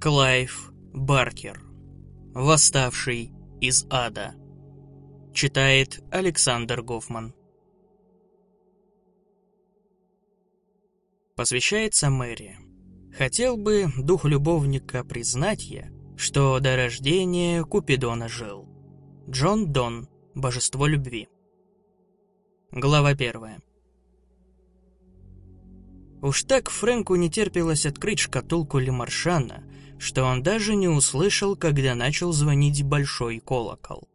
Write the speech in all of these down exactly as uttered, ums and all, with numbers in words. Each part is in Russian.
Клайв Баркер. Восставший из ада. Читает Александр Гофман. Посвящается Мэри. Хотел бы дух любовника признать я, что до рождения Купидона жил. Джон Донн. Божество любви. Глава первая. Уж так Фрэнку не терпелось открыть шкатулку Лемаршана, что он даже не услышал, когда начал звонить большой колокол.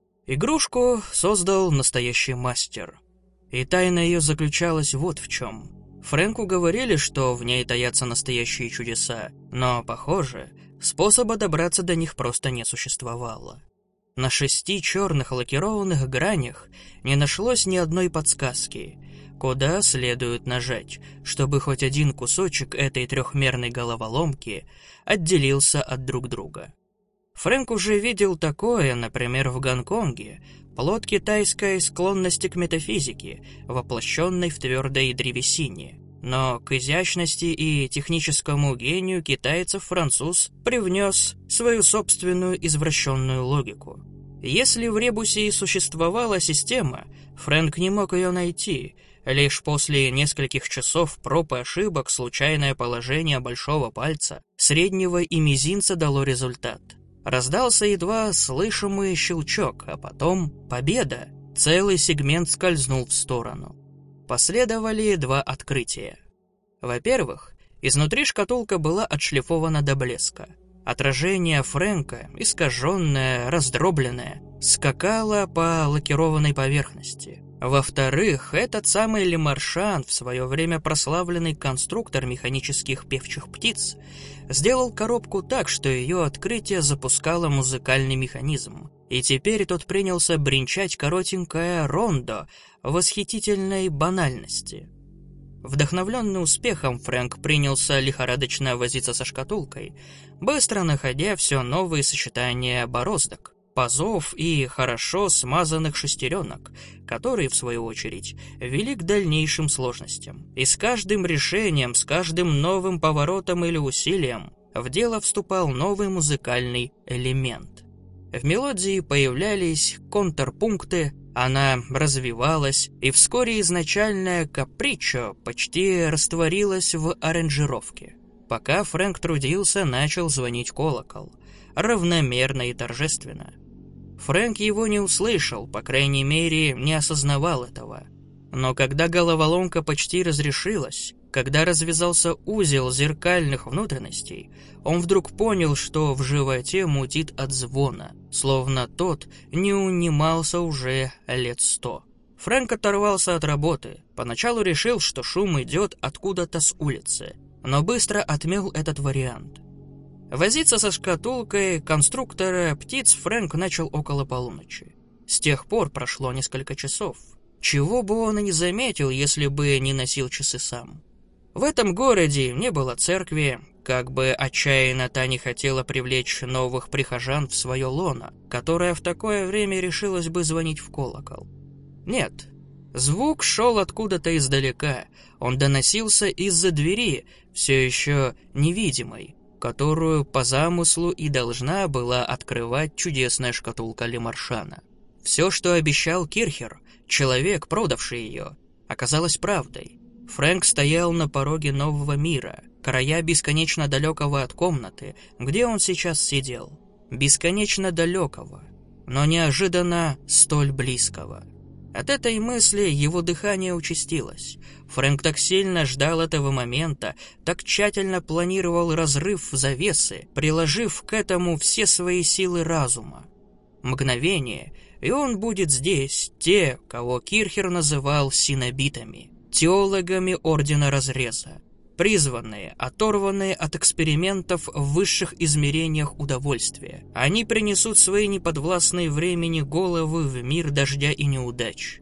Игрушку создал настоящий мастер, и тайна ее заключалась вот в чем. Фрэнку говорили, что в ней таятся настоящие чудеса, но, похоже, способа добраться до них просто не существовало. На шести черных лакированных гранях не нашлось ни одной подсказки, куда следует нажать, чтобы хоть один кусочек этой трехмерной головоломки отделился от друг друга. Фрэнк уже видел такое, например, в Гонконге, плод китайской склонности к метафизике, воплощенной в твердой древесине. Но к изящности и техническому гению китайцев француз привнес свою собственную извращенную логику. Если в ребусе и существовала система, Фрэнк не мог ее найти. Лишь после нескольких часов проб и ошибок случайное положение большого пальца, среднего и мизинца дало результат. Раздался едва слышимый щелчок, а потом победа. Целый сегмент скользнул в сторону. Последовали два открытия. Во-первых, изнутри шкатулка была отшлифована до блеска. Отражение Фрэнка, искаженное, раздробленное, скакало по лакированной поверхности. Во-вторых, этот самый Лемаршан, в свое время прославленный конструктор механических певчих птиц, сделал коробку так, что ее открытие запускало музыкальный механизм. И теперь тот принялся бренчать коротенькое рондо восхитительной банальности. Вдохновленный успехом, Фрэнк принялся лихорадочно возиться со шкатулкой, быстро находя все новые сочетания бороздок, пазов и хорошо смазанных шестеренок, которые, в свою очередь, вели к дальнейшим сложностям. И с каждым решением, с каждым новым поворотом или усилием в дело вступал новый музыкальный элемент. В мелодии появлялись контрпункты, она развивалась, и вскоре изначальное капричо почти растворилось в аранжировке. Пока Фрэнк трудился, начал звонить колокол, равномерно и торжественно. Фрэнк его не услышал, по крайней мере, не осознавал этого. Но когда головоломка почти разрешилась, когда развязался узел зеркальных внутренностей, он вдруг понял, что в животе мутит от звона, словно тот не унимался уже лет сто. Фрэнк оторвался от работы. Поначалу решил, что шум идет откуда-то с улицы, но быстро отмел этот вариант. Возиться со шкатулкой конструктора птиц Фрэнк начал около полуночи. С тех пор прошло несколько часов. Чего бы он и не заметил, если бы не носил часы сам. В этом городе не было церкви, как бы отчаянно та не хотела привлечь новых прихожан в свое лоно, которая в такое время решилась бы звонить в колокол. Нет, звук шел откуда-то издалека, он доносился из-за двери, все еще невидимой, которую по замыслу и должна была открывать чудесная шкатулка Лемаршана. Все, что обещал Кирхер, человек, продавший ее, оказалось правдой. Фрэнк стоял на пороге нового мира, края бесконечно далекого от комнаты, где он сейчас сидел. Бесконечно далекого, но неожиданно столь близкого. От этой мысли его дыхание участилось. Фрэнк так сильно ждал этого момента, так тщательно планировал разрыв завесы, приложив к этому все свои силы разума. Мгновение, и он будет здесь, те, кого Кирхер называл синобитами, теологами Ордена Разреза, призванные, оторванные от экспериментов в высших измерениях удовольствия. Они принесут свои неподвластные времени головы в мир дождя и неудач.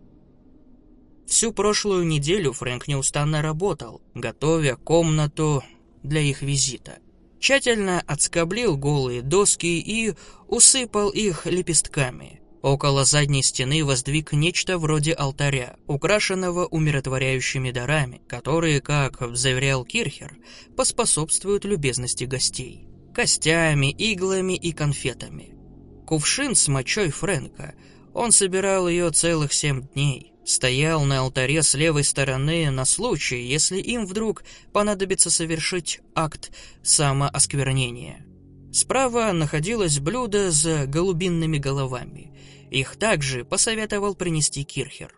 Всю прошлую неделю Фрэнк неустанно работал, готовя комнату для их визита. Тщательно отскоблил голые доски и усыпал их лепестками. Около задней стены воздвиг нечто вроде алтаря, украшенного умиротворяющими дарами, которые, как заверял Кирхер, поспособствуют любезности гостей. костями, иглами и конфетами. Кувшин с мочой Фрэнка. Он собирал ее целых семь дней. Стоял на алтаре с левой стороны на случай, если им вдруг понадобится совершить акт самоосквернения. Справа находилось блюдо с голубиными головами. Их также посоветовал принести Кирхер.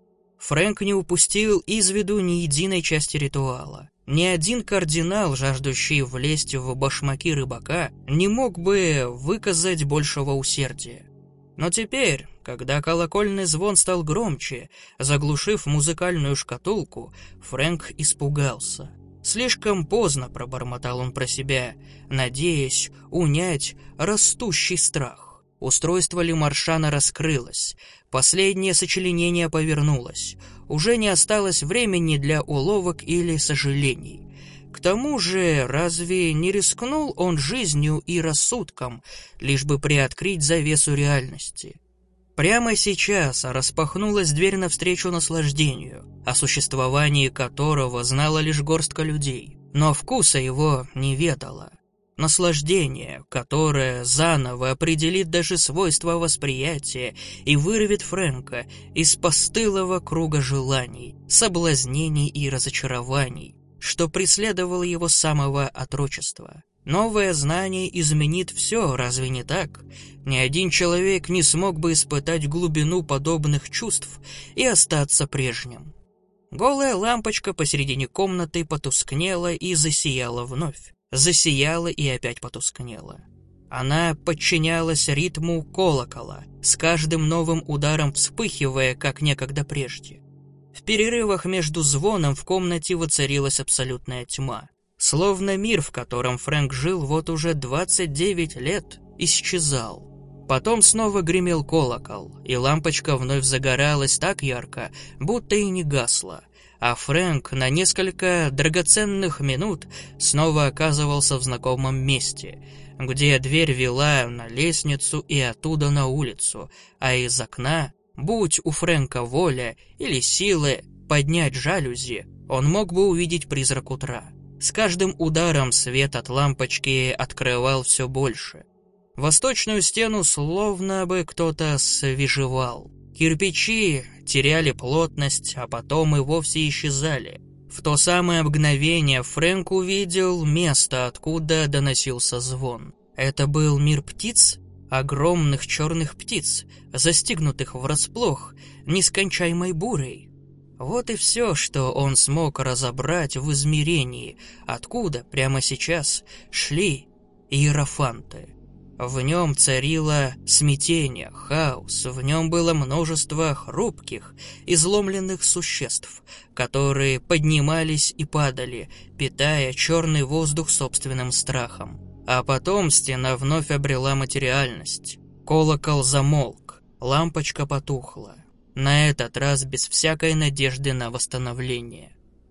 Фрэнк не упустил из виду ни единой части ритуала. Ни один кардинал, жаждущий влезть в башмаки рыбака, не мог бы выказать большего усердия. Но теперь, когда колокольный звон стал громче, заглушив музыкальную шкатулку, Фрэнк испугался. Слишком поздно пробормотал он про себя, надеясь унять растущий страх. Устройство Лемаршана раскрылось, последнее сочленение повернулось. Уже не осталось времени для уловок или сожалений. К тому же, разве не рискнул он жизнью и рассудком, лишь бы приоткрыть завесу реальности? Прямо сейчас распахнулась дверь навстречу наслаждению, о существовании которого знала лишь горстка людей, но вкуса его не ведала. Наслаждение, которое заново определит даже свойства восприятия и вырвет Фрэнка из постылого круга желаний, соблазнений и разочарований, что преследовало его с самого отрочества. Новое знание изменит все, разве не так? Ни один человек не смог бы испытать глубину подобных чувств и остаться прежним. Голая лампочка посередине комнаты потускнела и засияла вновь. Засияла и опять потускнела. Она подчинялась ритму колокола, с каждым новым ударом вспыхивая, как некогда прежде. В перерывах между звоном в комнате воцарилась абсолютная тьма. Словно мир, в котором Фрэнк жил вот уже двадцать девять лет, исчезал. Потом снова гремел колокол, и лампочка вновь загоралась так ярко, будто и не гасла. А Фрэнк на несколько драгоценных минут снова оказывался в знакомом месте, где дверь вела на лестницу и оттуда на улицу, а из окна, будь у Фрэнка воля или силы поднять жалюзи, он мог бы увидеть призрак утра. С каждым ударом свет от лампочки открывал все больше. Восточную стену словно бы кто-то свежевал. Кирпичи теряли плотность, а потом и вовсе исчезали. В то самое мгновение Фрэнк увидел место, откуда доносился звон. Это был мир птиц, огромных черных птиц, застигнутых врасплох нескончаемой бурей. Вот и все, что он смог разобрать в измерении, откуда прямо сейчас шли иерофанты. В нем царило смятение, хаос, в нем было множество хрупких, изломленных существ, которые поднимались и падали, питая черный воздух собственным страхом. А потом стена вновь обрела материальность. Колокол замолк, лампочка потухла. На этот раз без всякой надежды на восстановление.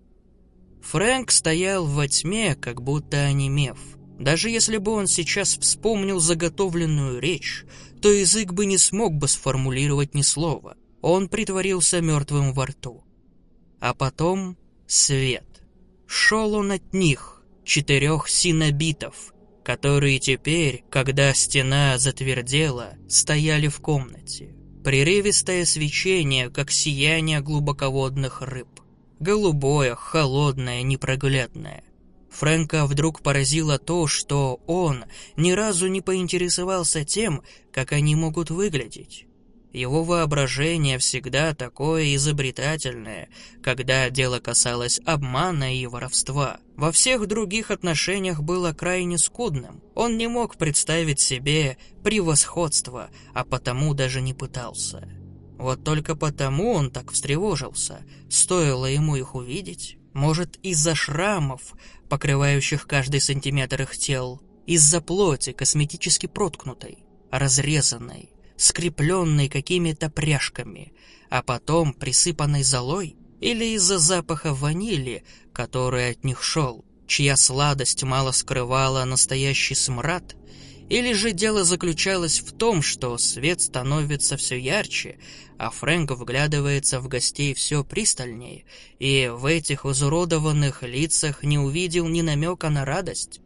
Фрэнк стоял во тьме, как будто онемев. Даже если бы он сейчас вспомнил заготовленную речь, то язык бы не смог бы сформулировать ни слова. Он притворился мертвым во рту. А потом свет. Шел он от них, четырех синобитов, которые теперь, когда стена затвердела, стояли в комнате. Прерывистое свечение, как сияние глубоководных рыб. Голубое, холодное, непроглядное. Фрэнка вдруг поразило то, что он ни разу не поинтересовался тем, как они могут выглядеть. Его воображение всегда такое изобретательное, когда дело касалось обмана и воровства. Во всех других отношениях было крайне скудным. Он не мог представить себе превосходство, а потому даже не пытался. Вот только потому он так встревожился, стоило ему их увидеть. Может, из-за шрамов, покрывающих каждый сантиметр их тел, из-за плоти, косметически проткнутой, разрезанной, скрепленной какими-то пряжками, а потом присыпанной золой, или из-за запаха ванили, который от них шел, чья сладость мало скрывала настоящий смрад, или же дело заключалось в том, что свет становится все ярче, а Фрэнк вглядывается в гостей все пристальнее, и в этих изуродованных лицах не увидел ни намека на радость.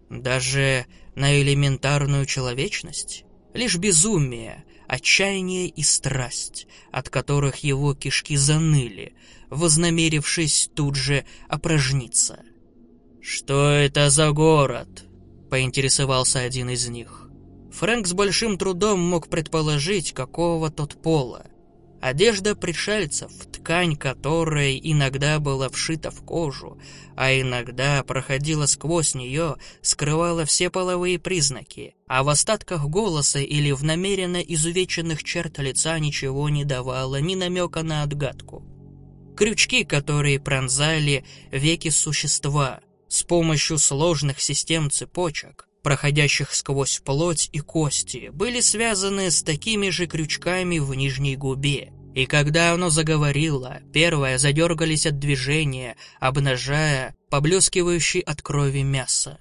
Даже на элементарную человечность? Лишь безумие, отчаяние и страсть, от которых его кишки заныли, вознамерившись тут же опорожниться. «Что это за город?» — поинтересовался один из них. Фрэнк с большим трудом мог предположить, какого тот пола. Одежда пришельцев, ткань которой иногда была вшита в кожу, а иногда проходила сквозь нее, скрывала все половые признаки, а в остатках голоса или в намеренно изувеченных черт лица ничего не давало ни намека на отгадку. Крючки, которые пронзали веки существа с помощью сложных систем цепочек, проходящих сквозь плоть и кости, были связаны с такими же крючками в нижней губе. И когда оно заговорило, первые задергались от движения, обнажая поблескивающий от крови мясо.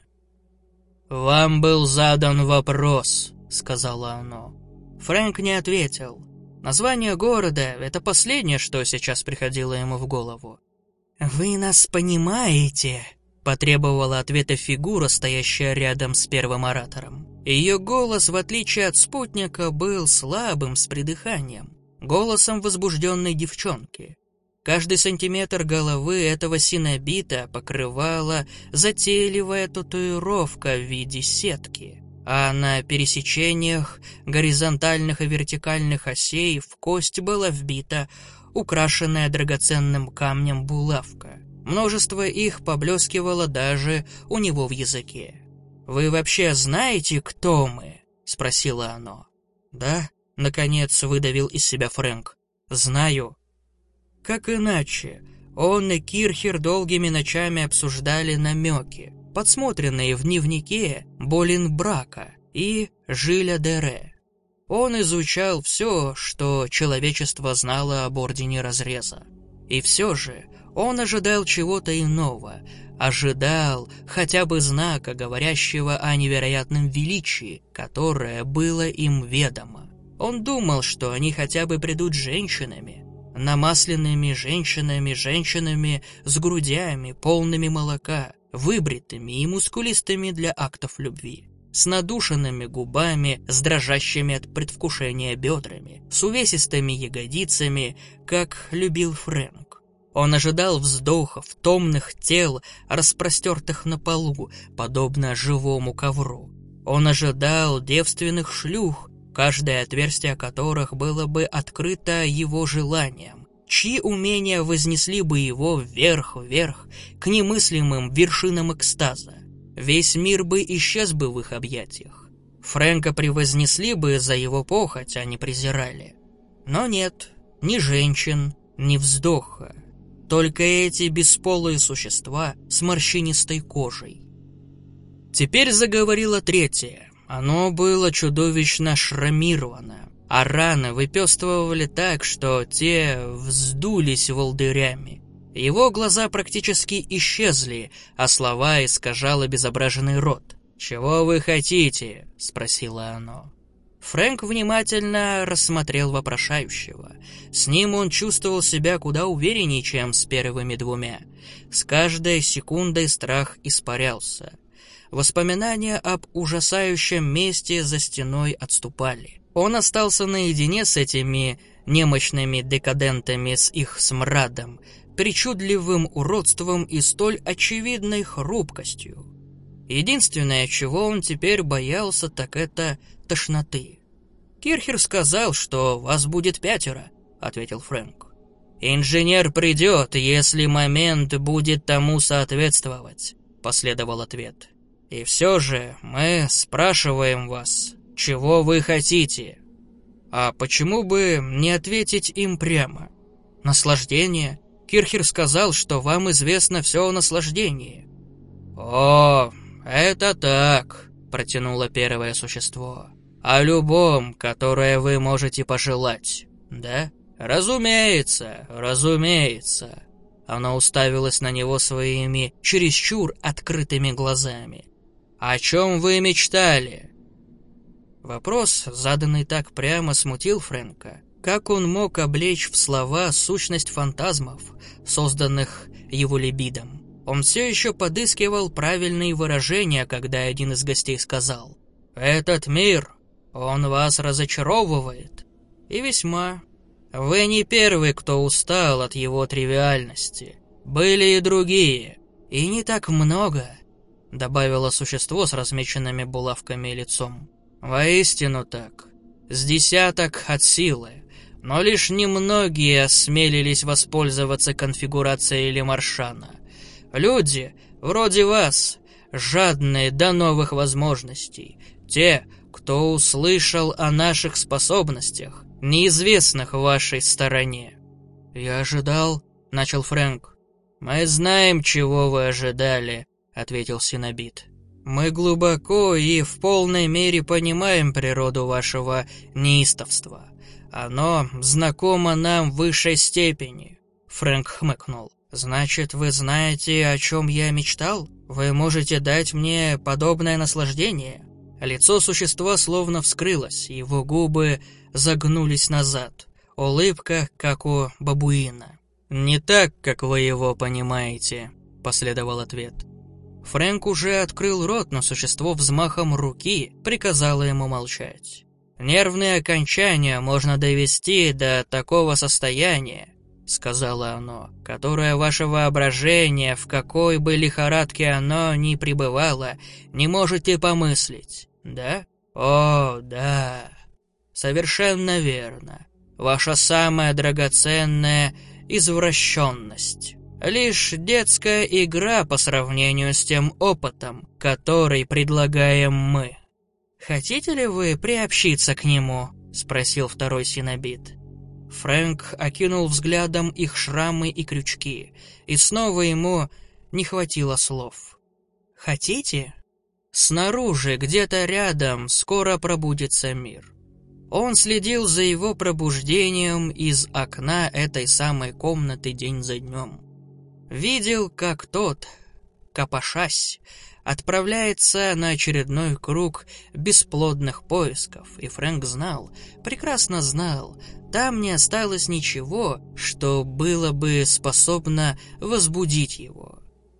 «Вам был задан вопрос», — сказала оно. Фрэнк не ответил. Название города — это последнее, что сейчас приходило ему в голову. «Вы нас понимаете?» — потребовала ответа фигура, стоящая рядом с первым оратором. Ее голос, в отличие от спутника, был слабым, с придыханием, голосом возбужденной девчонки. Каждый сантиметр головы этого синобита покрывала затейливая татуировка в виде сетки, а на пересечениях горизонтальных и вертикальных осей в кость была вбита украшенная драгоценным камнем булавка. Множество их поблескивало даже у него в языке. «Вы вообще знаете, кто мы?» — спросило оно. «Да», — наконец выдавил из себя Фрэнк. «Знаю». Как иначе? Он и Кирхер долгими ночами обсуждали намеки, подсмотренные в дневнике Болин-Брака и Жиля Дере. Он изучал все, что человечество знало об Ордене Разреза. И все же он ожидал чего-то иного, ожидал хотя бы знака, говорящего о невероятном величии, которое было им ведомо. Он думал, что они хотя бы придут женщинами, намасленными женщинами, женщинами с грудями, полными молока, выбритыми и мускулистыми для актов любви, с надушенными губами, с дрожащими от предвкушения бедрами, с увесистыми ягодицами, как любил Фрэнк. Он ожидал вздохов, томных тел, распростертых на полу, подобно живому ковру. Он ожидал девственных шлюх, каждое отверстие которых было бы открыто его желанием, чьи умения вознесли бы его вверх-вверх к немыслимым вершинам экстаза. Весь мир бы исчез бы в их объятиях. Фрэнка превознесли бы за его похоть, а не презирали. Но нет, ни женщин, ни вздоха. Только эти бесполые существа с морщинистой кожей. Теперь заговорило третье. Оно было чудовищно шрамировано, а раны выпестывали так, что те вздулись волдырями. Его глаза практически исчезли, а слова искажал обезображенный рот. «Чего вы хотите?» — спросило оно. Фрэнк внимательно рассмотрел вопрошающего. С ним он чувствовал себя куда увереннее, чем с первыми двумя. С каждой секундой страх испарялся. Воспоминания об ужасающем месте за стеной отступали. Он остался наедине с этими немощными декадентами, с их смрадом, причудливым уродством и столь очевидной хрупкостью. Единственное, чего он теперь боялся, так это тошноты. «Кирхер сказал, что вас будет пятеро», — ответил Фрэнк. «Инженер придет, если момент будет тому соответствовать», — последовал ответ. «И все же мы спрашиваем вас, чего вы хотите?» «А почему бы не ответить им прямо?» «Наслаждение. Кирхер сказал, что вам известно все о наслаждении». «О, это так», — протянуло первое существо. «О любом, которое вы можете пожелать, да?» «Разумеется, разумеется». Она уставилась на него своими чересчур открытыми глазами. «О чем вы мечтали?» Вопрос, заданный так прямо, смутил Фрэнка. Как он мог облечь в слова сущность фантазмов, созданных его либидом? Он все еще подыскивал правильные выражения, когда один из гостей сказал: «Этот мир, он вас разочаровывает». И весьма. Вы не первый, кто устал от его тривиальности. Были и другие. И не так много, добавило существо с размеченными булавками лицом. Воистину так. С десяток от силы. Но лишь немногие осмелились воспользоваться конфигурацией Лемаршана. Люди, вроде вас, жадные до новых возможностей. Те, кто услышал о наших способностях, неизвестных в вашей стороне. «Я ожидал», — начал Фрэнк. «Мы знаем, чего вы ожидали», — ответил Синобит. «Мы глубоко и в полной мере понимаем природу вашего неистовства. Оно знакомо нам в высшей степени». Фрэнк хмыкнул. «Значит, вы знаете, о чем я мечтал? Вы можете дать мне подобное наслаждение?» Лицо существа словно вскрылось, его губы загнулись назад. Улыбка, как у бабуина. «Не так, как вы его понимаете», — последовал ответ. Фрэнк уже открыл рот, но существо взмахом руки приказало ему молчать. «Нервные окончания можно довести до такого состояния», — сказала оно, «которое ваше воображение, в какой бы лихорадке оно ни пребывало, не можете помыслить, да? О, да, совершенно верно. Ваша самая драгоценная извращенность. Лишь детская игра по сравнению с тем опытом, который предлагаем мы». «Хотите ли вы приобщиться к нему?» — спросил второй Синобит. Фрэнк окинул взглядом их шрамы и крючки, и снова ему не хватило слов. «Хотите?» Снаружи, где-то рядом, скоро пробудится мир. Он следил за его пробуждением из окна этой самой комнаты день за днем. Видел, как тот, копошась, отправляется на очередной круг бесплодных поисков, и Фрэнк знал, прекрасно знал, там не осталось ничего, что было бы способно возбудить его.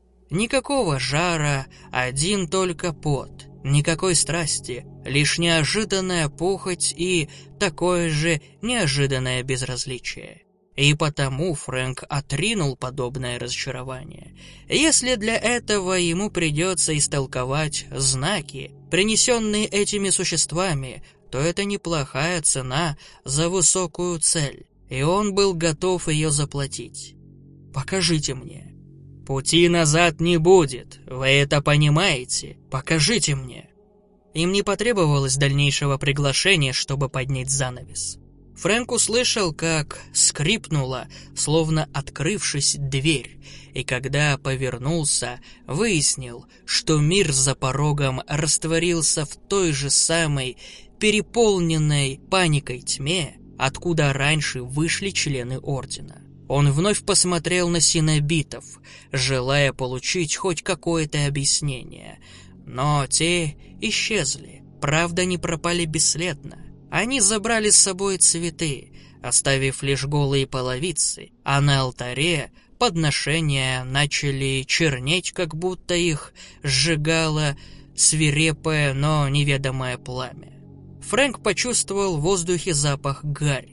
Никакого жара, один только пот, никакой страсти, лишь неожиданная похоть и такое же неожиданное безразличие. И потому Фрэнк отринул подобное разочарование. Если для этого ему придется истолковать знаки, принесенные этими существами, то это неплохая цена за высокую цель, и он был готов ее заплатить. «Покажите мне». «Пути назад не будет, вы это понимаете? Покажите мне». Им не потребовалось дальнейшего приглашения, чтобы поднять занавес. Фрэнк услышал, как скрипнула, словно открывшись, дверь, и когда повернулся, выяснил, что мир за порогом растворился в той же самой переполненной паникой тьме, откуда раньше вышли члены Ордена. Он вновь посмотрел на синобитов, желая получить хоть какое-то объяснение, но те исчезли, правда, не пропали бесследно. Они забрали с собой цветы, оставив лишь голые половицы, а на алтаре подношения начали чернеть, как будто их сжигало свирепое, но неведомое пламя. Фрэнк почувствовал в воздухе запах гари.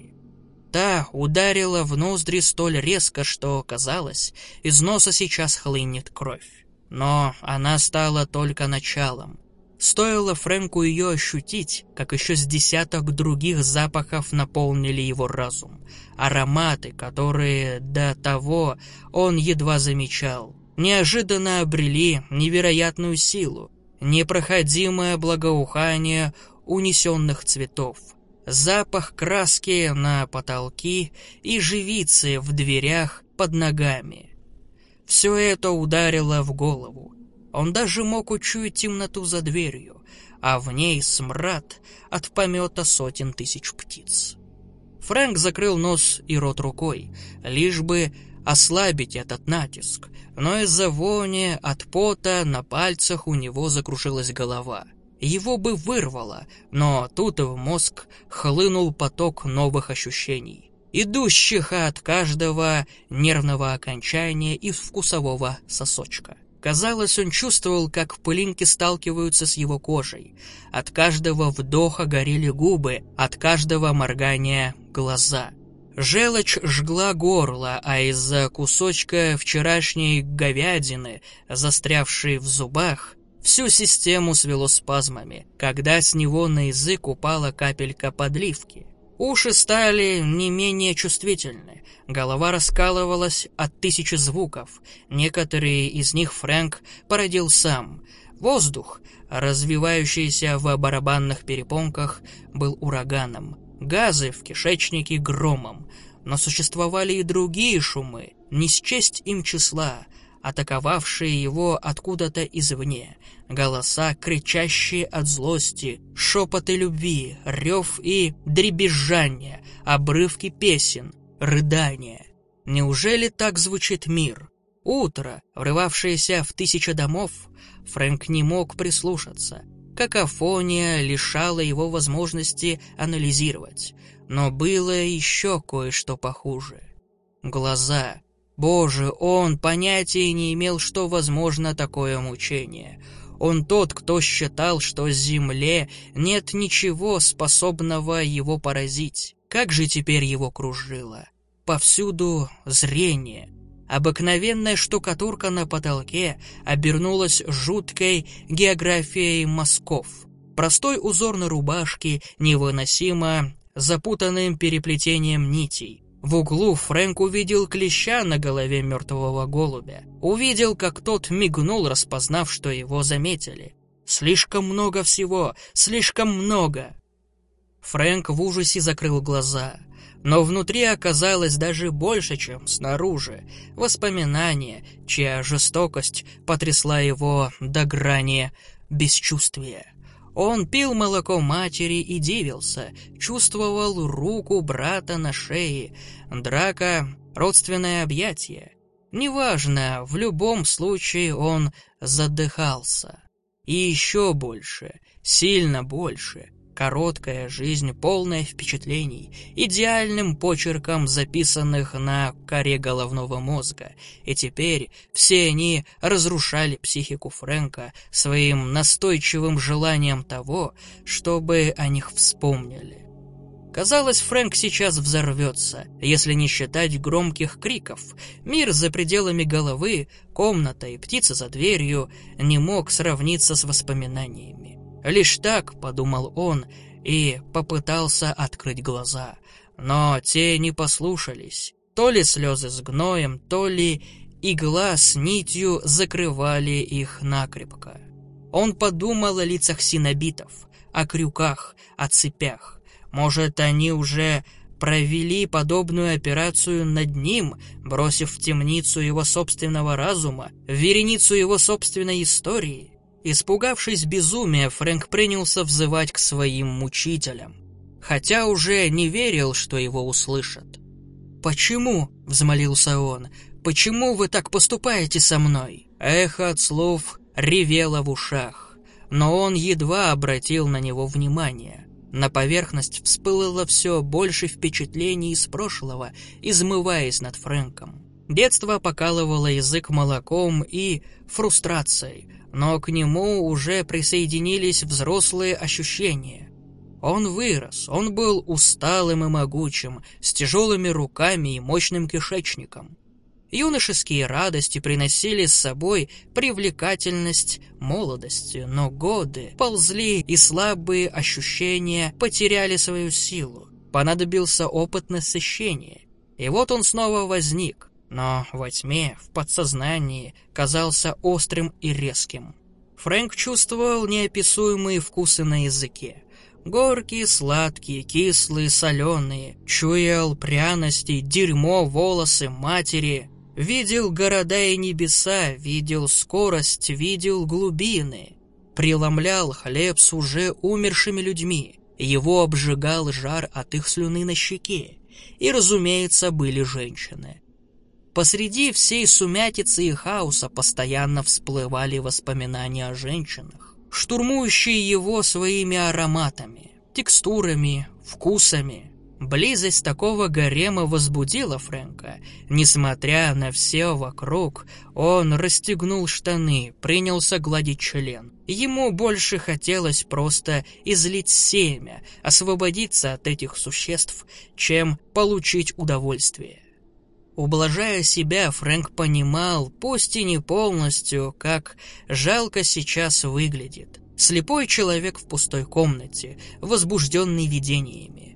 Та ударила в ноздри столь резко, что, казалось, из носа сейчас хлынет кровь. Но она стала только началом. Стоило Фрэнку ее ощутить, как еще с десяток других запахов наполнили его разум. Ароматы, которые до того он едва замечал, неожиданно обрели невероятную силу, непроходимое благоухание унесенных цветов, запах краски на потолке и живицы в дверях под ногами. Все это ударило в голову. Он даже мог учуять темноту за дверью, а в ней смрад от помета сотен тысяч птиц. Фрэнк закрыл нос и рот рукой, лишь бы ослабить этот натиск, но из-за вони от пота на пальцах у него закружилась голова. Его бы вырвало, но тут в мозг хлынул поток новых ощущений. идущих от каждого нервного окончания и вкусового сосочка. Казалось, он чувствовал, как пылинки сталкиваются с его кожей. От каждого вдоха горели губы, от каждого моргания глаза. Желчь жгла горло, а из-за кусочка вчерашней говядины, застрявшей в зубах, всю систему свело спазмами, когда с него на язык упала капелька подливки. Уши стали не менее чувствительны, голова раскалывалась от тысячи звуков, некоторые из них Фрэнк породил сам. Воздух, развивающийся в барабанных перепонках, был ураганом, газы в кишечнике громом, но существовали и другие шумы, не счесть им числа, атаковавшие его откуда-то извне, голоса, кричащие от злости, шепоты любви, рев и дребезжание, обрывки песен, рыдания. Неужели так звучит мир? Утро, врывавшееся в тысячи домов, Фрэнк не мог прислушаться. Какофония лишала его возможности анализировать. Но было еще кое-что похуже. Глаза. Боже, он понятия не имел, что возможно такое мучение. Он тот, кто считал, что с земле нет ничего, способного его поразить. Как же теперь его кружило? Повсюду зрение. Обыкновенная штукатурка на потолке обернулась жуткой географией мазков. Простой узор на рубашке невыносимо запутанным переплетением нитей. В углу Фрэнк увидел клеща на голове мертвого голубя. Увидел, как тот мигнул, распознав, что его заметили. Слишком много всего, слишком много. Фрэнк в ужасе закрыл глаза. Но внутри оказалось даже больше, чем снаружи. Воспоминания, чья жестокость потрясла его до грани бесчувствия. Он пил молоко матери и дивился, чувствовал руку брата на шее, драка, родственное объятие. Неважно, в любом случае он задыхался. И еще больше, сильно больше. Короткая жизнь, полная впечатлений, идеальным почерком записанных на коре головного мозга. И теперь все они разрушали психику Фрэнка своим настойчивым желанием того, чтобы о них вспомнили. Казалось, Фрэнк сейчас взорвется, если не считать громких криков. Мир за пределами головы, комната и птица за дверью не мог сравниться с воспоминаниями. Лишь так, подумал он, и попытался открыть глаза. Но те не послушались. То ли слезы с гноем, то ли игла с нитью закрывали их накрепко. Он подумал о лицах синобитов, о крюках, о цепях. Может, они уже провели подобную операцию над ним, бросив в темницу его собственного разума, в вереницу его собственной истории? Испугавшись безумия, Фрэнк принялся взывать к своим мучителям, хотя уже не верил, что его услышат. «Почему?» — взмолился он. «Почему вы так поступаете со мной?» Эхо от слов ревело в ушах, но он едва обратил на него внимание. На поверхность всплыло все больше впечатлений из прошлого, измываясь над Фрэнком. Детство покалывало язык молоком и фрустрацией, но к нему уже присоединились взрослые ощущения. Он вырос, он был усталым и могучим, с тяжелыми руками и мощным кишечником. Юношеские радости приносили с собой привлекательность молодости, но годы ползли, и слабые ощущения потеряли свою силу. Понадобился опыт насыщения, и вот он снова возник. Но во тьме, в подсознании, казался острым и резким. Фрэнк чувствовал неописуемые вкусы на языке. Горькие, сладкие, кислые, соленые. Чуял пряности, дерьмо, волосы матери. Видел города и небеса, видел скорость, видел глубины. Преломлял хлеб с уже умершими людьми. Его обжигал жар от их слюны на щеке. И, разумеется, были женщины. Посреди всей сумятицы и хаоса постоянно всплывали воспоминания о женщинах, штурмующие его своими ароматами, текстурами, вкусами. Близость такого гарема возбудила Фрэнка. Несмотря на все вокруг, он расстегнул штаны, принялся гладить член. Ему больше хотелось просто излить семя, освободиться от этих существ, чем получить удовольствие. Ублажая себя, Фрэнк понимал, пусть и не полностью, как жалко сейчас выглядит. Слепой человек в пустой комнате, возбужденный видениями.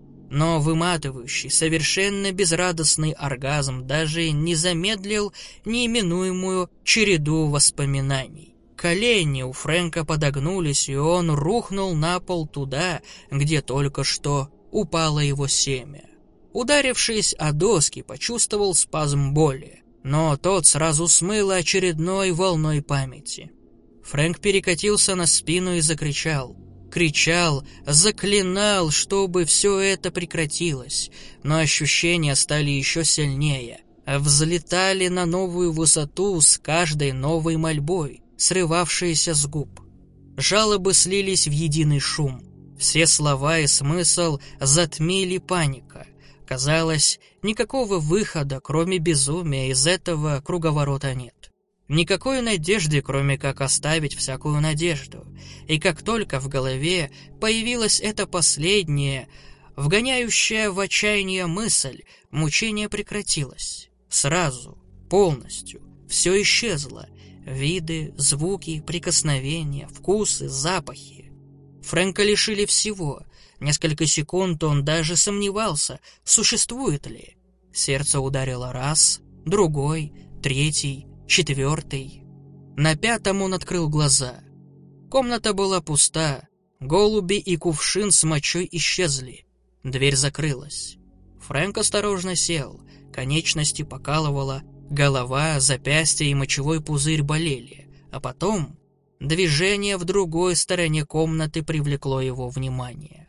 Но выматывающий, совершенно безрадостный оргазм даже не замедлил неименуемую череду воспоминаний. Колени у Фрэнка подогнулись, и он рухнул на пол туда, где только что упало его семя. Ударившись о доски, почувствовал спазм боли, но тот сразу смыло очередной волной памяти. Фрэнк перекатился на спину и закричал. Кричал, заклинал, чтобы все это прекратилось, но ощущения стали еще сильнее, взлетали на новую высоту с каждой новой мольбой, срывавшиеся с губ. Жалобы слились в единый шум. Все слова и смысл затмили паника. Казалось, никакого выхода, кроме безумия, из этого круговорота нет. Никакой надежды, кроме как оставить всякую надежду. И как только в голове появилась эта последняя, вгоняющая в отчаяние мысль, мучение прекратилось. Сразу, полностью, все исчезло. Виды, звуки, прикосновения, вкусы, запахи. Фрэнка лишили всего. Несколько секунд он даже сомневался, существует ли. Сердце ударило раз, другой, третий, четвертый. На пятом он открыл глаза. Комната была пуста. Голуби и кувшин с мочой исчезли. Дверь закрылась. Фрэнк осторожно сел. Конечности покалывало. Голова, запястья и мочевой пузырь болели. А потом движение в другой стороне комнаты привлекло его внимание.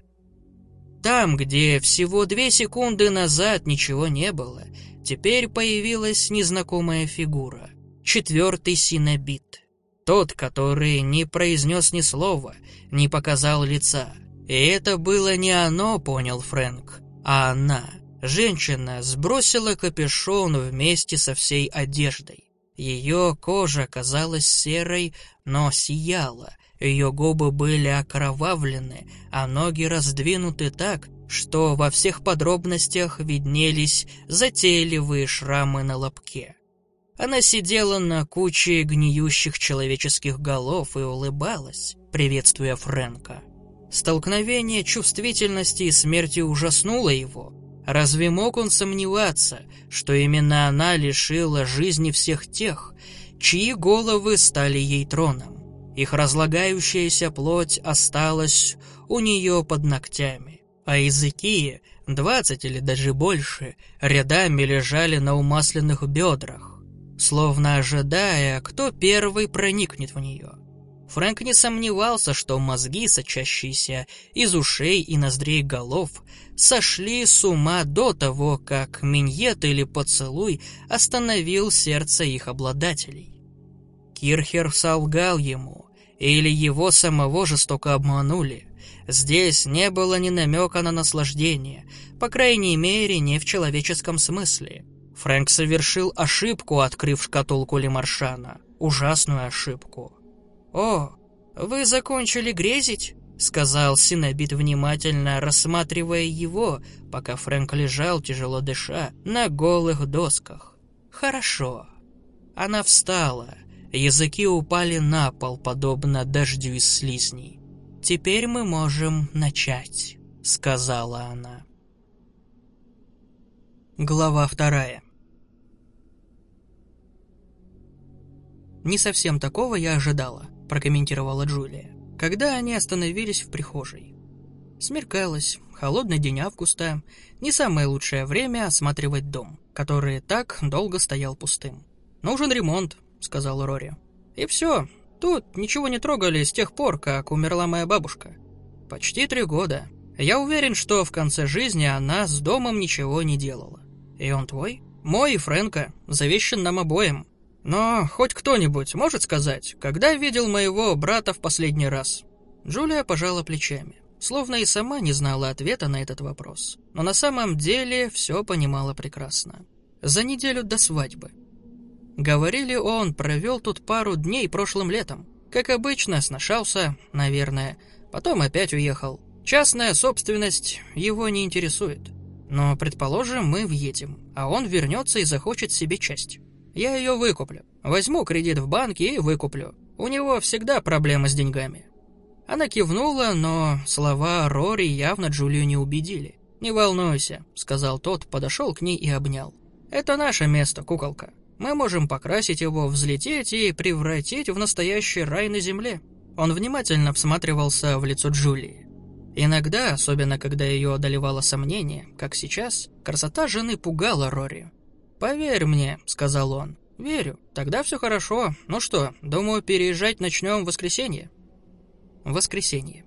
Там, где всего две секунды назад ничего не было, теперь появилась незнакомая фигура. Четвертый синобит. Тот, который не произнес ни слова, не показал лица. И это было не оно, понял Фрэнк, а она. Женщина сбросила капюшон вместе со всей одеждой. Ее кожа казалась серой, но сияла. Ее губы были окровавлены, а ноги раздвинуты так, что во всех подробностях виднелись затейливые шрамы на лобке. Она сидела на куче гниющих человеческих голов и улыбалась, приветствуя Фрэнка. Столкновение чувствительности и смерти ужаснуло его. Разве мог он сомневаться, что именно она лишила жизни всех тех, чьи головы стали ей троном? Их разлагающаяся плоть осталась у нее под ногтями, а языки, двадцать или даже больше, рядами лежали на умасленных бедрах, словно ожидая, кто первый проникнет в нее. Фрэнк не сомневался, что мозги, сочащиеся из ушей и ноздрей голов, сошли с ума до того, как миньет или поцелуй остановил сердце их обладателей. Кирхер солгал ему, или его самого жестоко обманули. Здесь не было ни намека на наслаждение, по крайней мере, не в человеческом смысле. Фрэнк совершил ошибку, открыв шкатулку Лемаршана. Ужасную ошибку. «О, вы закончили грезить?» — сказал синобит, внимательно рассматривая его, пока Фрэнк лежал, тяжело дыша, на голых досках. «Хорошо». Она встала. Языки упали на пол, подобно дождю из слизней. «Теперь мы можем начать», — сказала она. Глава вторая. «Не совсем такого я ожидала», — прокомментировала Джулия, когда они остановились в прихожей. Смеркалось, холодный день августа, не самое лучшее время осматривать дом, который так долго стоял пустым. «Нужен ремонт», — сказал Рори. «И все, тут ничего не трогали с тех пор, как умерла моя бабушка. Почти три года. Я уверен, что в конце жизни она с домом ничего не делала. И он твой? Мой и Фрэнка, завещан нам обоим. Но хоть кто-нибудь может сказать, когда видел моего брата в последний раз?» Джулия пожала плечами. словно и сама не знала ответа на этот вопрос, но на самом деле все понимала прекрасно. За неделю до свадьбы. Говорили, он провел тут пару дней прошлым летом. Как обычно, сношался, наверное, потом опять уехал. Частная собственность его не интересует. Но, предположим, мы въедем, а он вернется и захочет себе часть. Я ее выкуплю. Возьму кредит в банке и выкуплю. У него всегда проблемы с деньгами. Она кивнула, но слова Рори явно Джулию не убедили. «Не волнуйся», — сказал тот, подошел к ней и обнял. «Это наше место, куколка. Мы можем покрасить его, взлететь и превратить в настоящий рай на земле». Он внимательно всматривался в лицо Джулии. Иногда, особенно когда ее одолевало сомнение, как сейчас, красота жены пугала Рори. «Поверь мне», — сказал он. «Верю. Тогда все хорошо. Ну что, думаю, переезжать начнем в воскресенье». Воскресенье.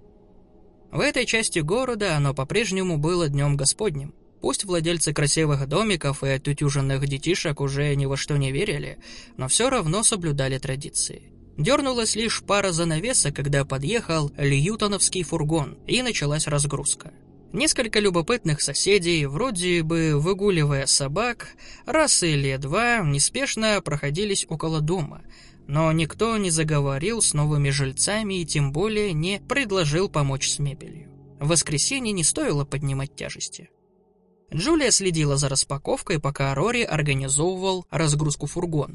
В этой части города оно по-прежнему было днем Господним. Пусть владельцы красивых домиков и отутюженных детишек уже ни во что не верили, но все равно соблюдали традиции. Дернулась лишь пара занавесок, когда подъехал льютоновский фургон, и началась разгрузка. Несколько любопытных соседей, вроде бы выгуливая собак, раз или два неспешно проходились около дома, но никто не заговорил с новыми жильцами и тем более не предложил помочь с мебелью. В воскресенье не стоило поднимать тяжести. Джулия следила за распаковкой, пока Рори организовывал разгрузку фургона,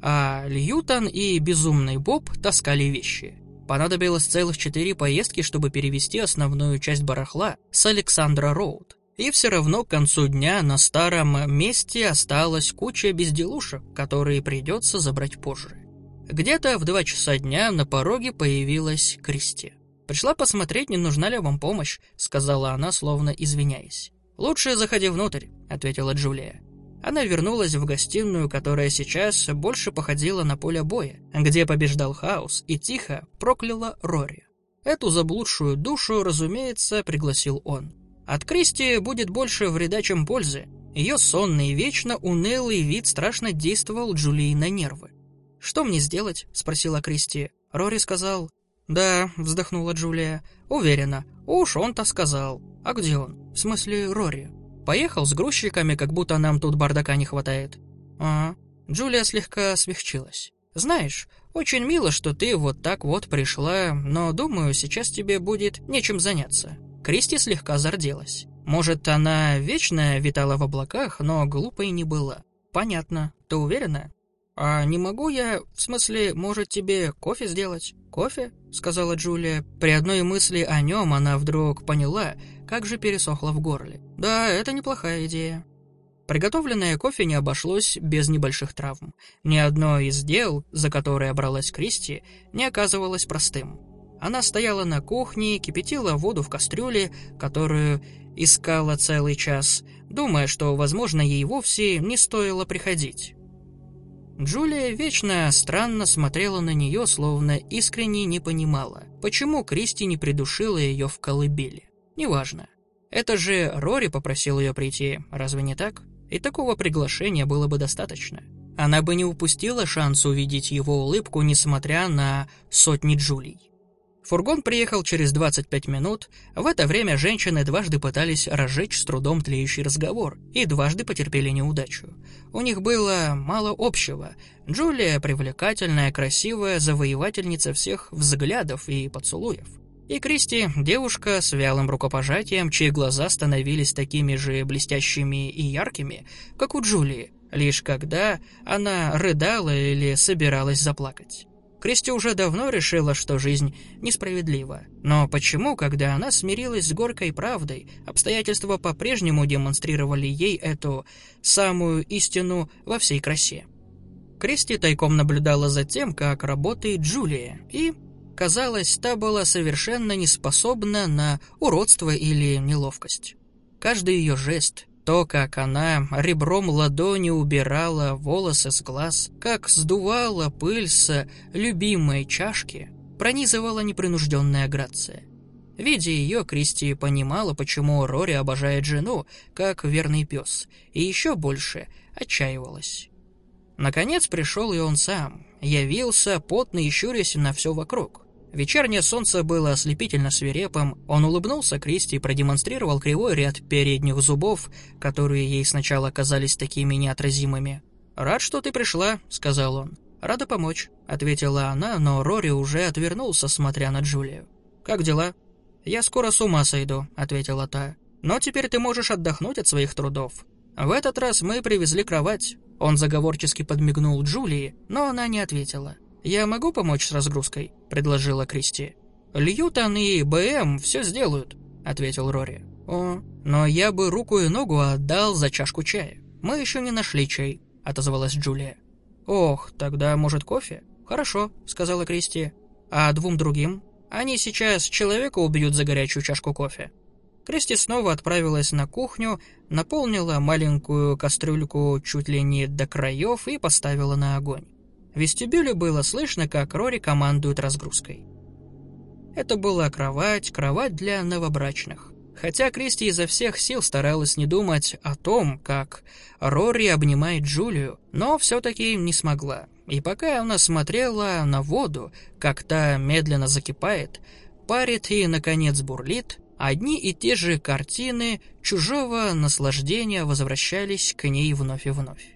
а Льютон и Безумный Боб таскали вещи. Понадобилось целых четыре поездки, чтобы перевезти основную часть барахла с Александра-Роуд. И все равно к концу дня на старом месте осталась куча безделушек, которые придется забрать позже. Где-то в два часа дня на пороге появилась Кристи. «Пришла посмотреть, не нужна ли вам помощь», — сказала она, словно извиняясь. «Лучше заходи внутрь», — ответила Джулия. Она вернулась в гостиную, которая сейчас больше походила на поле боя, где побеждал хаос, и тихо прокляла Рори. Эту заблудшую душу, разумеется, пригласил он. От Кристи будет больше вреда, чем пользы. Ее сонный и вечно унылый вид страшно действовал Джулии на нервы. «Что мне сделать?» — спросила Кристи. Рори сказал. «Да», — вздохнула Джулия. «Уверена. Уж он-то сказал. А где он? В смысле, Рори? Поехал с грузчиками, как будто нам тут бардака не хватает». «Ага». Джулия слегка смягчилась. «Знаешь, очень мило, что ты вот так вот пришла, но, думаю, сейчас тебе будет нечем заняться». Кристи слегка зарделась. Может, она вечно витала в облаках, но глупой не была. «Понятно. Ты уверена?» «А не могу я... В смысле, может, тебе кофе сделать?» «Кофе?» — сказала Джулия. При одной мысли о нем она вдруг поняла, как же пересохло в горле. «Да, это неплохая идея». Приготовленное кофе не обошлось без небольших травм. Ни одно из дел, за которое бралась Кристи, не оказывалось простым. Она стояла на кухне, кипятила воду в кастрюле, которую искала целый час, думая, что, возможно, ей вовсе не стоило приходить. Джулия вечно странно смотрела на нее, словно искренне не понимала, почему Кристи не придушила ее в колыбели. Неважно. Это же Рори попросил ее прийти, разве не так? И такого приглашения было бы достаточно. Она бы не упустила шанс увидеть его улыбку, несмотря на сотни Джулий. Фургон приехал через двадцать пять минут. В это время женщины дважды пытались разжечь с трудом тлеющий разговор и дважды потерпели неудачу. У них было мало общего. Джулия привлекательная, красивая, завоевательница всех взглядов и поцелуев. И Кристи – девушка с вялым рукопожатием, чьи глаза становились такими же блестящими и яркими, как у Джулии, лишь когда она рыдала или собиралась заплакать. Кристи уже давно решила, что жизнь несправедлива. Но почему, когда она смирилась с горькой правдой, обстоятельства по-прежнему демонстрировали ей эту самую истину во всей красе? Кристи тайком наблюдала за тем, как работает Джулия, и, казалось, та была совершенно неспособна на уродство или неловкость. Каждый ее жест, то, как она ребром ладони убирала волосы с глаз, как сдувала пыль с любимой чашки, пронизывала непринужденная грация. Видя ее, Кристи понимала, почему Рори обожает жену, как верный пес, и еще больше отчаивалась. Наконец пришел и он сам, явился, потный и щурясь на все вокруг. Вечернее солнце было ослепительно свирепым, он улыбнулся Кристи и продемонстрировал кривой ряд передних зубов, которые ей сначала казались такими неотразимыми. «Рад, что ты пришла», — сказал он. «Рада помочь», — ответила она, но Рори уже отвернулся, смотря на Джулию. «Как дела?» «Я скоро с ума сойду», — ответила та. «Но теперь ты можешь отдохнуть от своих трудов. В этот раз мы привезли кровать». Он заговорчески подмигнул Джулии, но она не ответила. «Я могу помочь с разгрузкой?» — предложила Кристи. «Льютон и БМ все сделают», — ответил Рори. «О, но я бы руку и ногу отдал за чашку чая. Мы еще не нашли чай», — отозвалась Джулия. «Ох, тогда, может, кофе?» «Хорошо», — сказала Кристи. «А двум другим? Они сейчас человека убьют за горячую чашку кофе». Кристи снова отправилась на кухню, наполнила маленькую кастрюльку чуть ли не до краев и поставила на огонь. В вестибюле было слышно, как Рори командует разгрузкой. Это была кровать, кровать для новобрачных. Хотя Кристи изо всех сил старалась не думать о том, как Рори обнимает Джулию, но все-таки не смогла. И пока она смотрела на воду, как та медленно закипает, парит и, наконец, бурлит, одни и те же картины чужого наслаждения возвращались к ней вновь и вновь.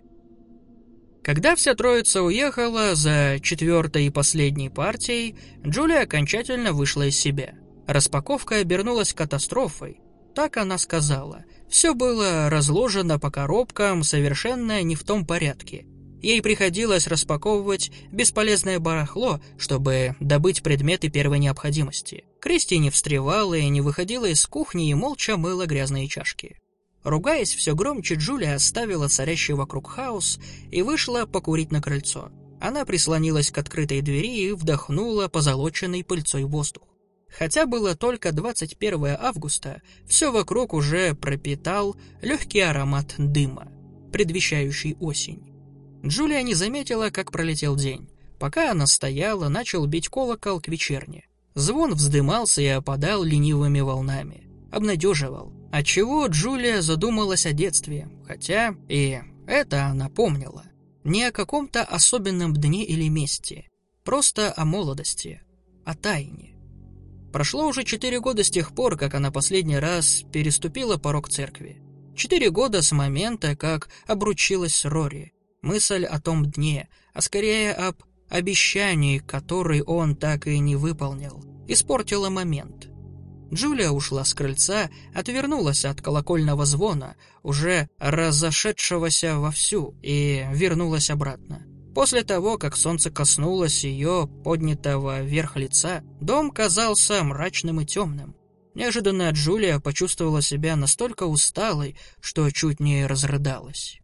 Когда вся троица уехала за четвертой и последней партией, Джулия окончательно вышла из себя. Распаковка обернулась катастрофой. Так она сказала. Все было разложено по коробкам совершенно не в том порядке. Ей приходилось распаковывать бесполезное барахло, чтобы добыть предметы первой необходимости. Кристи не встревала и не выходила из кухни и молча мыла грязные чашки. Ругаясь все громче, Джулия оставила царящий вокруг хаос и вышла покурить на крыльцо. Она прислонилась к открытой двери и вдохнула позолоченной пыльцой воздух. Хотя было только двадцать первое августа, все вокруг уже пропитал легкий аромат дыма, предвещающий осень. Джулия не заметила, как пролетел день. Пока она стояла, начал бить колокол к вечерне. Звон вздымался и опадал ленивыми волнами. Обнадеживал. Отчего Джулия задумалась о детстве, хотя и это она помнила. Не о каком-то особенном дне или месте, просто о молодости, о тайне. Прошло уже четыре года с тех пор, как она последний раз переступила порог церкви. Четыре года с момента, как обручилась с Рори. Мысль о том дне, а скорее об обещании, который он так и не выполнил, испортила момент. Джулия ушла с крыльца, отвернулась от колокольного звона, уже разошедшегося вовсю, и вернулась обратно. После того, как солнце коснулось ее поднятого вверх лица, дом казался мрачным и темным. Неожиданно Джулия почувствовала себя настолько усталой, что чуть не разрыдалась.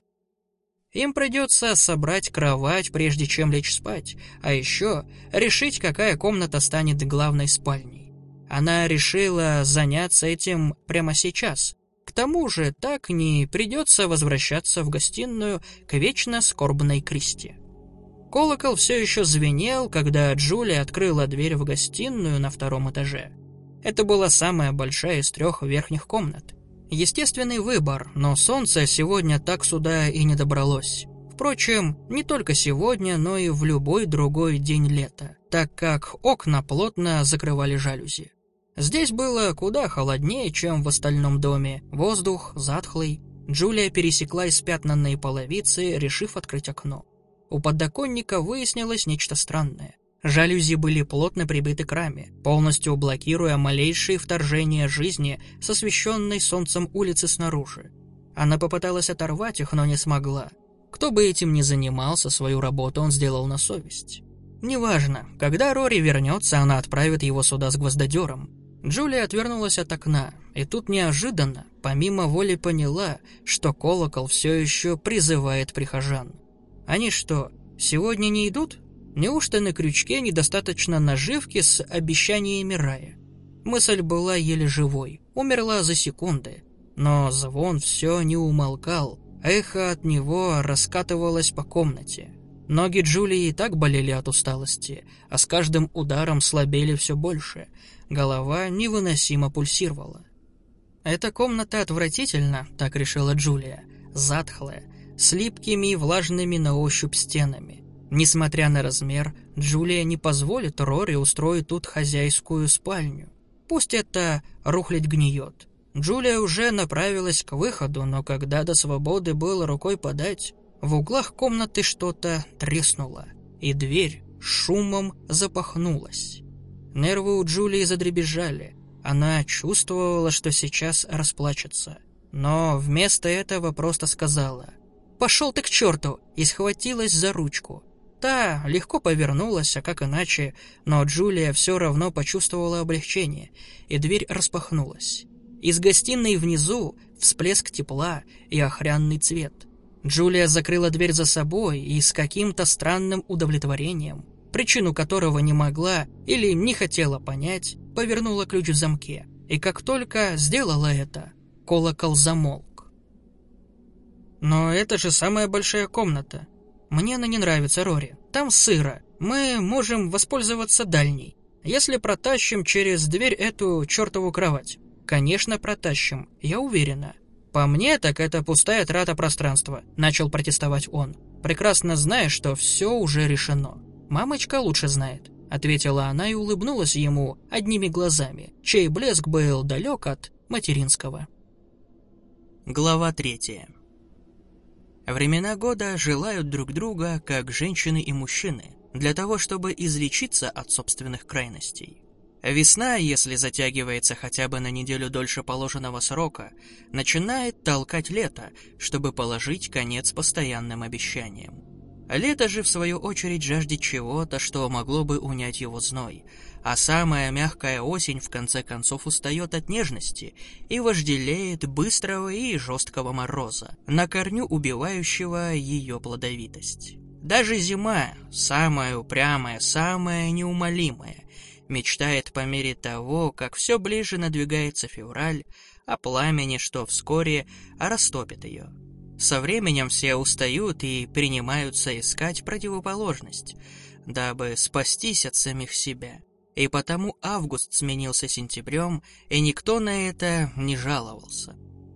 Им придется собрать кровать, прежде чем лечь спать, а еще решить, какая комната станет главной спальней. Она решила заняться этим прямо сейчас. К тому же так не придется возвращаться в гостиную к вечно скорбной Кристи. Колокол все еще звенел, когда Джулия открыла дверь в гостиную на втором этаже. Это была самая большая из трех верхних комнат. Естественный выбор, но солнце сегодня так сюда и не добралось. Впрочем, не только сегодня, но и в любой другой день лета, так как окна плотно закрывали жалюзи. Здесь было куда холоднее, чем в остальном доме. Воздух затхлый. Джулия пересекла испятнанные половицы, решив открыть окно. У подоконника выяснилось нечто странное. Жалюзи были плотно прибиты к раме, полностью блокируя малейшие вторжения жизни с освещенной солнцем улицы снаружи. Она попыталась оторвать их, но не смогла. Кто бы этим ни занимался, свою работу он сделал на совесть. Неважно, когда Рори вернется, она отправит его сюда с гвоздодером. Джулия отвернулась от окна, и тут неожиданно, помимо воли, поняла, что колокол все еще призывает прихожан. Они что, сегодня не идут? Неужто на крючке недостаточно наживки с обещаниями рая? Мысль была еле живой, умерла за секунды, но звон все не умолкал, эхо от него раскатывалось по комнате. Ноги Джулии и так болели от усталости, а с каждым ударом слабели все больше. Голова невыносимо пульсировала. «Эта комната отвратительна», — так решила Джулия, затхлая, с липкими и влажными на ощупь стенами. Несмотря на размер, Джулия не позволит Рори устроить тут хозяйскую спальню. Пусть это рухлядь гниет. Джулия уже направилась к выходу, но когда до свободы было рукой подать, в углах комнаты что-то треснуло, и дверь шумом запахнулась. Нервы у Джулии задребезжали. Она чувствовала, что сейчас расплачется. Но вместо этого просто сказала: «Пошел ты к черту!» и схватилась за ручку. Та легко повернулась, а как иначе, но Джулия все равно почувствовала облегчение, и дверь распахнулась. Из гостиной внизу всплеск тепла и охряный цвет. Джулия закрыла дверь за собой и с каким-то странным удовлетворением, причину которого не могла или не хотела понять, повернула ключ в замке. И как только сделала это, колокол замолк. «Но это же самая большая комната. Мне она не нравится, Рори. Там сыро. Мы можем воспользоваться дальней. Если протащим через дверь эту чертову кровать». «Конечно, протащим, я уверена». «По мне, так это пустая трата пространства», — начал протестовать он, прекрасно зная, что все уже решено. «Мамочка лучше знает», — ответила она и улыбнулась ему одними глазами, чей блеск был далек от материнского. Глава третья. Времена года желают друг друга, как женщины и мужчины, для того, чтобы излечиться от собственных крайностей. Весна, если затягивается хотя бы на неделю дольше положенного срока, начинает толкать лето, чтобы положить конец постоянным обещаниям. Лето же, в свою очередь, жаждет чего-то, что могло бы унять его зной, а самая мягкая осень в конце концов устает от нежности и вожделеет быстрого и жесткого мороза, на корню убивающего ее плодовитость. Даже зима, самая упрямая, самая неумолимая, мечтает по мере того, как все ближе надвигается февраль, о пламени, что вскоре растопит ее. Со временем все устают и принимаются искать противоположность, дабы спастись от самих себя. И потому август сменился сентябрем, и никто на это не жаловался.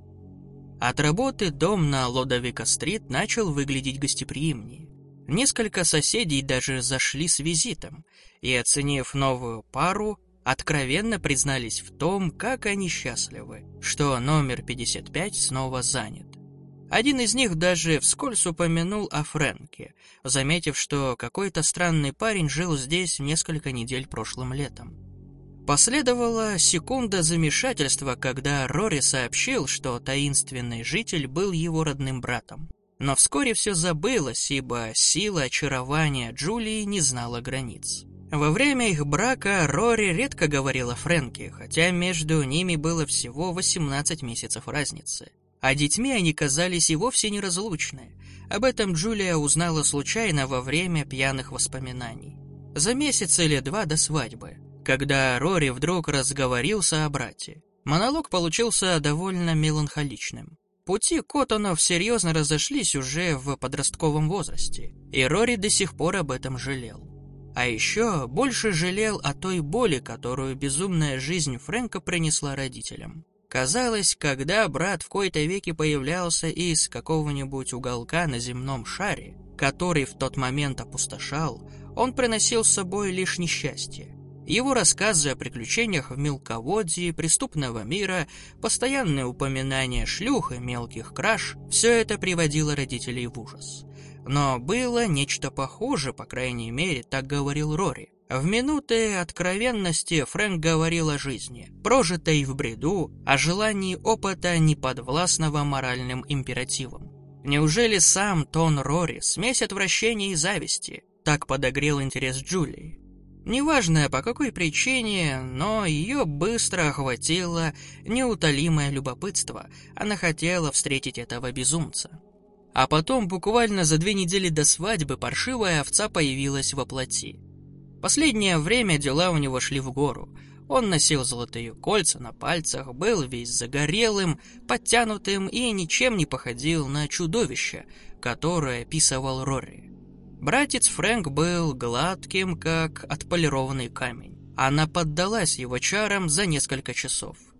От работы дом на Лодовика-стрит начал выглядеть гостеприимнее. Несколько соседей даже зашли с визитом и, оценив новую пару, откровенно признались в том, как они счастливы, что номер пятьдесят пять снова занят. Один из них даже вскользь упомянул о Фрэнке, заметив, что какой-то странный парень жил здесь несколько недель прошлым летом. Последовала секунда замешательства, когда Рори сообщил, что таинственный житель был его родным братом. Но вскоре все забылось, ибо сила очарования Джулии не знала границ. Во время их брака Рори редко говорил о Фрэнке, хотя между ними было всего восемнадцать месяцев разницы. А детьми они казались и вовсе неразлучны. Об этом Джулия узнала случайно во время пьяных воспоминаний. За месяц или два до свадьбы, когда Рори вдруг разговорился о брате. Монолог получился довольно меланхоличным. Пути Коттонов серьезно разошлись уже в подростковом возрасте, и Рори до сих пор об этом жалел. А еще больше жалел о той боли, которую безумная жизнь Фрэнка принесла родителям. Казалось, когда брат в кои-то веки появлялся из какого-нибудь уголка на земном шаре, который в тот момент опустошал, он приносил с собой лишь несчастье. Его рассказы о приключениях в мелководье, преступного мира, постоянное упоминание шлюх и мелких краж – все это приводило родителей в ужас. Но было нечто похуже, по крайней мере, так говорил Рори. В минуты откровенности Фрэнк говорил о жизни, прожитой в бреду, о желании опыта, неподвластного моральным императивам. Неужели сам тон Рори, смесь отвращения и зависти, так подогрел интерес Джулии? Неважно, по какой причине, но ее быстро охватило неутолимое любопытство. Она хотела встретить этого безумца. А потом, буквально за две недели до свадьбы, паршивая овца появилась во плоти. Последнее время дела у него шли в гору. Он носил золотые кольца на пальцах, был весь загорелым, подтянутым и ничем не походил на чудовище, которое описывал Рори. Братец Фрэнк был гладким, как отполированный камень. Она поддалась его чарам за несколько часов.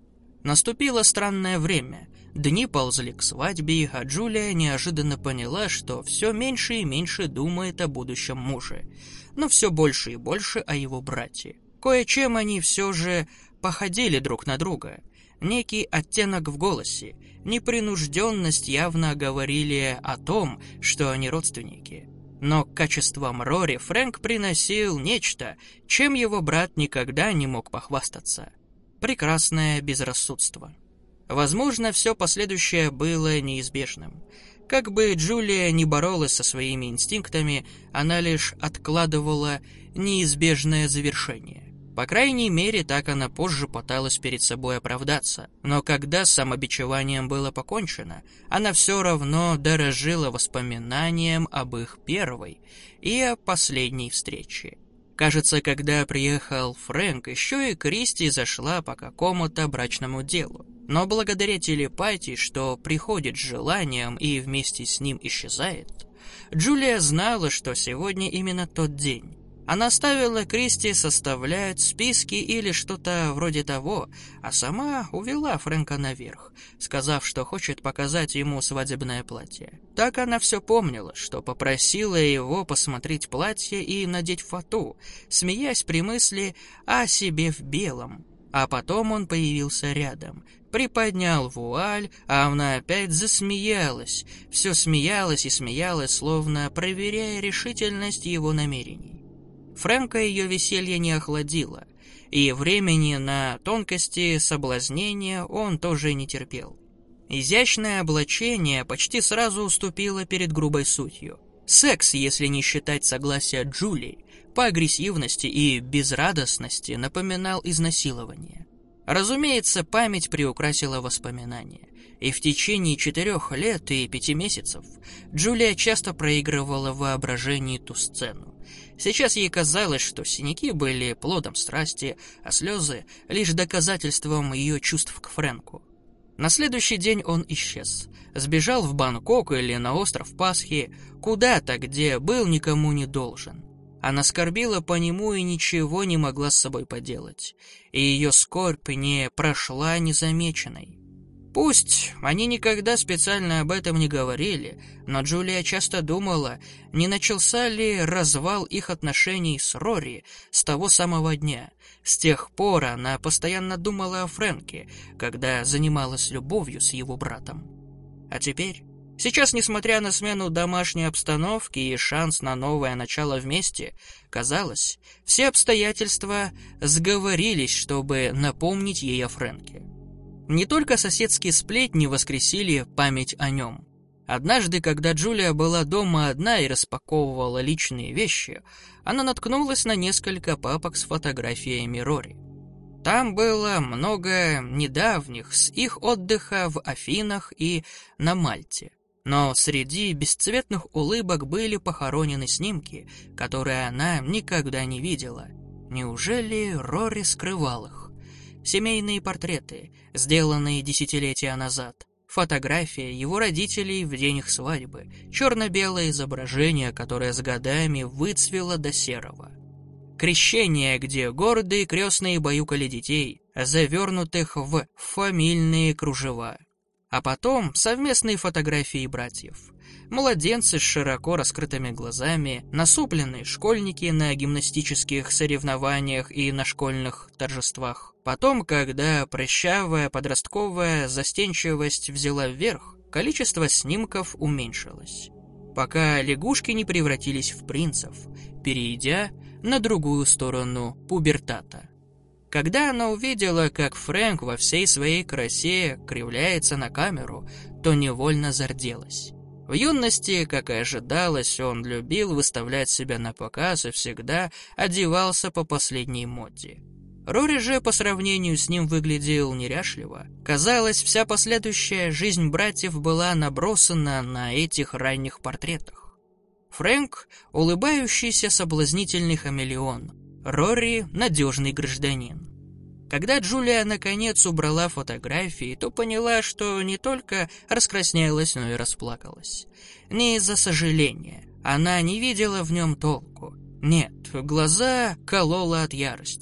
Наступило странное время. Дни ползли к свадьбе, а Джулия неожиданно поняла, что все меньше и меньше думает о будущем муже, но все больше и больше о его брате. Кое-чем они все же походили друг на друга. Некий оттенок в голосе, непринужденность явно говорили о том, что они родственники. Но к качествам Рори Фрэнк приносил нечто, чем его брат никогда не мог похвастаться. Прекрасное безрассудство. Возможно, все последующее было неизбежным. Как бы Джулия не боролась со своими инстинктами, она лишь откладывала неизбежное завершение. По крайней мере, так она позже пыталась перед собой оправдаться. Но когда с самобичеванием было покончено, она все равно дорожила воспоминанием об их первой и о последней встрече. Кажется, когда приехал Фрэнк, еще и Кристи зашла по какому-то брачному делу. Но благодаря телепатии, что приходит с желанием и вместе с ним исчезает, Джулия знала, что сегодня именно тот день. Она оставила Кристи составлять списки или что-то вроде того, а сама увела Фрэнка наверх, сказав, что хочет показать ему свадебное платье. Так она все помнила, что попросила его посмотреть платье и надеть фату, смеясь при мысли о себе в белом. А потом он появился рядом, приподнял вуаль, а она опять засмеялась, все смеялась и смеялась, словно проверяя решительность его намерений. Фрэнка ее веселье не охладило, и времени на тонкости соблазнения он тоже не терпел. Изящное облачение почти сразу уступило перед грубой сутью. Секс, если не считать согласия Джулии, по агрессивности и безрадостности напоминал изнасилование. Разумеется, память приукрасила воспоминания, и в течение четырех лет и пяти месяцев Джулия часто проигрывала в воображении ту сцену. Сейчас ей казалось, что синяки были плодом страсти, а слезы — лишь доказательством ее чувств к Фрэнку. На следующий день он исчез. Сбежал в Бангкок или на остров Пасхи, куда-то, где был никому не должен. Она скорбила по нему и ничего не могла с собой поделать, и ее скорбь не прошла незамеченной. Пусть они никогда специально об этом не говорили, но Джулия часто думала, не начался ли развал их отношений с Рори с того самого дня. С тех пор она постоянно думала о Фрэнке, когда занималась любовью с его братом. А теперь... Сейчас, несмотря на смену домашней обстановки и шанс на новое начало вместе, казалось, все обстоятельства сговорились, чтобы напомнить ей о Фрэнке. Не только соседские сплетни воскресили память о нем. Однажды, когда Джулия была дома одна и распаковывала личные вещи, она наткнулась на несколько папок с фотографиями Рори. Там было много недавних с их отдыха в Афинах и на Мальте. Но среди бесцветных улыбок были похоронены снимки, которые она никогда не видела. Неужели Рори скрывал их? Семейные портреты, сделанные десятилетия назад, фотография его родителей в день их свадьбы, черно-белое изображение, которое с годами выцвело до серого. Крещение, где гордые крестные баюкали детей, завернутых в фамильные кружева. А потом совместные фотографии братьев. Младенцы с широко раскрытыми глазами, насупленные школьники на гимнастических соревнованиях и на школьных торжествах. Потом, когда прыщавая подростковая застенчивость взяла вверх, количество снимков уменьшилось, пока лягушки не превратились в принцев, перейдя на другую сторону пубертата. Когда она увидела, как Фрэнк во всей своей красе кривляется на камеру, то невольно зарделась. В юности, как и ожидалось, он любил выставлять себя на показ и всегда одевался по последней моде. Рори же по сравнению с ним выглядел неряшливо. Казалось, вся последующая жизнь братьев была набросана на этих ранних портретах. Фрэнк — улыбающийся соблазнительный хамелеон, Рори — надежный гражданин. Когда Джулия наконец убрала фотографии, то поняла, что не только раскраснелась, но и расплакалась. Не из-за сожаления. Она не видела в нем толку. Нет, глаза колола от ярости.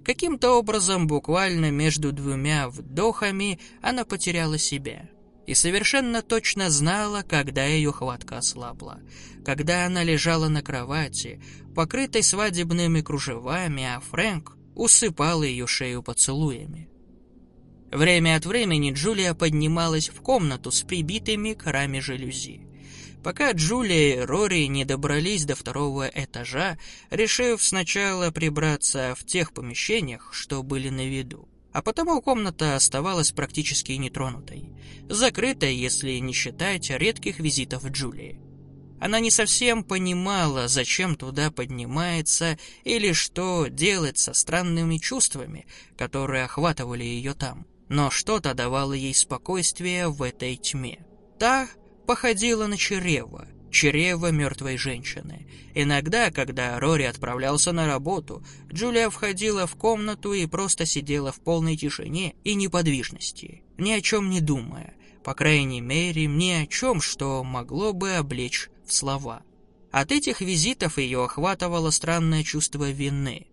Каким-то образом, буквально между двумя вдохами, она потеряла себя. И совершенно точно знала, когда ее хватка ослабла. Когда она лежала на кровати, покрытой свадебными кружевами, а Фрэнк усыпал ее шею поцелуями. Время от времени Джулия поднималась в комнату с прибитыми к раме жалюзи. Пока Джулия и Рори не добрались до второго этажа, решив сначала прибраться в тех помещениях, что были на виду. А потому комната оставалась практически нетронутой, закрытой, если не считать редких визитов Джулии. Она не совсем понимала, зачем туда поднимается или что делать со странными чувствами, которые охватывали ее там. Но что-то давало ей спокойствие в этой тьме. Та походила на чрево, чрево мертвой женщины. Иногда, когда Рори отправлялся на работу, Джулия входила в комнату и просто сидела в полной тишине и неподвижности, ни о чем не думая, по крайней мере, ни о чем, что могло бы облечь в слова. От этих визитов ее охватывало странное чувство вины.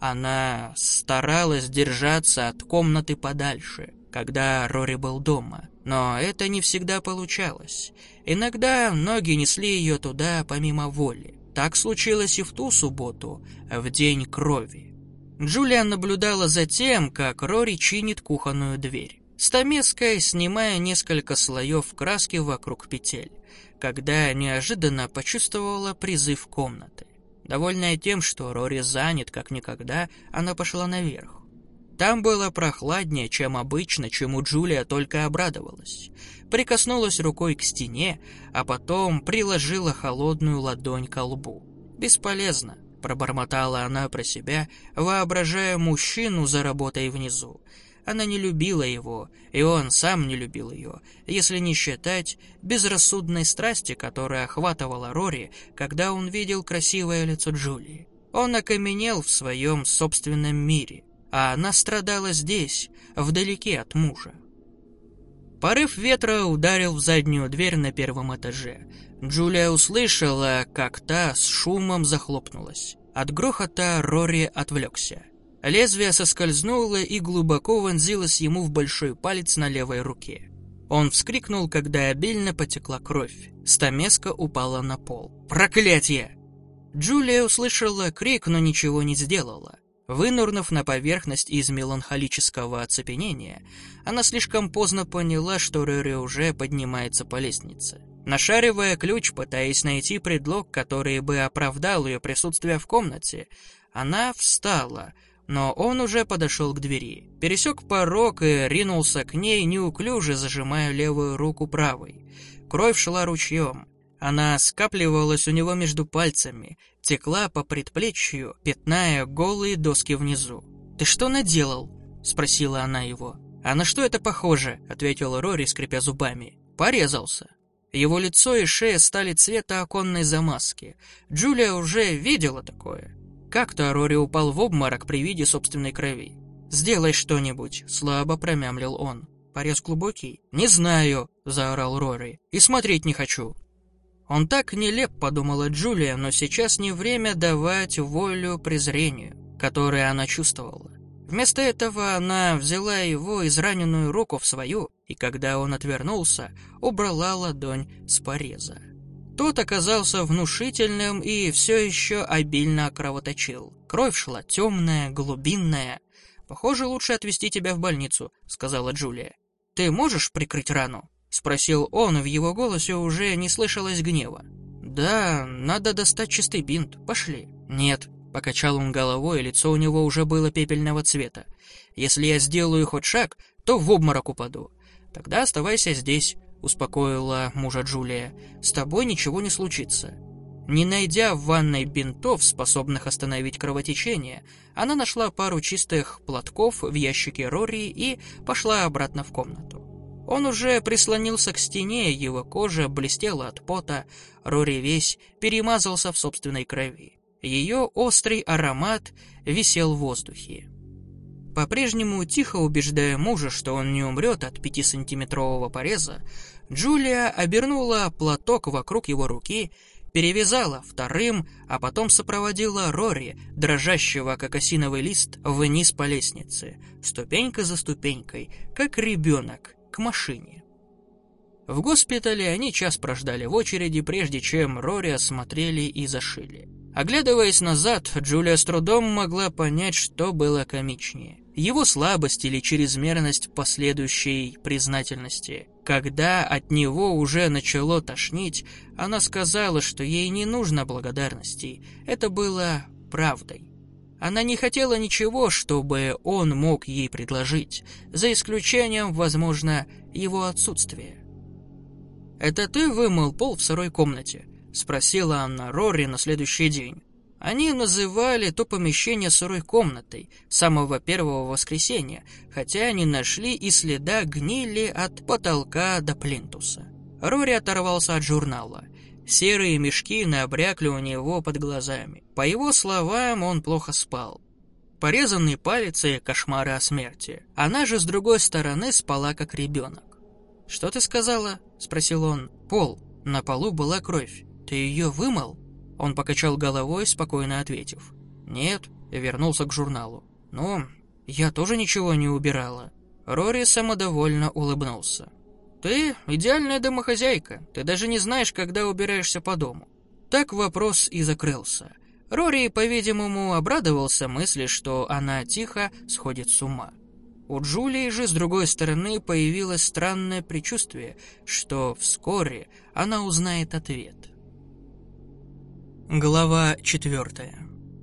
Она старалась держаться от комнаты подальше, когда Рори был дома, но это не всегда получалось. Иногда ноги несли ее туда помимо воли. Так случилось и в ту субботу, в день крови. Джулия наблюдала за тем, как Рори чинит кухонную дверь, стамеской снимая несколько слоев краски вокруг петель, когда неожиданно почувствовала призыв комнаты. Довольная тем, что Рори занят как никогда, она пошла наверх. Там было прохладнее, чем обычно, чему Джулия только обрадовалась. Прикоснулась рукой к стене, а потом приложила холодную ладонь ко лбу. «Бесполезно», — пробормотала она про себя, воображая мужчину за работой внизу. Она не любила его, и он сам не любил ее, если не считать безрассудной страсти, которая охватывала Рори, когда он видел красивое лицо Джулии. Он окаменел в своем собственном мире, а она страдала здесь, вдалеке от мужа. Порыв ветра ударил в заднюю дверь на первом этаже. Джулия услышала, как та с шумом захлопнулась. От грохота Рори отвлекся. Лезвие соскользнуло и глубоко вонзилось ему в большой палец на левой руке. Он вскрикнул, когда обильно потекла кровь. Стамеска упала на пол. «Проклятие!» Джулия услышала крик, но ничего не сделала. Вынурнув на поверхность из меланхолического оцепенения, она слишком поздно поняла, что Рори уже поднимается по лестнице. Нашаривая ключ, пытаясь найти предлог, который бы оправдал ее присутствие в комнате, она встала, но он уже подошел к двери, пересек порог и ринулся к ней, неуклюже зажимая левую руку правой. Кровь шла ручьем. Она скапливалась у него между пальцами, текла по предплечью, пятная голые доски внизу. «Ты что наделал?» — спросила она его. «А на что это похоже?» — ответил Рори, скрипя зубами. «Порезался». Его лицо и шея стали цвета оконной замазки. Джулия уже видела такое. Как-то Рори упал в обморок при виде собственной крови. «Сделай что-нибудь», — слабо промямлил он. «Порез глубокий?» «Не знаю», — заорал Рори. «И смотреть не хочу». «Он так нелеп», — подумала Джулия, но сейчас не время давать волю презрению, которое она чувствовала. Вместо этого она взяла его израненную руку в свою, и когда он отвернулся, убрала ладонь с пореза. Тот оказался внушительным и все еще обильно кровоточил. Кровь шла темная, глубинная. «Похоже, лучше отвезти тебя в больницу», — сказала Джулия. «Ты можешь прикрыть рану?» — спросил он, и в его голосе уже не слышалось гнева. «Да, надо достать чистый бинт. Пошли». «Нет», — покачал он головой, и лицо у него уже было пепельного цвета. «Если я сделаю хоть шаг, то в обморок упаду. Тогда оставайся здесь», — успокоила мужа Джулия. «С тобой ничего не случится». Не найдя в ванной бинтов, способных остановить кровотечение, она нашла пару чистых платков в ящике Рори и пошла обратно в комнату. Он уже прислонился к стене, его кожа блестела от пота, Рори весь перемазался в собственной крови. Ее острый аромат висел в воздухе. По-прежнему тихо убеждая мужа, что он не умрет от пятисантиметрового пореза, Джулия обернула платок вокруг его руки перевязала вторым, а потом сопроводила Рори, дрожащего как осиновый лист, вниз по лестнице, ступенька за ступенькой, как ребенок, к машине. В госпитале они час прождали в очереди, прежде чем Рори осмотрели и зашили. Оглядываясь назад, Джулия с трудом могла понять, что было комичнее. Его слабость или чрезмерность последующей признательности. Когда от него уже начало тошнить, она сказала, что ей не нужно благодарности. Это было правдой. Она не хотела ничего, чтобы он мог ей предложить, за исключением, возможно, его отсутствия. «Это ты вымыл пол в сырой комнате?» — спросила она Рори на следующий день. Они называли то помещение сырой комнатой с самого первого воскресенья, хотя не нашли и следа гнили от потолка до плинтуса. Рори оторвался от журнала. Серые мешки набрякли у него под глазами. По его словам, он плохо спал. Порезанный палец и кошмары о смерти. Она же, с другой стороны, спала как ребенок. «Что ты сказала?» — спросил он. «Пол. На полу была кровь. Ты ее вымыл?» Он покачал головой, спокойно ответив. «Нет», — вернулся к журналу. «Ну, я тоже ничего не убирала». Рори самодовольно улыбнулся. «Ты идеальная домохозяйка. Ты даже не знаешь, когда убираешься по дому». Так вопрос и закрылся. Рори, по-видимому, обрадовался мысли, что она тихо сходит с ума. У Джулии же, с другой стороны, появилось странное предчувствие, что вскоре она узнает ответ. Глава четвертая.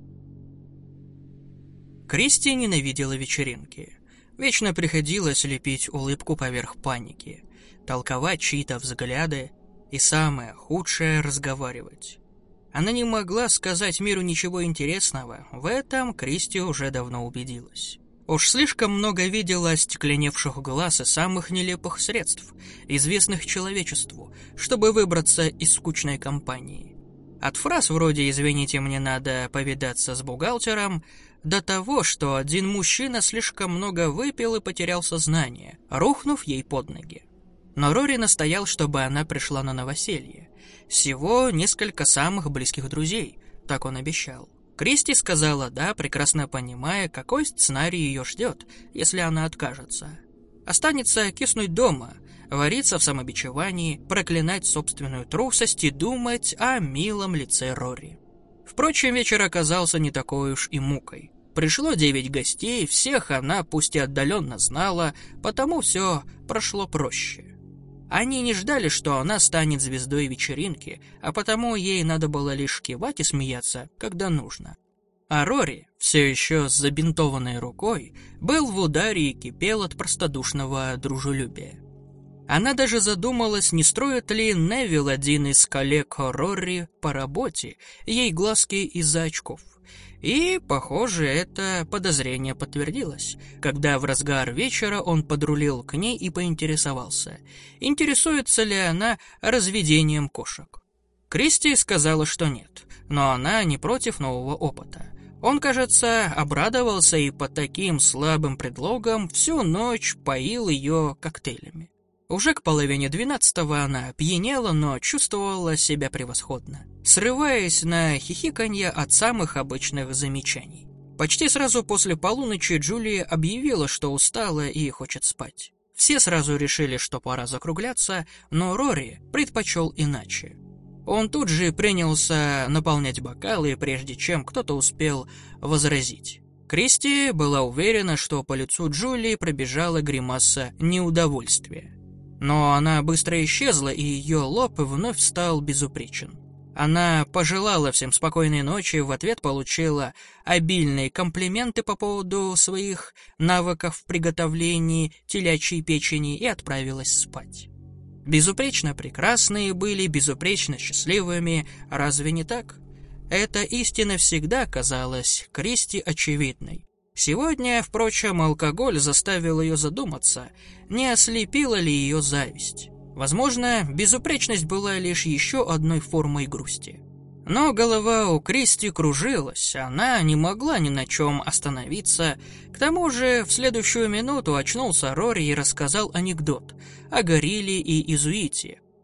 Кристи ненавидела вечеринки. Вечно приходилось лепить улыбку поверх паники, толковать чьи-то взгляды и, самое худшее, разговаривать. Она не могла сказать миру ничего интересного, в этом Кристи уже давно убедилась. Уж слишком много видела остекленевших глаз и самых нелепых средств, известных человечеству, чтобы выбраться из скучной компании. От фраз вроде «извините, мне надо повидаться с бухгалтером» до того, что один мужчина слишком много выпил и потерял сознание, рухнув ей под ноги. Но Рори настоял, чтобы она пришла на новоселье. Всего несколько самых близких друзей, так он обещал. Кристи сказала «да», прекрасно понимая, какой сценарий ее ждет, если она откажется. Останется киснуть дома, вариться в самобичевании, проклинать собственную трусость и думать о милом лице Рори. Впрочем, вечер оказался не такой уж и мукой. Пришло девять гостей, всех она пусть и отдаленно знала, потому все прошло проще. Они не ждали, что она станет звездой вечеринки, а потому ей надо было лишь кивать и смеяться, когда нужно. А Рори, все еще с забинтованной рукой, был в ударе и кипел от простодушного дружелюбия. Она даже задумалась, не строит ли Невилл, один из коллег Рори по работе, ей глазки из-за очков. И, похоже, это подозрение подтвердилось, когда в разгар вечера он подрулил к ней и поинтересовался, интересуется ли она разведением кошек. Кристи сказала, что нет, но она не против нового опыта. Он, кажется, обрадовался и под таким слабым предлогом всю ночь поил ее коктейлями. Уже к половине двенадцатого она опьянела, но чувствовала себя превосходно, срываясь на хихиканье от самых обычных замечаний. Почти сразу после полуночи Джулия объявила, что устала и хочет спать. Все сразу решили, что пора закругляться, но Рори предпочел иначе. Он тут же принялся наполнять бокалы, прежде чем кто-то успел возразить. Кристи была уверена, что по лицу Джулии пробежала гримаса неудовольствия. Но она быстро исчезла, и ее лоб вновь стал безупречен. Она пожелала всем спокойной ночи, в ответ получила обильные комплименты по поводу своих навыков в приготовлении телячьей печени и отправилась спать. Безупречно прекрасные были, безупречно счастливыми, разве не так? Эта истина всегда казалась Кристи очевидной. Сегодня, впрочем, алкоголь заставил ее задуматься, не ослепила ли ее зависть. Возможно, безупречность была лишь еще одной формой грусти. Но голова у Кристи кружилась, она не могла ни на чем остановиться. К тому же в следующую минуту очнулся Рори и рассказал анекдот о горилле и иезуите.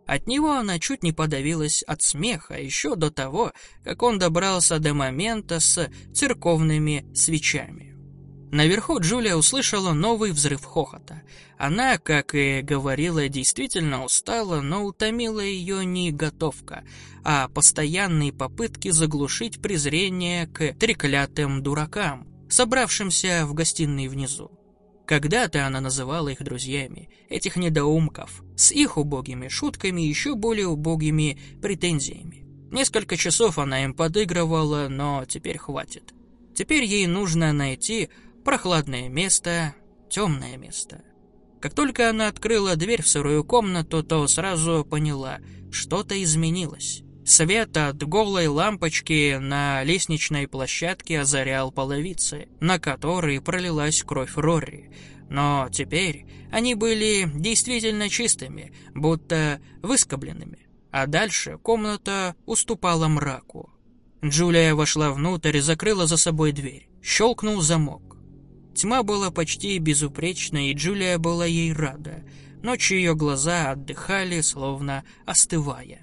От него она чуть не подавилась от смеха еще до того, как он добрался до момента с церковными свечами. Наверху Джулия услышала новый взрыв хохота. Она, как и говорила, действительно устала, но утомила ее не готовка, а постоянные попытки заглушить презрение к треклятым дуракам, собравшимся в гостиной внизу. Когда-то она называла их друзьями, этих недоумков, с их убогими шутками и еще более убогими претензиями. Несколько часов она им подыгрывала, но теперь хватит. Теперь ей нужно найти прохладное место, темное место. Как только она открыла дверь в сырую комнату, то сразу поняла, что-то изменилось. Свет от голой лампочки на лестничной площадке озарял половицы, на которые пролилась кровь Рори. Но теперь они были действительно чистыми, будто выскобленными. А дальше комната уступала мраку. Джулия вошла внутрь и закрыла за собой дверь. Щелкнул замок. Тьма была почти безупречной, и Джулия была ей рада. Ночью ее глаза отдыхали, словно остывая.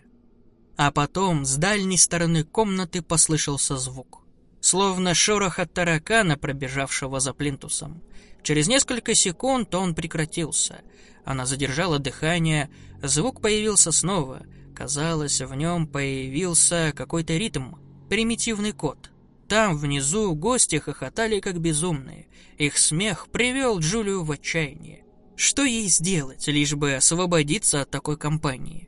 А потом с дальней стороны комнаты послышался звук. Словно шорох от таракана, пробежавшего за плинтусом. Через несколько секунд он прекратился. Она задержала дыхание, звук появился снова. Казалось, в нем появился какой-то ритм, примитивный код. Там, внизу, гости хохотали как безумные. Их смех привел Джулию в отчаяние. Что ей сделать, лишь бы освободиться от такой компании?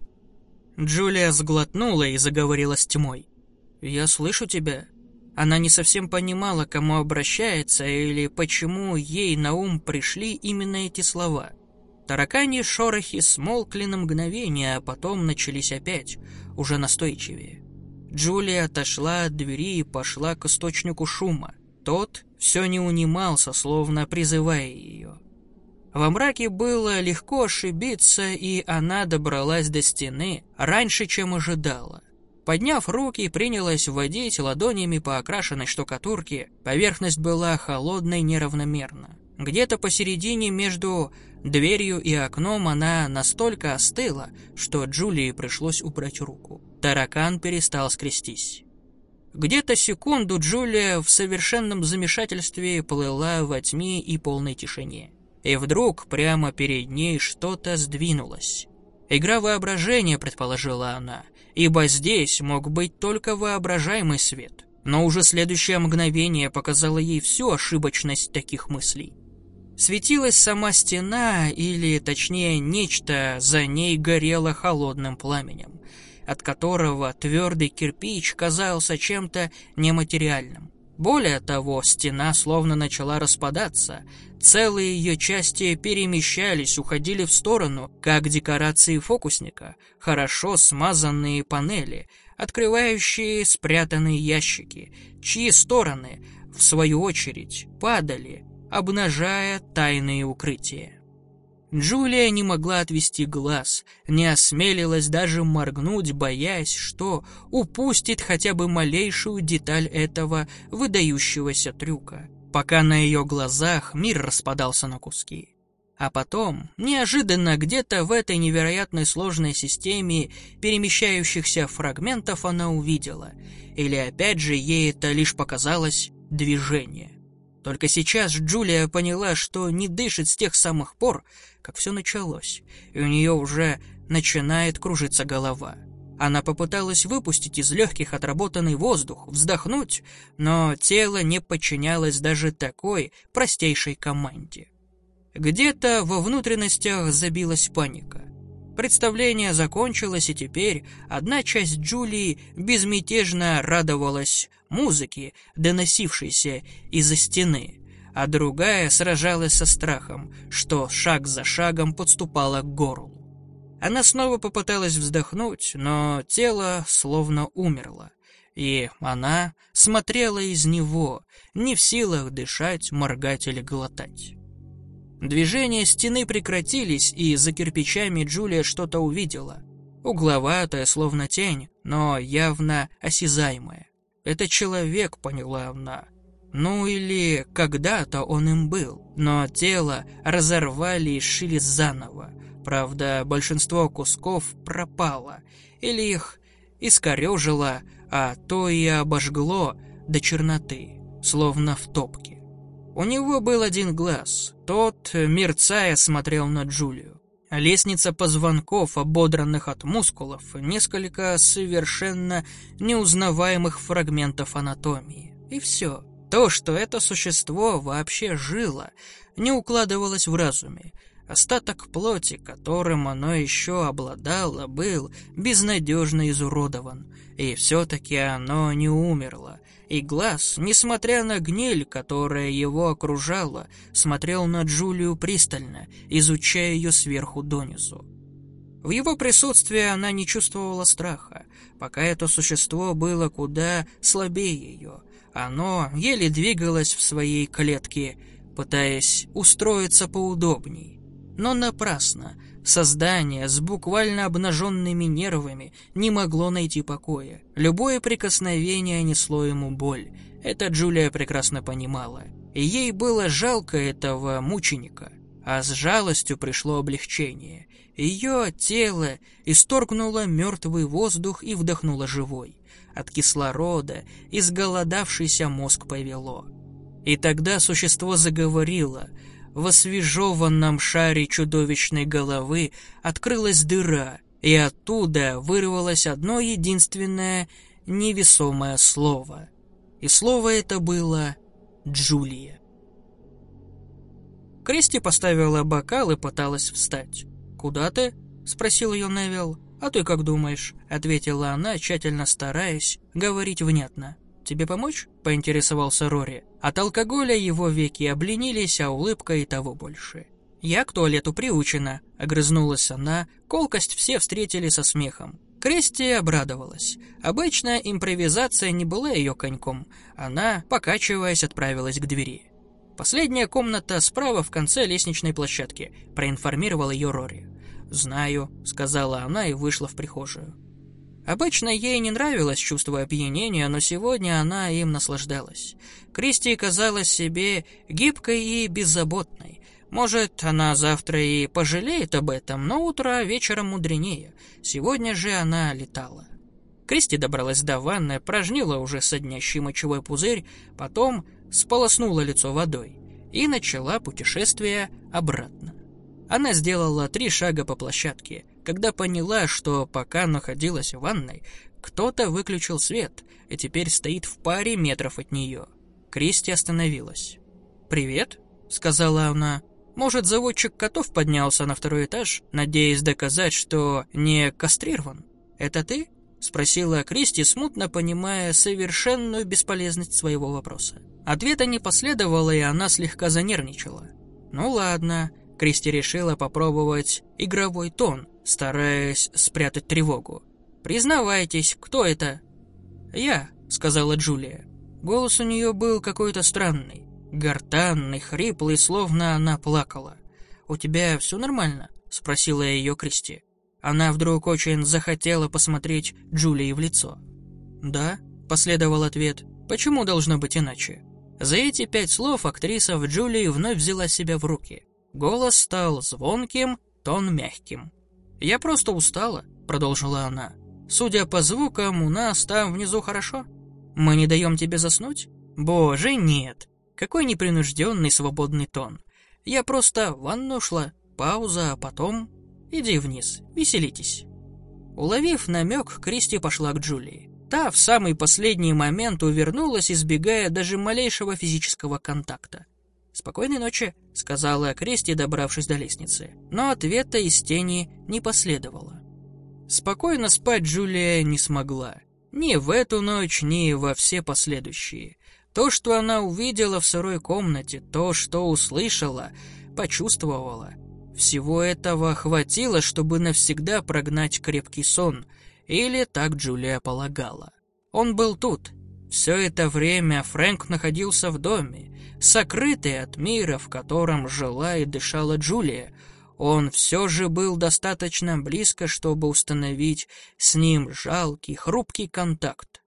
Джулия сглотнула и заговорила с тьмой. «Я слышу тебя». Она не совсем понимала, к кому обращается, или почему ей на ум пришли именно эти слова. Тараканьи шорохи смолкли на мгновение, а потом начались опять, уже настойчивее. Джулия отошла от двери и пошла к источнику шума. Тот все не унимался, словно призывая ее. Во мраке было легко ошибиться, и она добралась до стены раньше, чем ожидала. Подняв руки, принялась водить ладонями по окрашенной штукатурке. Поверхность была холодной неравномерно. Где-то посередине между дверью и окном она настолько остыла, что Джулии пришлось убрать руку. Таракан перестал скрестись. Где-то секунду Джулия в совершенном замешательстве плыла во тьме и полной тишине. И вдруг прямо перед ней что-то сдвинулось. «Игра воображения», — предположила она, ибо здесь мог быть только воображаемый свет. Но уже следующее мгновение показало ей всю ошибочность таких мыслей. Светилась сама стена, или, точнее, нечто за ней горело холодным пламенем, от которого твердый кирпич казался чем-то нематериальным. Более того, стена словно начала распадаться, целые ее части перемещались, уходили в сторону, как декорации фокусника, хорошо смазанные панели, открывающие спрятанные ящики, чьи стороны, в свою очередь, падали, обнажая тайные укрытия. Джулия не могла отвести глаз, не осмелилась даже моргнуть, боясь, что упустит хотя бы малейшую деталь этого выдающегося трюка, пока на ее глазах мир распадался на куски. А потом, неожиданно где-то в этой невероятной сложной системе перемещающихся фрагментов она увидела, или опять же ей это лишь показалось, движение. Только сейчас Джулия поняла, что не дышит с тех самых пор, как все началось, и у нее уже начинает кружиться голова. Она попыталась выпустить из легких отработанный воздух, вздохнуть, но тело не подчинялось даже такой простейшей команде. Где-то во внутренностях забилась паника. Представление закончилось, и теперь одна часть Джулии безмятежно радовалась музыке, доносившейся из-за стены, а другая сражалась со страхом, что шаг за шагом подступала к горлу. Она снова попыталась вздохнуть, но тело словно умерло, и она смотрела из него, не в силах дышать, моргать или глотать. Движения стены прекратились, и за кирпичами Джулия что-то увидела. Угловатое, словно тень, но явно осязаемое. «Это человек», — поняла она. Ну или когда-то он им был, но тело разорвали и сшили заново, Правда, большинство кусков пропало, или их искорежило, а то и обожгло до черноты, словно в топке. У него был один глаз, тот, мерцая, смотрел на Джулию. Лестница позвонков, ободранных от мускулов, несколько совершенно неузнаваемых фрагментов анатомии. И все. То, что это существо вообще жило, не укладывалось в разуме. Остаток плоти, которым оно еще обладало, был безнадежно изуродован. И все-таки оно не умерло. И глаз, несмотря на гниль, которая его окружала, смотрел на Джулию пристально, изучая ее сверху донизу. В его присутствии она не чувствовала страха, пока это существо было куда слабее ее. Оно еле двигалось в своей клетке, пытаясь устроиться поудобней. Но напрасно. Создание с буквально обнаженными нервами не могло найти покоя. Любое прикосновение несло ему боль. Это Джулия прекрасно понимала. И ей было жалко этого мученика. А с жалостью пришло облегчение. Ее тело исторгнуло мертвый воздух и вдохнуло живой. От кислорода изголодавшийся мозг повело. И тогда существо заговорило. В освежеванном шаре чудовищной головы открылась дыра, и оттуда вырвалось одно единственное невесомое слово. И слово это было «Джулия». Кристи поставила бокал и пыталась встать. «Куда ты?» — спросил ее Невилл. «А ты как думаешь?» — ответила она, тщательно стараясь говорить внятно. «Тебе помочь?» — поинтересовался Рори. От алкоголя его веки обленились, а улыбка и того больше. «Я к туалету приучена», — огрызнулась она, колкость все встретили со смехом. Кристи обрадовалась. Обычно импровизация не была ее коньком. Она, покачиваясь, отправилась к двери. «Последняя комната справа в конце лестничной площадки», — проинформировал ее Рори. «Знаю», — сказала она и вышла в прихожую. Обычно ей не нравилось чувство опьянения, но сегодня она им наслаждалась. Кристи казалась себе гибкой и беззаботной. Может, она завтра и пожалеет об этом, но утро вечером мудренее. Сегодня же она летала. Кристи добралась до ванны, прожнила уже соднящий мочевой пузырь, потом сполоснула лицо водой и начала путешествие обратно. Она сделала три шага по площадке, когда поняла, что пока находилась в ванной, кто-то выключил свет и теперь стоит в паре метров от нее. Кристи остановилась. «Привет», — сказала она. «Может, заводчик котов поднялся на второй этаж, надеясь доказать, что не кастрирован? Это ты?» — спросила Кристи, смутно понимая совершенную бесполезность своего вопроса. Ответа не последовало, и она слегка занервничала. «Ну ладно». Кристи решила попробовать игровой тон, стараясь спрятать тревогу. «Признавайтесь, кто это?» «Я», — сказала Джулия. Голос у нее был какой-то странный, гортанный, хриплый, словно она плакала. «У тебя все нормально?» — спросила ее Кристи. Она вдруг очень захотела посмотреть Джулии в лицо. «Да», — последовал ответ. «Почему должно быть иначе?» За эти пять слов актриса в Джулии вновь взяла себя в руки. Голос стал звонким, тон мягким. «Я просто устала», — продолжила она. «Судя по звукам, у нас там внизу хорошо. Мы не даем тебе заснуть?» «Боже, нет. Какой непринужденный свободный тон. Я просто в ванну ушла, пауза, а потом... Иди вниз, веселитесь». Уловив намек, Кристи пошла к Джулии. Та в самый последний момент увернулась, избегая даже малейшего физического контакта. «Спокойной ночи», — сказала Кристи, добравшись до лестницы. Но ответа из тени не последовало. Спокойно спать Джулия не смогла. Ни в эту ночь, ни во все последующие. То, что она увидела в сырой комнате, то, что услышала, почувствовала. Всего этого хватило, чтобы навсегда прогнать крепкий сон. Или так Джулия полагала. Он был тут. Все это время Фрэнк находился в доме, сокрытый от мира, в котором жила и дышала Джулия. Он все же был достаточно близко, чтобы установить с ним жалкий, хрупкий контакт.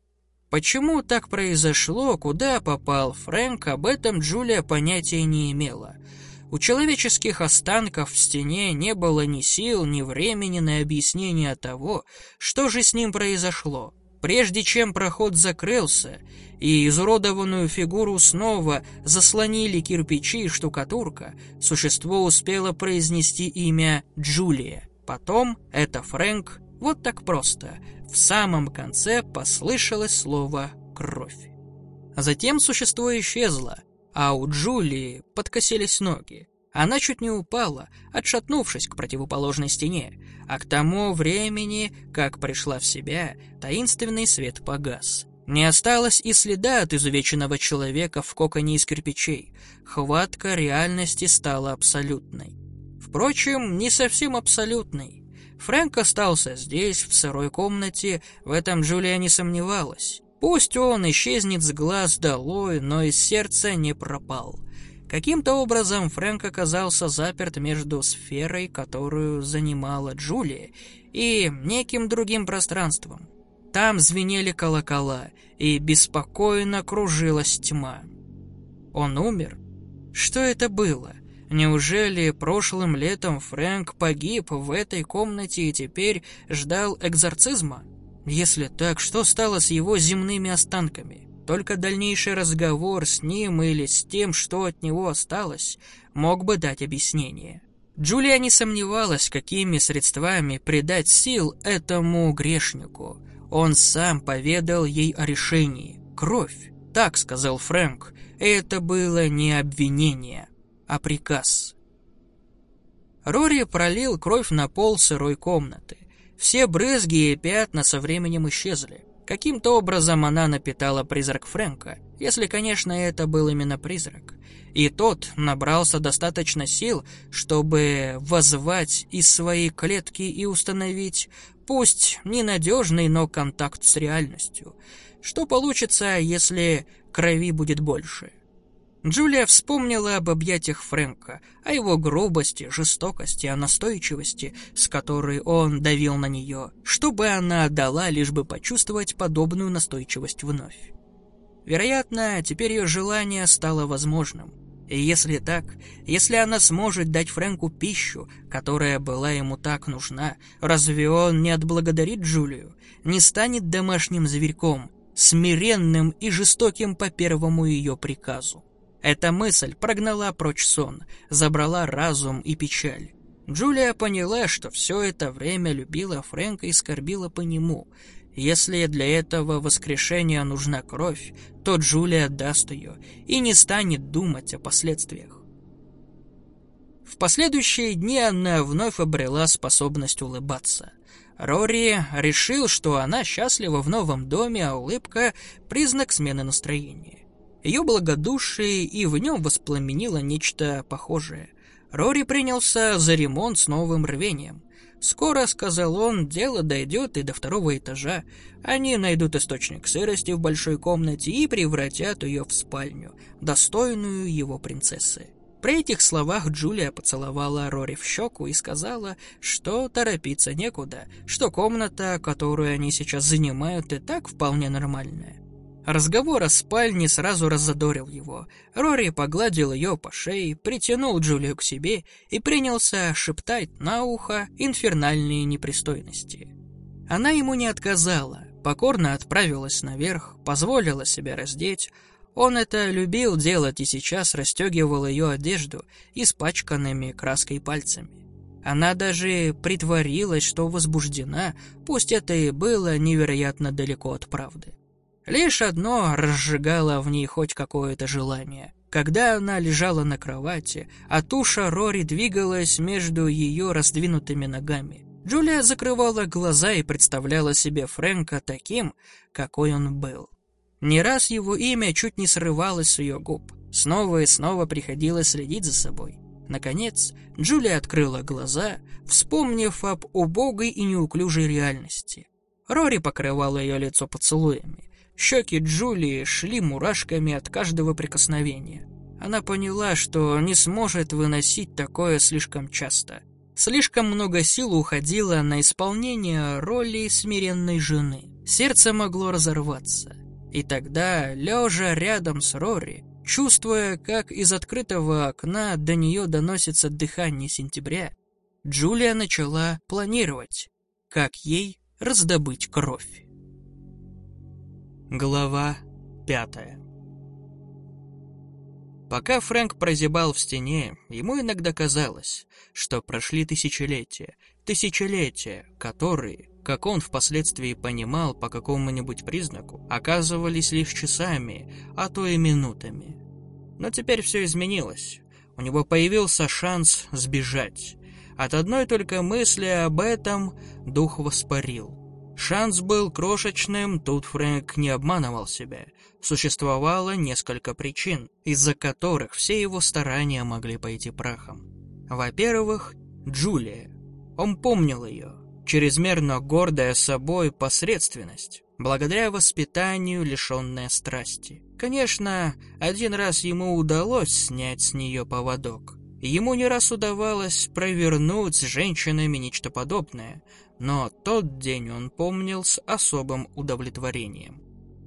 Почему так произошло, куда попал Фрэнк, об этом Джулия понятия не имела. У человеческих останков в стене не было ни сил, ни времени на объяснение того, что же с ним произошло. Прежде чем проход закрылся, и изуродованную фигуру снова заслонили кирпичи и штукатурка, существо успело произнести имя Джулия. Потом это Фрэнк, вот так просто. В самом конце послышалось слово «кровь». Затем существо исчезло, а у Джулии подкосились ноги. Она чуть не упала, отшатнувшись к противоположной стене, а к тому времени, как пришла в себя, таинственный свет погас. Не осталось и следа от изувеченного человека в коконе из кирпичей. Хватка реальности стала абсолютной. Впрочем, не совсем абсолютной. Фрэнк остался здесь, в сырой комнате, в этом Джулия не сомневалась. Пусть он исчезнет с глаз долой, но из сердца не пропал. Каким-то образом Фрэнк оказался заперт между сферой, которую занимала Джулия, и неким другим пространством. Там звенели колокола, и беспокойно кружилась тьма. Он умер? Что это было? Неужели прошлым летом Фрэнк погиб в этой комнате и теперь ждал экзорцизма? Если так, что стало с его земными останками? Только дальнейший разговор с ним или с тем, что от него осталось, мог бы дать объяснение. Джулия не сомневалась, какими средствами придать сил этому грешнику. Он сам поведал ей о решении. «Кровь», — так сказал Фрэнк. Это было не обвинение, а приказ. Рори пролил кровь на пол сырой комнаты. Все брызги и пятна со временем исчезли. Каким-то образом она напитала призрак Фрэнка, если, конечно, это был именно призрак. И тот набрался достаточно сил, чтобы воззвать из своей клетки и установить, пусть ненадежный, но контакт с реальностью. Что получится, если крови будет больше? Джулия вспомнила об объятиях Фрэнка, о его грубости, жестокости, о настойчивости, с которой он давил на нее, что бы она отдала, лишь бы почувствовать подобную настойчивость вновь. Вероятно, теперь ее желание стало возможным. И если так, если она сможет дать Фрэнку пищу, которая была ему так нужна, разве он не отблагодарит Джулию, не станет домашним зверьком, смиренным и жестоким по первому ее приказу? Эта мысль прогнала прочь сон, забрала разум и печаль. Джулия поняла, что все это время любила Фрэнка и скорбила по нему. Если для этого воскрешения нужна кровь, то Джулия даст ее и не станет думать о последствиях. В последующие дни она вновь обрела способность улыбаться. Рори решил, что она счастлива в новом доме, а улыбка – признак смены настроения. Ее благодушие и в нем воспламенило нечто похожее. Рори принялся за ремонт с новым рвением. «Скоро, — сказал он, — дело дойдет и до второго этажа. Они найдут источник сырости в большой комнате и превратят ее в спальню, достойную его принцессы». При этих словах Джулия поцеловала Рори в щеку и сказала, что торопиться некуда, что комната, которую они сейчас занимают, и так вполне нормальная. Разговор о спальне сразу раззадорил его. Рори погладил ее по шее, притянул Джулию к себе и принялся шептать на ухо инфернальные непристойности. Она ему не отказала, покорно отправилась наверх, позволила себя раздеть. Он это любил делать и сейчас расстегивал ее одежду испачканными краской пальцами. Она даже притворилась, что возбуждена, пусть это и было невероятно далеко от правды. Лишь одно разжигало в ней хоть какое-то желание. Когда она лежала на кровати, а туша Рори двигалась между ее раздвинутыми ногами. Джулия закрывала глаза и представляла себе Фрэнка таким, какой он был. Не раз его имя чуть не срывалось с ее губ. Снова и снова приходилось следить за собой. Наконец, Джулия открыла глаза, вспомнив об убогой и неуклюжей реальности. Рори покрывал ее лицо поцелуями. Щеки Джулии шли мурашками от каждого прикосновения. Она поняла, что не сможет выносить такое слишком часто. Слишком много сил уходило на исполнение роли смиренной жены. Сердце могло разорваться. И тогда, лежа рядом с Рори, Чувствуя, как из открытого окна до нее доносится дыхание сентября, Джулия начала планировать, как ей раздобыть кровь. Глава пятая. Пока Фрэнк прозябал в стене, ему иногда казалось, что прошли тысячелетия, тысячелетия, которые, как он впоследствии понимал по какому-нибудь признаку, оказывались лишь часами, а то и минутами. Но теперь все изменилось. У него появился шанс сбежать. От одной только мысли об этом дух воспарил. Шанс был крошечным, тут Фрэнк не обманывал себя. Существовало несколько причин, из-за которых все его старания могли пойти прахом. Во-первых, Джулия. Он помнил ее. Чрезмерно гордая собой посредственность, благодаря воспитанию, лишенная страсти. Конечно, один раз ему удалось снять с нее поводок. Ему не раз удавалось провернуть с женщинами нечто подобное, но тот день он помнил с особым удовлетворением.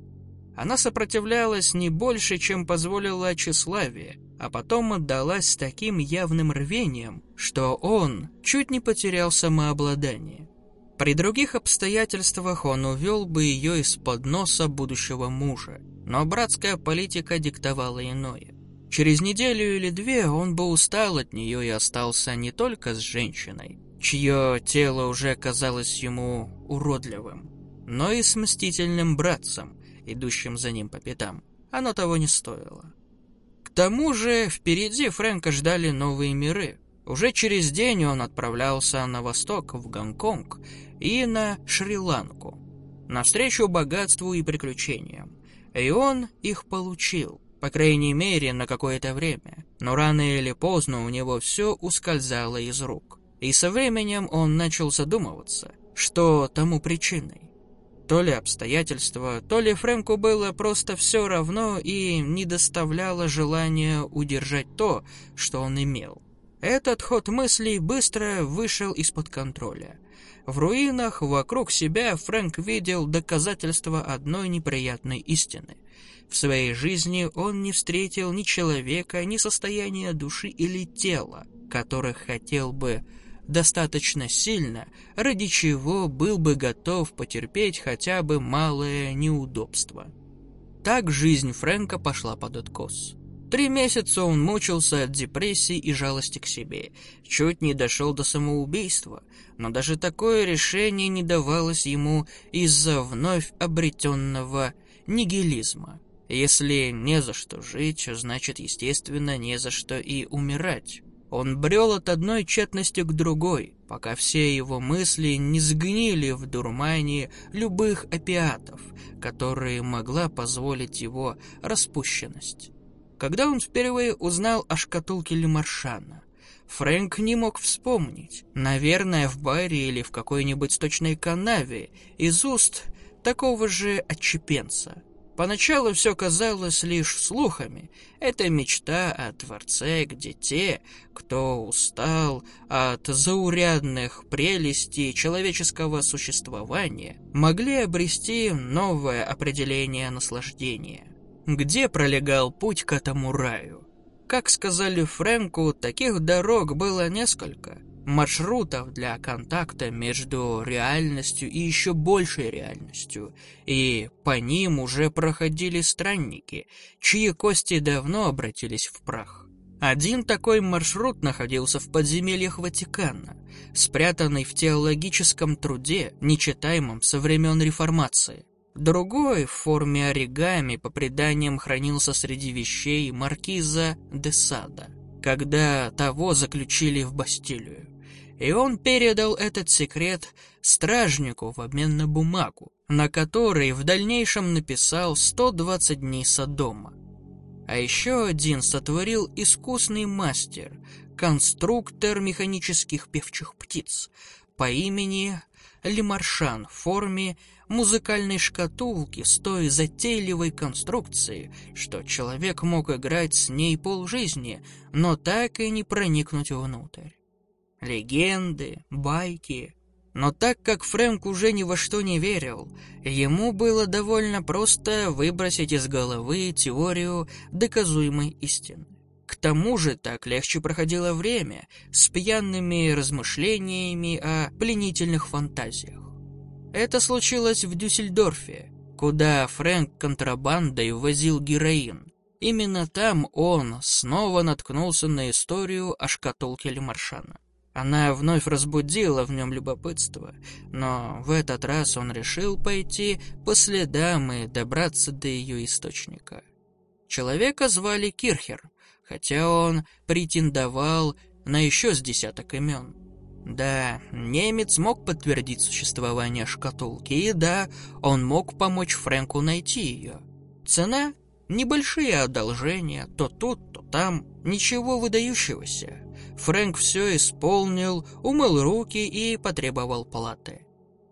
Она сопротивлялась не больше, чем позволило тщеславие, а потом отдалась с таким явным рвением, что он чуть не потерял самообладание. При других обстоятельствах он увел бы ее из-под носа будущего мужа, но братская политика диктовала иное. Через неделю или две он бы устал от нее и остался не только с женщиной, чье тело уже казалось ему уродливым, но и с мстительным братцем, идущим за ним по пятам. Оно того не стоило. К тому же впереди Фрэнка ждали новые миры. Уже через день он отправлялся на восток, в Гонконг и на Шри-Ланку, навстречу богатству и приключениям. И он их получил, по крайней мере, на какое-то время. Но рано или поздно у него все ускользало из рук. И со временем он начал задумываться, что тому причиной. То ли обстоятельства, то ли Фрэнку было просто все равно и не доставляло желания удержать то, что он имел. Этот ход мыслей быстро вышел из-под контроля. В руинах вокруг себя Фрэнк видел доказательства одной неприятной истины. В своей жизни он не встретил ни человека, ни состояния души или тела, которых хотел бы достаточно сильно, ради чего был бы готов потерпеть хотя бы малое неудобство. Так жизнь Фрэнка пошла под откос. Три месяца он мучился от депрессии и жалости к себе, чуть не дошел до самоубийства, но даже такое решение не давалось ему из-за вновь обретенного нигилизма. Если не за что жить, значит, естественно, не за что и умирать. Он брел от одной тщетности к другой, пока все его мысли не сгнили в дурмане любых опиатов, которые могла позволить его распущенность. Когда он впервые узнал о шкатулке Лемаршана, Фрэнк не мог вспомнить, наверное, в баре или в какой-нибудь сточной канаве, из уст такого же отщепенца. Поначалу все казалось лишь слухами. Это мечта о Творце, где те, кто устал от заурядных прелестей человеческого существования, могли обрести новое определение наслаждения. Где пролегал путь к этому раю? Как сказали Фрэнку, таких дорог было несколько. Маршрутов для контакта между реальностью и еще большей реальностью, и по ним уже проходили странники, чьи кости давно обратились в прах. Один такой маршрут находился в подземельях Ватикана, спрятанный в теологическом труде, нечитаемом со времен Реформации. Другой в форме оригами по преданиям хранился среди вещей маркиза де Сада, когда того заключили в Бастилию. И он передал этот секрет стражнику в обмен на бумагу, на которой в дальнейшем написал сто двадцать дней Содома. А еще один сотворил искусный мастер, конструктор механических певчих птиц по имени Лемаршан в форме музыкальной шкатулки с той затейливой конструкцией, что человек мог играть с ней полжизни, но так и не проникнуть внутрь. Легенды, байки, Но так как Фрэнк уже ни во что не верил, ему было довольно просто выбросить из головы теорию доказуемой истины. К тому же так легче проходило время с пьяными размышлениями о пленительных фантазиях. Это случилось в Дюссельдорфе, куда Фрэнк контрабандой возил героин. Именно там он снова наткнулся на историю о шкатулке Ле Маршана. Она вновь разбудила в нем любопытство, но в этот раз он решил пойти по следам и добраться до ее источника. Человека звали Кирхер, хотя он претендовал на еще с десяток имен. Да, немец мог подтвердить существование шкатулки, и да, он мог помочь Фрэнку найти ее. Цена — небольшие одолжения, то тут, то там, ничего выдающегося. Фрэнк все исполнил, умыл руки и потребовал платы.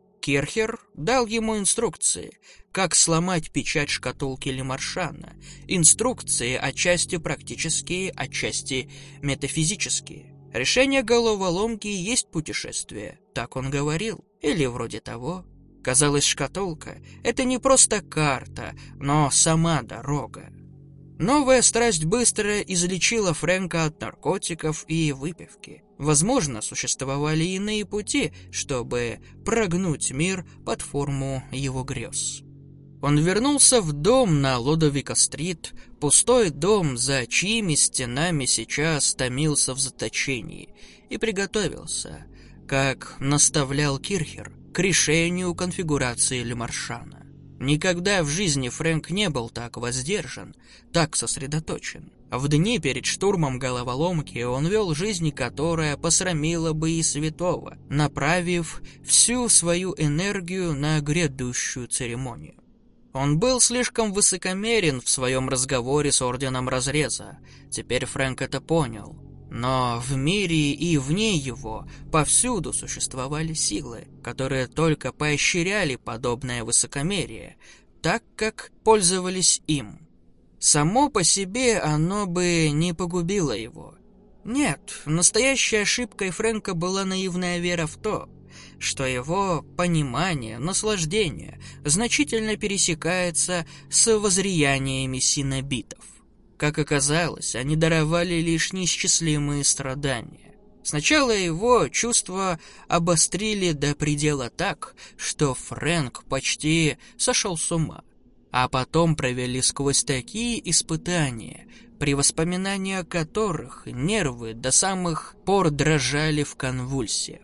Кирхер дал ему инструкции, как сломать печать шкатулки Ле Маршана. Инструкции отчасти практические, отчасти метафизические. Решение головоломки есть путешествие, так он говорил, или вроде того. Казалось, шкатулка — это не просто карта, но сама дорога. Новая страсть быстро излечила Фрэнка от наркотиков и выпивки. Возможно, существовали иные пути, чтобы прогнуть мир под форму его грез. Он вернулся в дом на Лодовика-стрит, пустой дом, за чьими стенами сейчас томился в заточении, и приготовился, как наставлял Кирхер, к решению конфигурации Ле Маршана. Никогда в жизни Фрэнк не был так воздержан, так сосредоточен. В дни перед штурмом головоломки он вел жизнь, которая посрамила бы и святого, направив всю свою энергию на грядущую церемонию. Он был слишком высокомерен в своем разговоре с Орденом Разреза. Теперь Фрэнк это понял. Но в мире и вне его повсюду существовали силы, которые только поощряли подобное высокомерие, так как пользовались им. Само по себе оно бы не погубило его. Нет, настоящей ошибкой Фрэнка была наивная вера в то, что его понимание, наслаждение значительно пересекается с воззрениями синобитов. Как оказалось, они даровали лишь неисчислимые страдания. Сначала его чувства обострили до предела так, что Фрэнк почти сошел с ума, а потом провели сквозь такие испытания, при воспоминании о которых нервы до самых пор дрожали в конвульсиях.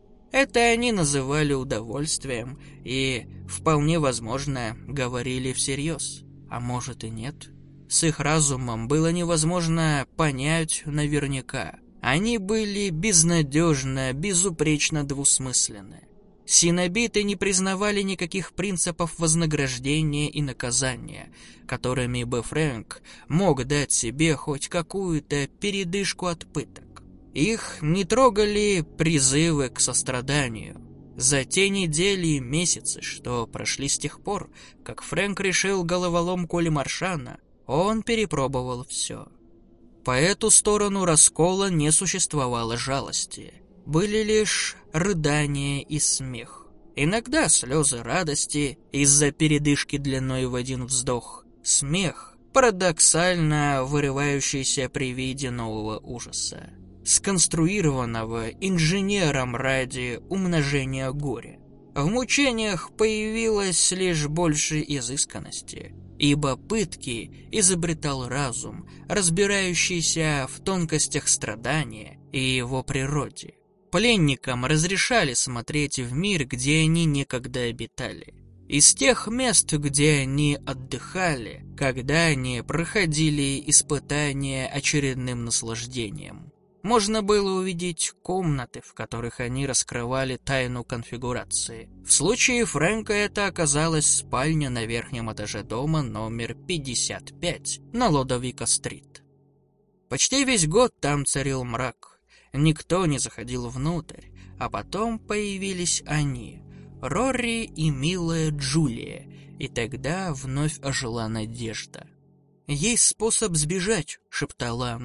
Это они называли удовольствием и, вполне возможно, говорили всерьез, а может и нет. С их разумом было невозможно понять наверняка. Они были безнадежно, безупречно двусмысленны. Синобиты не признавали никаких принципов вознаграждения и наказания, которыми бы Фрэнк мог дать себе хоть какую-то передышку от пыток. Их не трогали призывы к состраданию. За те недели и месяцы, что прошли с тех пор, как Фрэнк решил головоломку Ле Маршана, он перепробовал все. По эту сторону раскола не существовало жалости. Были лишь рыдания и смех. Иногда слезы радости из-за передышки длиной в один вздох. Смех, парадоксально вырывающийся при виде нового ужаса, сконструированного инженером ради умножения горя. В мучениях появилось лишь больше изысканности, ибо пытки изобретал разум, разбирающийся в тонкостях страдания и его природе. Пленникам разрешали смотреть в мир, где они некогда обитали. Из тех мест, где они отдыхали, когда они проходили испытания очередным наслаждением. Можно было увидеть комнаты, в которых они раскрывали тайну конфигурации. В случае Фрэнка это оказалась спальня на верхнем этаже дома номер пятьдесят пять на Лодовика-стрит. Почти весь год там царил мрак. Никто не заходил внутрь, а потом появились они, Рори и милая Джулия, и тогда вновь ожила надежда. «Есть способ сбежать», — шептала она.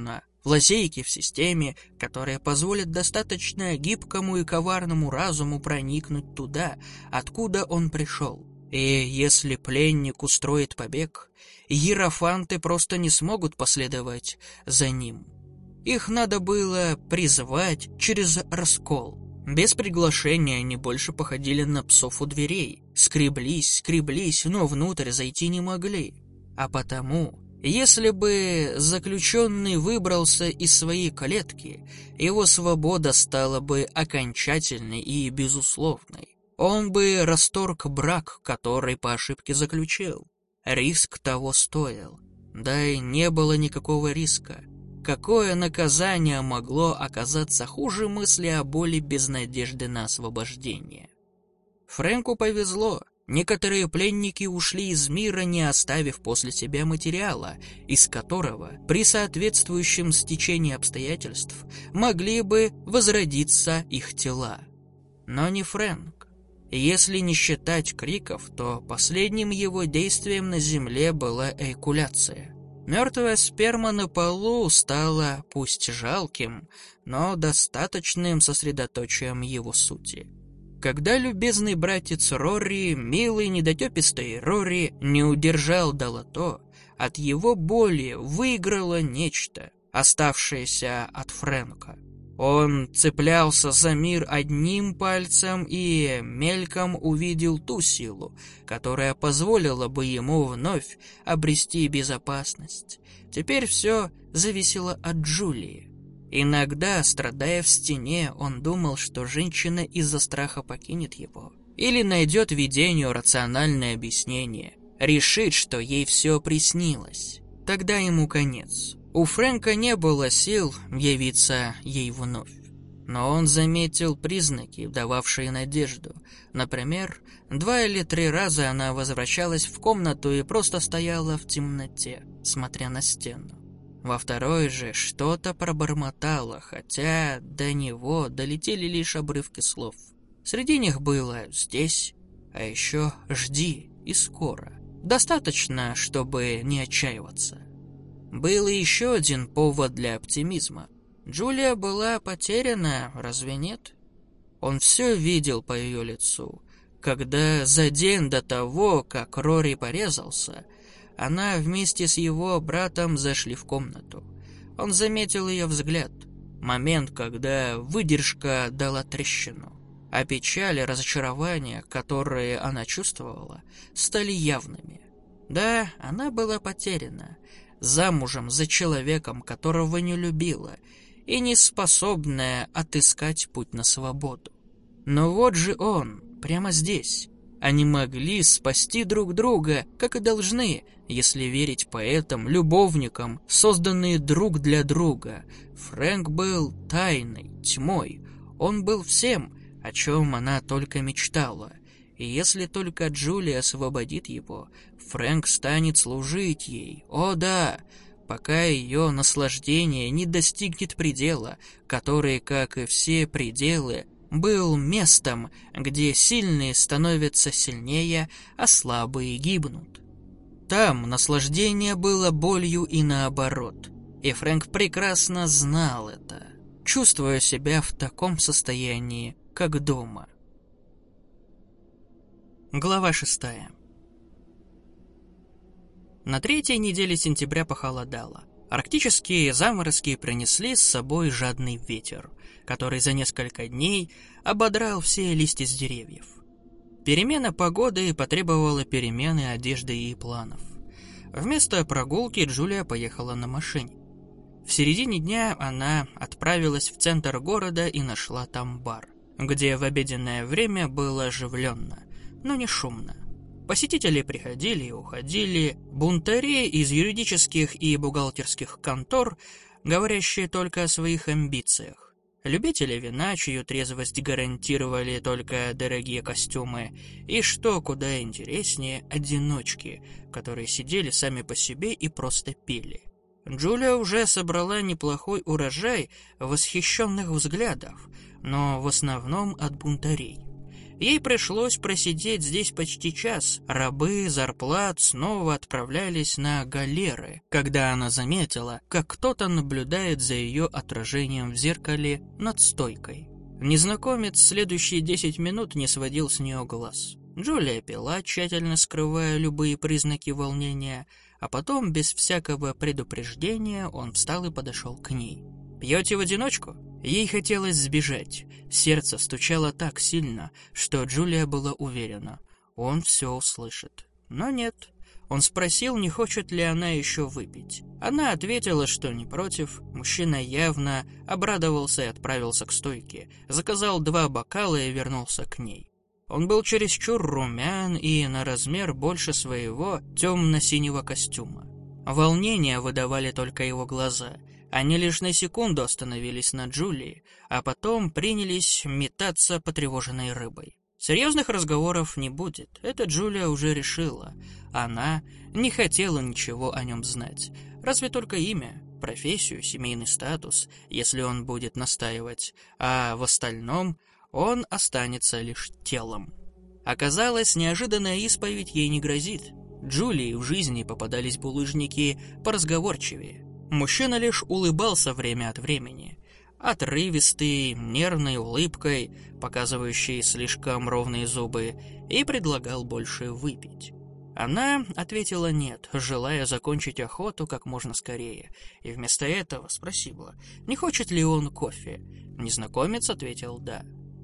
лазейки в системе, которые позволят достаточно гибкому и коварному разуму проникнуть туда, откуда он пришел. И если пленник устроит побег, иерофанты просто не смогут последовать за ним. Их надо было призвать через раскол. Без приглашения они больше походили на псов у дверей. Скреблись, скреблись, но внутрь зайти не могли. А потому, если бы заключенный выбрался из своей клетки, его свобода стала бы окончательной и безусловной. Он бы расторг брак, который по ошибке заключил. Риск того стоил. Да и не было никакого риска. Какое наказание могло оказаться хуже мысли о боли без надежды на освобождение? Фрэнку повезло. Некоторые пленники ушли из мира, не оставив после себя материала, из которого, при соответствующем стечении обстоятельств, могли бы возродиться их тела. Но не Фрэнк. Если не считать криков, то последним его действием на земле была эякуляция. Мертвая сперма на полу стала пусть жалким, но достаточным сосредоточием его сути. Когда любезный братец Рори, милый недотепистый Рори, не удержал долото, от его боли выиграло нечто, оставшееся от Фрэнка. Он цеплялся за мир одним пальцем и мельком увидел ту силу, которая позволила бы ему вновь обрести безопасность. Теперь все зависело от Джулии. Иногда, страдая в стене, он думал, что женщина из-за страха покинет его. Или найдет видению рациональное объяснение, решит, что ей все приснилось. Тогда ему конец. У Фрэнка не было сил явиться ей вновь. Но он заметил признаки, дававшие надежду. Например, два или три раза она возвращалась в комнату и просто стояла в темноте, смотря на стену. Во второй же что-то пробормотало, хотя до него долетели лишь обрывки слов. Среди них было «здесь», а еще «жди» и «скоро». Достаточно, чтобы не отчаиваться. Был еще один повод для оптимизма. Джулия была потеряна, разве нет? Он все видел по ее лицу. Когда за день до того, как Рори порезался, она вместе с его братом зашли в комнату. Он заметил ее взгляд. Момент, когда выдержка дала трещину. А печаль и разочарование, которые она чувствовала, стали явными. Да, она была потеряна. Замужем за человеком, которого не любила, и не способная отыскать путь на свободу. Но вот же он, прямо здесь. Они могли спасти друг друга, как и должны, если верить поэтам, любовникам, созданные друг для друга. Фрэнк был тайной, тьмой. Он был всем, о чем она только мечтала. И если только Джулия освободит его, Фрэнк станет служить ей. О да, пока ее наслаждение не достигнет предела, который, как и все пределы, был местом, где сильные становятся сильнее, а слабые гибнут. Там наслаждение было болью и наоборот. И Фрэнк прекрасно знал это, чувствуя себя в таком состоянии, как дома. Глава шестая. На третьей неделе сентября похолодало. Арктические заморозки принесли с собой жадный ветер, который за несколько дней ободрал все листья с деревьев. Перемена погоды потребовала перемены одежды и планов. Вместо прогулки Джулия поехала на машине. В середине дня она отправилась в центр города и нашла там бар, где в обеденное время было оживленно, но не шумно. Посетители приходили и уходили, бунтари из юридических и бухгалтерских контор, говорящие только о своих амбициях, любители вина, чью трезвость гарантировали только дорогие костюмы, и, что куда интереснее, одиночки, которые сидели сами по себе и просто пили. Джулия уже собрала неплохой урожай восхищенных взглядов, но в основном от бунтарей. Ей пришлось просидеть здесь почти час. Рабы зарплат снова отправлялись на галеры, когда она заметила, как кто-то наблюдает за ее отражением в зеркале над стойкой. Незнакомец следующие десять минут не сводил с нее глаз. Джулия пила, тщательно скрывая любые признаки волнения, а потом, без всякого предупреждения, он встал и подошел к ней. «Пьете в одиночку?» Ей хотелось сбежать. Сердце стучало так сильно, что Джулия была уверена, он все услышит. Но нет. Он спросил, не хочет ли она еще выпить. Она ответила, что не против. Мужчина явно обрадовался и отправился к стойке. Заказал два бокала и вернулся к ней. Он был чересчур румян и на размер больше своего темно-синего костюма. Волнение выдавали только его глаза. Они лишь на секунду остановились на Джулии, а потом принялись метаться потревоженной рыбой. Серьезных разговоров не будет, это Джулия уже решила. Она не хотела ничего о нем знать, разве только имя, профессию, семейный статус, если он будет настаивать, а в остальном он останется лишь телом. Оказалось, неожиданная исповедь ей не грозит. Джулии в жизни попадались булыжники поразговорчивее. Мужчина лишь улыбался время от времени, отрывистой, нервной улыбкой, показывающей слишком ровные зубы, и предлагал больше выпить. Она ответила «нет», желая закончить охоту как можно скорее, и вместо этого спросила, не хочет ли он кофе. Незнакомец ответил «да».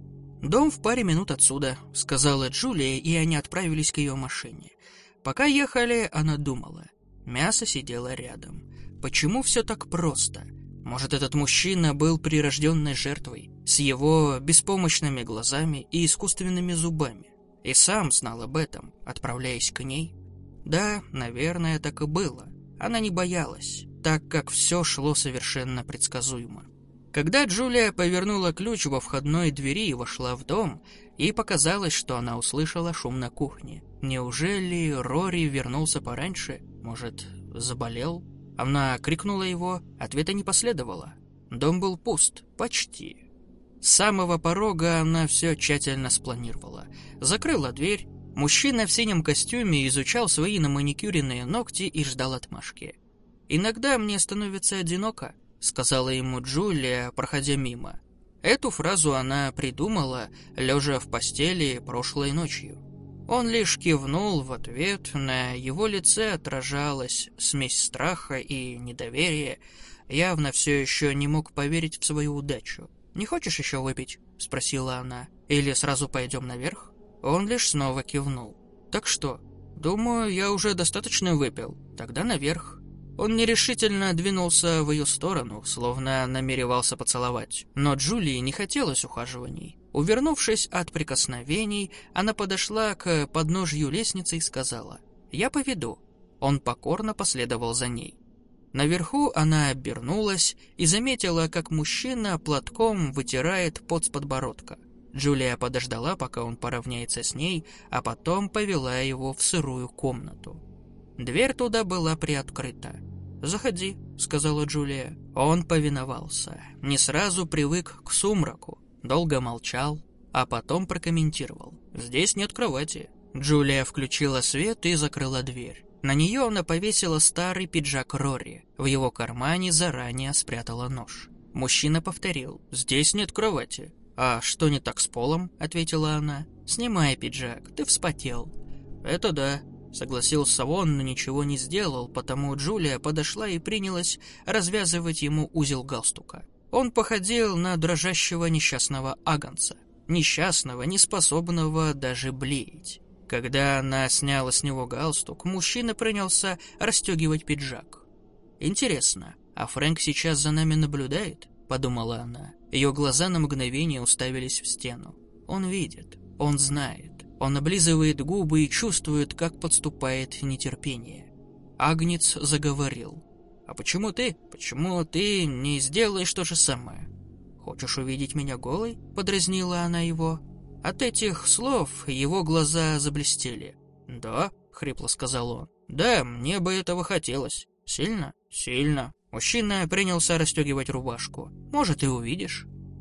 «Дом в паре минут отсюда», — сказала Джулия, и они отправились к ее машине. Пока ехали, она думала. Мясо сидело рядом. Почему все так просто? Может, этот мужчина был прирожденной жертвой, с его беспомощными глазами и искусственными зубами, и сам знал об этом, отправляясь к ней? Да, наверное, так и было. Она не боялась, так как все шло совершенно предсказуемо. Когда Джулия повернула ключ во входной двери и вошла в дом, ей показалось, что она услышала шум на кухне. Неужели Рори вернулся пораньше? Может, заболел? Она крикнула его, ответа не последовало. Дом был пуст, почти. С самого порога она все тщательно спланировала. Закрыла дверь. Мужчина в синем костюме изучал свои наманикюренные ногти и ждал отмашки. «Иногда мне становится одиноко», — сказала ему Джулия, проходя мимо. Эту фразу она придумала, лежа в постели прошлой ночью. Он лишь кивнул в ответ, на его лице отражалась смесь страха и недоверия, явно все еще не мог поверить в свою удачу. «Не хочешь еще выпить?» — спросила она. «Или сразу пойдем наверх?» Он лишь снова кивнул. «Так что? Думаю, я уже достаточно выпил. Тогда наверх». Он нерешительно двинулся в ее сторону, словно намеревался поцеловать. Но Джулии не хотелось ухаживаний. Увернувшись от прикосновений, она подошла к подножью лестницы и сказала: «Я поведу». Он покорно последовал за ней. Наверху она обернулась и заметила, как мужчина платком вытирает пот с подбородка. Джулия подождала, пока он поравняется с ней, а потом повела его в сырую комнату. Дверь туда была приоткрыта. «Заходи», — сказала Джулия. Он повиновался, не сразу привык к сумраку, долго молчал, а потом прокомментировал: «Здесь нет кровати». Джулия включила свет и закрыла дверь. На нее она повесила старый пиджак Рори. В его кармане заранее спрятала нож. Мужчина повторил: «Здесь нет кровати». «А что не так с полом?» — ответила она. «Снимай пиджак, ты вспотел». «Это да», — согласился он, но ничего не сделал, потому Джулия подошла и принялась развязывать ему узел галстука. Он походил на дрожащего несчастного агнца. Несчастного, неспособного даже блеять. Когда она сняла с него галстук, мужчина принялся расстегивать пиджак. «Интересно, а Фрэнк сейчас за нами наблюдает?» — подумала она. Ее глаза на мгновение уставились в стену. Он видит, он знает. Он облизывает губы и чувствует, как подступает нетерпение. Агнец заговорил. «А почему ты? Почему ты не сделаешь то же самое?» «Хочешь увидеть меня голой?» — подразнила она его. От этих слов его глаза заблестели. «Да», — хрипло сказал он. «Да, мне бы этого хотелось. Сильно? Сильно». Мужчина принялся расстегивать рубашку. «Может, и увидишь».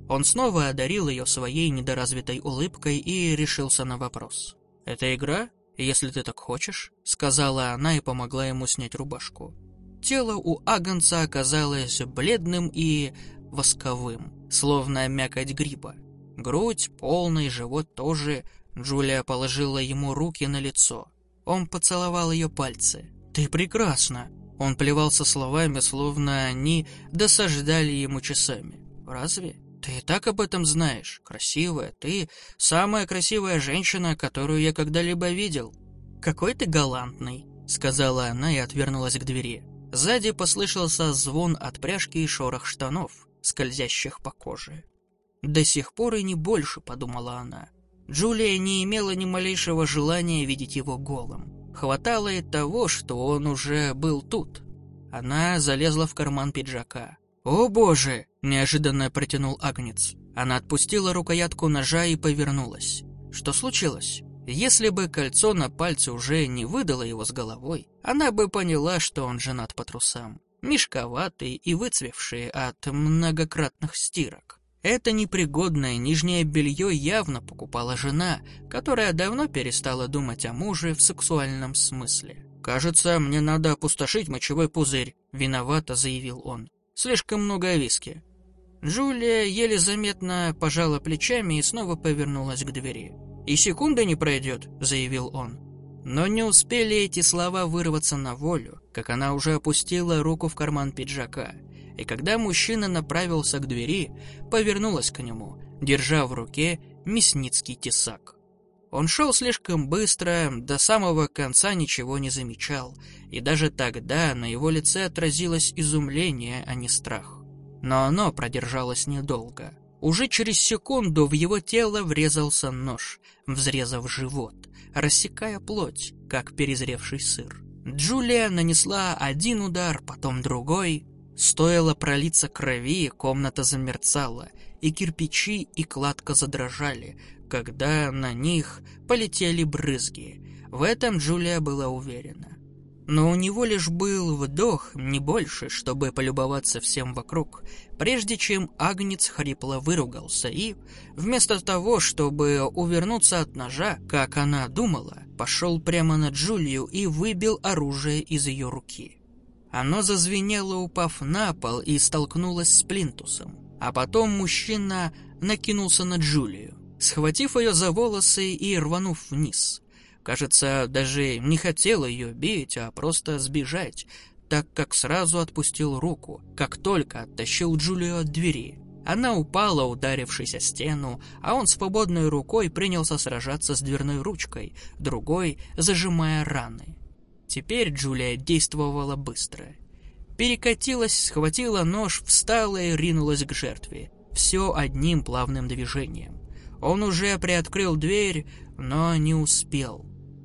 Он снова одарил ее своей недоразвитой улыбкой и решился на вопрос. «Это игра, если ты так хочешь», — сказала она и помогла ему снять рубашку. Тело у Агнца оказалось бледным и восковым, словно мякоть гриба. Грудь, полный живот тоже. Джулия положила ему руки на лицо. Он поцеловал ее пальцы. «Ты прекрасна!» Он плевался словами, словно они досаждали ему часами. «Разве? Ты и так об этом знаешь. Красивая. Ты самая красивая женщина, которую я когда-либо видел». «Какой ты галантный», — сказала она и отвернулась к двери. Сзади послышался звон от пряжки и шорох штанов, скользящих по коже. «До сих пор и не больше», — подумала она. Джулия не имела ни малейшего желания видеть его голым. Хватало и того, что он уже был тут. Она залезла в карман пиджака. «О боже!» — неожиданно протянул Агнец. Она отпустила рукоятку ножа и повернулась. Что случилось? Если бы кольцо на пальце уже не выдало его с головой, она бы поняла, что он женат по трусам. Мешковатые и выцвевшие от многократных стирок. Это непригодное нижнее белье явно покупала жена, которая давно перестала думать о муже в сексуальном смысле. «Кажется, мне надо опустошить мочевой пузырь», — виновато заявил он. «Слишком много виски». Джулия еле заметно пожала плечами и снова повернулась к двери. «И секунды не пройдет», — заявил он. Но не успели эти слова вырваться на волю, как она уже опустила руку в карман пиджака. И когда мужчина направился к двери, повернулась к нему, держа в руке мясницкий тесак. Он шел слишком быстро, до самого конца ничего не замечал, и даже тогда на его лице отразилось изумление, а не страх. Но оно продержалось недолго. Уже через секунду в его тело врезался нож, взрезав живот, рассекая плоть, как перезревший сыр. Джулия нанесла один удар, потом другой. Стоило пролиться крови, комната замерцала, и кирпичи и кладка задрожали, когда на них полетели брызги. В этом Джулия была уверена. Но у него лишь был вдох, не больше, чтобы полюбоваться всем вокруг, прежде чем Агнец хрипло выругался и, вместо того, чтобы увернуться от ножа, как она думала, пошел прямо на Джулию и выбил оружие из ее руки. Оно зазвенело, упав на пол, и столкнулось с плинтусом. А потом мужчина накинулся на Джулию, схватив ее за волосы и рванув вниз. Кажется, даже не хотел ее бить, а просто сбежать, так как сразу отпустил руку, как только оттащил Джулию от двери. Она упала, ударившись о стену, а он свободной рукой принялся сражаться с дверной ручкой, другой зажимая раны. Теперь Джулия действовала быстро. Перекатилась, схватила нож, встала и ринулась к жертве. Все одним плавным движением. Он уже приоткрыл дверь, но не успел.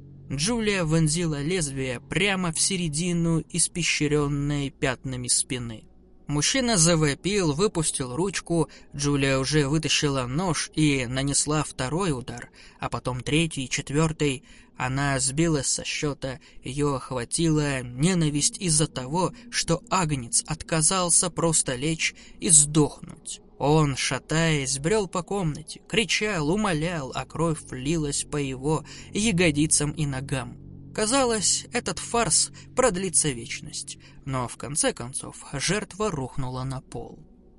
Джулия вонзила лезвие прямо в середину испещренной пятнами спины. Мужчина завопил, выпустил ручку, Джулия уже вытащила нож и нанесла второй удар, а потом третий, четвертый. Она сбилась со счета, ее охватила ненависть из-за того, что Агнец отказался просто лечь и сдохнуть. Он, шатаясь, брел по комнате, кричал, умолял, а кровь лилась по его ягодицам и ногам. Казалось, этот фарс продлится вечность, но в конце концов жертва рухнула на пол.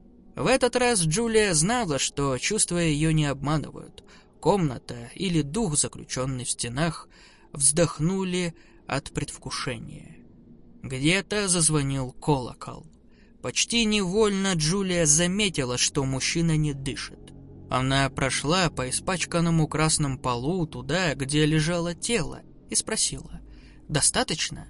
В этот раз Джулия знала, что чувства ее не обманывают. Комната или дух, заключенный в стенах, вздохнули от предвкушения. Где-то зазвонил колокол. Почти невольно Джулия заметила, что мужчина не дышит. Она прошла по испачканному красным полу туда, где лежало тело, и спросила: «Достаточно?»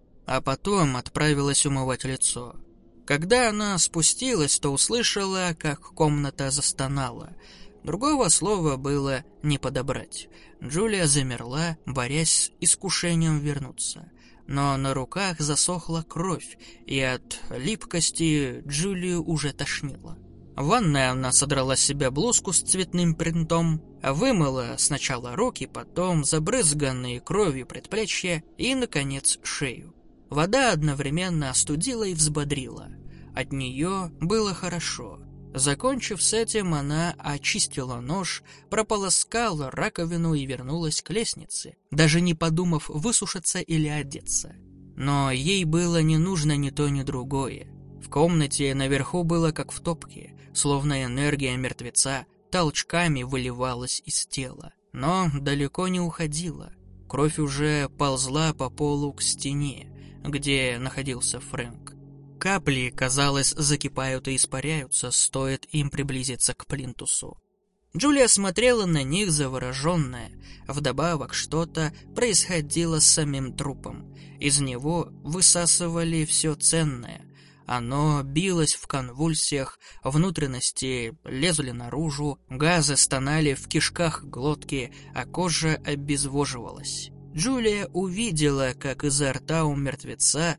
А потом отправилась умывать лицо. Когда она спустилась, то услышала, как комната застонала. Другого слова было не подобрать. Джулия замерла, борясь с искушением вернуться. Но на руках засохла кровь, и от липкости Джулию уже тошнило. В ванной она содрала с себя блузку с цветным принтом, вымыла сначала руки, потом забрызганные кровью предплечья и, наконец, шею. Вода одновременно остудила и взбодрила. От нее было хорошо. Закончив с этим, она очистила нож, прополоскала раковину и вернулась к лестнице, даже не подумав высушиться или одеться. Но ей было не нужно ни то, ни другое. В комнате наверху было как в топке, словно энергия мертвеца толчками выливалась из тела, но далеко не уходила. Кровь уже ползла по полу к стене, где находился Фрэнк. Капли, казалось, закипают и испаряются, стоит им приблизиться к плинтусу. Джулия смотрела на них завороженная. Вдобавок что-то происходило с самим трупом. Из него высасывали все ценное. Оно билось в конвульсиях, внутренности лезли наружу, газы стонали в кишках глотки, а кожа обезвоживалась. Джулия увидела, как изо рта у мертвеца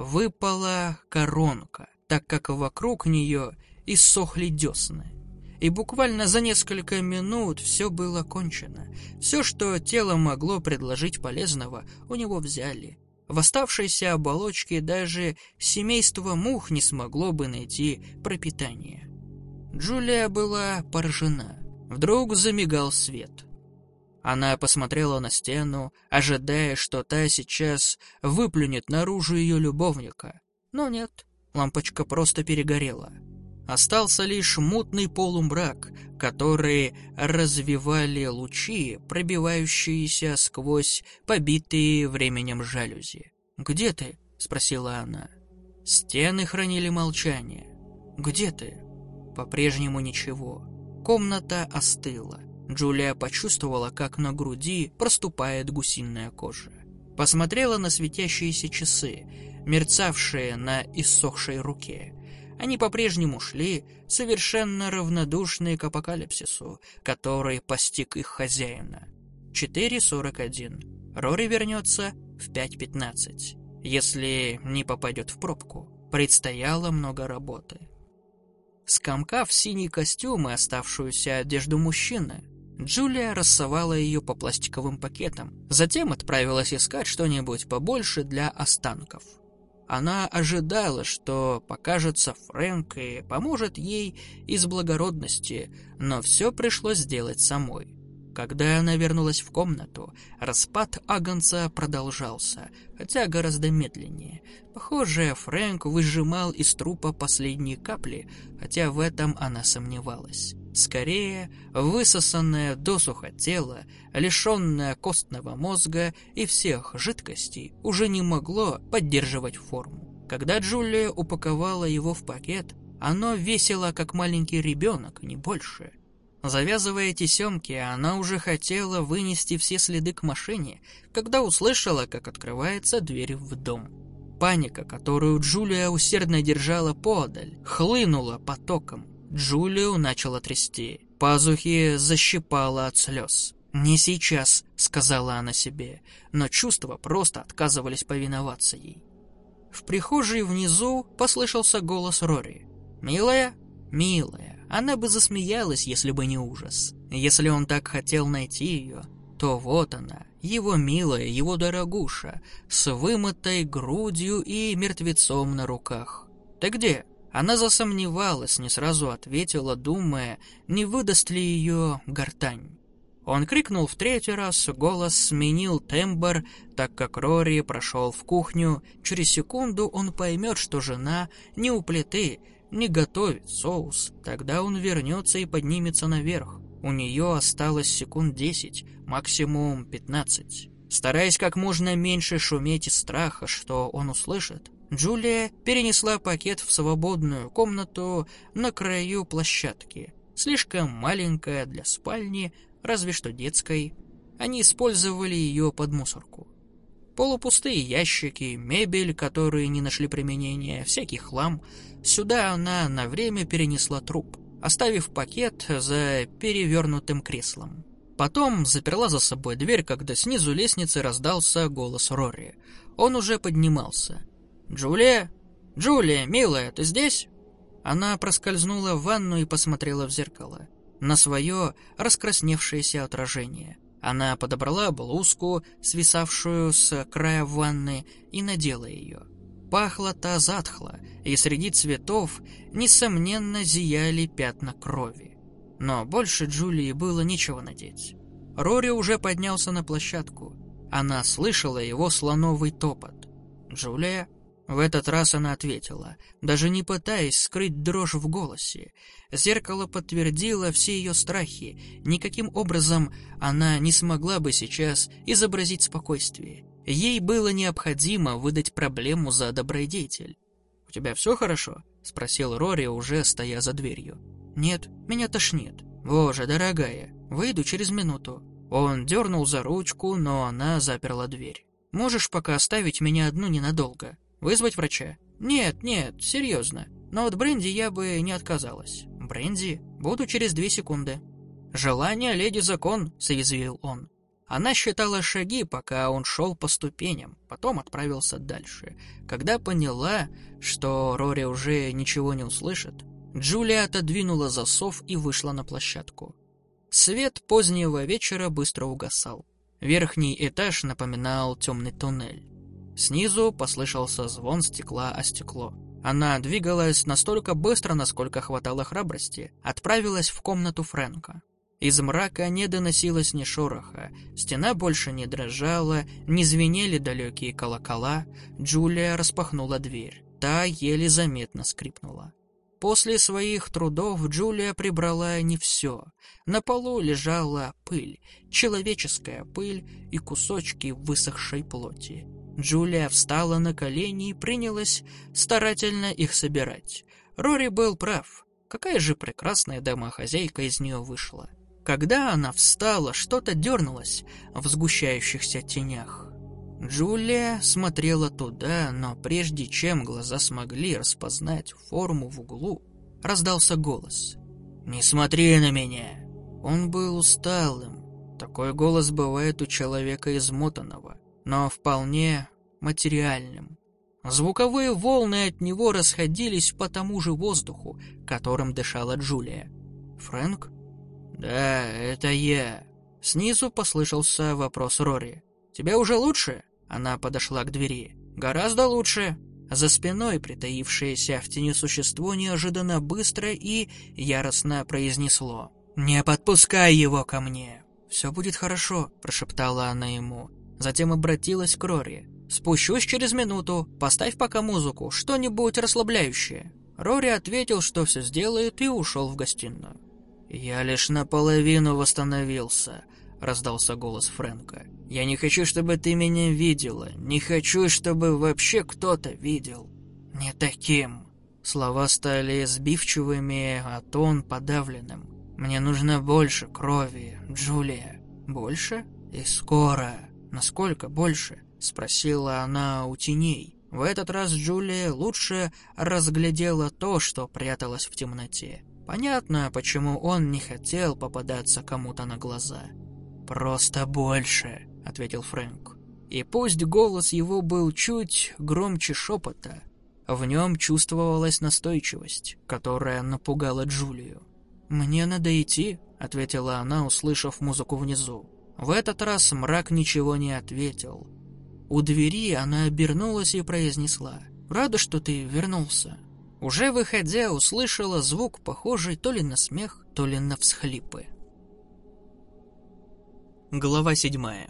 выпала коронка, так как вокруг нее иссохли десны. И буквально за несколько минут все было кончено. Все, что тело могло предложить полезного, у него взяли. В оставшейся оболочке даже семейство мух не смогло бы найти пропитание. Джулия была поражена. Вдруг замигал свет. Она посмотрела на стену, ожидая, что та сейчас выплюнет наружу ее любовника. Но нет, лампочка просто перегорела. Остался лишь мутный полумрак, который развевали лучи, пробивающиеся сквозь побитые временем жалюзи. «Где ты?» — спросила она. Стены хранили молчание. «Где ты?» По-прежнему ничего. Комната остыла. Джулия почувствовала, как на груди проступает гусиная кожа. Посмотрела на светящиеся часы, мерцавшие на иссохшей руке. Они по-прежнему шли, совершенно равнодушные к апокалипсису, который постиг их хозяина. четыре сорок один. Рори вернется в пять пятнадцать. Если не попадет в пробку, предстояло много работы. Скомкав синий костюм и оставшуюся одежду мужчины, Джулия рассовала ее по пластиковым пакетам, затем отправилась искать что-нибудь побольше для останков. Она ожидала, что покажется Фрэнк и поможет ей из благородности, но все пришлось сделать самой. Когда она вернулась в комнату, распад Агнца продолжался, хотя гораздо медленнее. Похоже, Фрэнк выжимал из трупа последние капли, хотя в этом она сомневалась. Скорее, высосанное досуха тело, лишенное костного мозга и всех жидкостей, уже не могло поддерживать форму. Когда Джулия упаковала его в пакет, оно весило, как маленький ребенок, не больше. Завязывая тесемки, она уже хотела вынести все следы к машине, когда услышала, как открывается дверь в дом. Паника, которую Джулия усердно держала поодаль, хлынула потоком. Джулию начала трясти. Пазухи защипала от слез. «Не сейчас», — сказала она себе, но чувства просто отказывались повиноваться ей. В прихожей внизу послышался голос Рори. «Милая? Милая». Она бы засмеялась, если бы не ужас. Если он так хотел найти ее, то вот она, его милая, его дорогуша, с вымытой грудью и мертвецом на руках. «Ты где?» Она засомневалась, не сразу ответила, думая, не выдаст ли ее гортань. Он крикнул в третий раз, голос сменил тембр, так как Рори прошел в кухню. Через секунду он поймет, что жена не у плиты, не готовит соус. Тогда он вернется и поднимется наверх. У нее осталось секунд десять, максимум пятнадцать. Стараясь как можно меньше шуметь из страха, что он услышит, Джулия перенесла пакет в свободную комнату на краю площадки. Слишком маленькая для спальни, разве что детской. Они использовали ее под мусорку. Полупустые ящики, мебель, которые не нашли применения, всякий хлам. Сюда она на время перенесла труп, оставив пакет за перевернутым креслом. Потом заперла за собой дверь, когда снизу лестницы раздался голос Рори. Он уже поднимался. «Джулия? Джулия, милая, ты здесь?» Она проскользнула в ванну и посмотрела в зеркало. На свое раскрасневшееся отражение. Она подобрала блузку, свисавшую с края ванны, и надела ее. Пахло-то затхло, и среди цветов, несомненно, зияли пятна крови. Но больше Джулии было нечего надеть. Рори уже поднялся на площадку. Она слышала его слоновый топот. «Джулия?» В этот раз она ответила, даже не пытаясь скрыть дрожь в голосе. Зеркало подтвердило все ее страхи. Никаким образом она не смогла бы сейчас изобразить спокойствие. Ей было необходимо выдать проблему за добродетель. «У тебя все хорошо?» — спросил Рори, уже стоя за дверью. «Нет, меня тошнит». «Боже, дорогая, выйду через минуту». Он дернул за ручку, но она заперла дверь. «Можешь пока оставить меня одну ненадолго? Вызвать врача?» «Нет, нет, серьезно. Но от бренди я бы не отказалась». «Бренди? Буду через две секунды». «Желание леди закон», — соязвил он. Она считала шаги, пока он шел по ступеням, потом отправился дальше. Когда поняла, что Рори уже ничего не услышит, Джулия отодвинула засов и вышла на площадку. Свет позднего вечера быстро угасал. Верхний этаж напоминал темный туннель. Снизу послышался звон стекла о стекло. Она двигалась настолько быстро, насколько хватало храбрости, отправилась в комнату Фрэнка. Из мрака не доносилось ни шороха, стена больше не дрожала, не звенели далекие колокола. Джулия распахнула дверь. Та еле заметно скрипнула. После своих трудов Джулия прибрала не все. На полу лежала пыль, человеческая пыль и кусочки высохшей плоти. Джулия встала на колени и принялась старательно их собирать. Рори был прав. Какая же прекрасная домохозяйка из нее вышла. Когда она встала, что-то дернулось в сгущающихся тенях. Джулия смотрела туда, но прежде чем глаза смогли распознать форму в углу, раздался голос. «Не смотри на меня!» Он был усталым. Такой голос бывает у человека измотанного, но вполне материальным. Звуковые волны от него расходились по тому же воздуху, которым дышала Джулия. «Фрэнк?» «Да, это я». Снизу послышался вопрос Рори. «Тебе уже лучше?» Она подошла к двери. «Гораздо лучше». За спиной притаившееся в тени существо неожиданно быстро и яростно произнесло: «Не подпускай его ко мне!» «Все будет хорошо», — прошептала она ему. Затем обратилась к Рори. «Спущусь через минуту. Поставь пока музыку, что-нибудь расслабляющее». Рори ответил, что все сделает, и ушел в гостиную. «Я лишь наполовину восстановился», — раздался голос Фрэнка. «Я не хочу, чтобы ты меня видела. Не хочу, чтобы вообще кто-то видел. Не таким». Слова стали сбивчивыми, а тон подавленным. «Мне нужно больше крови, Джулия». «Больше? И скоро». «Насколько больше?» — спросила она у теней. В этот раз Джулия лучше разглядела то, что пряталось в темноте. Понятно, почему он не хотел попадаться кому-то на глаза. «Просто больше», — ответил Фрэнк. И пусть голос его был чуть громче шепота, в нем чувствовалась настойчивость, которая напугала Джулию. «Мне надо идти», — ответила она, услышав музыку внизу. В этот раз мрак ничего не ответил. У двери она обернулась и произнесла: «Рада, что ты вернулся». Уже выходя, услышала звук, похожий то ли на смех, то ли на всхлипы. Глава седьмая.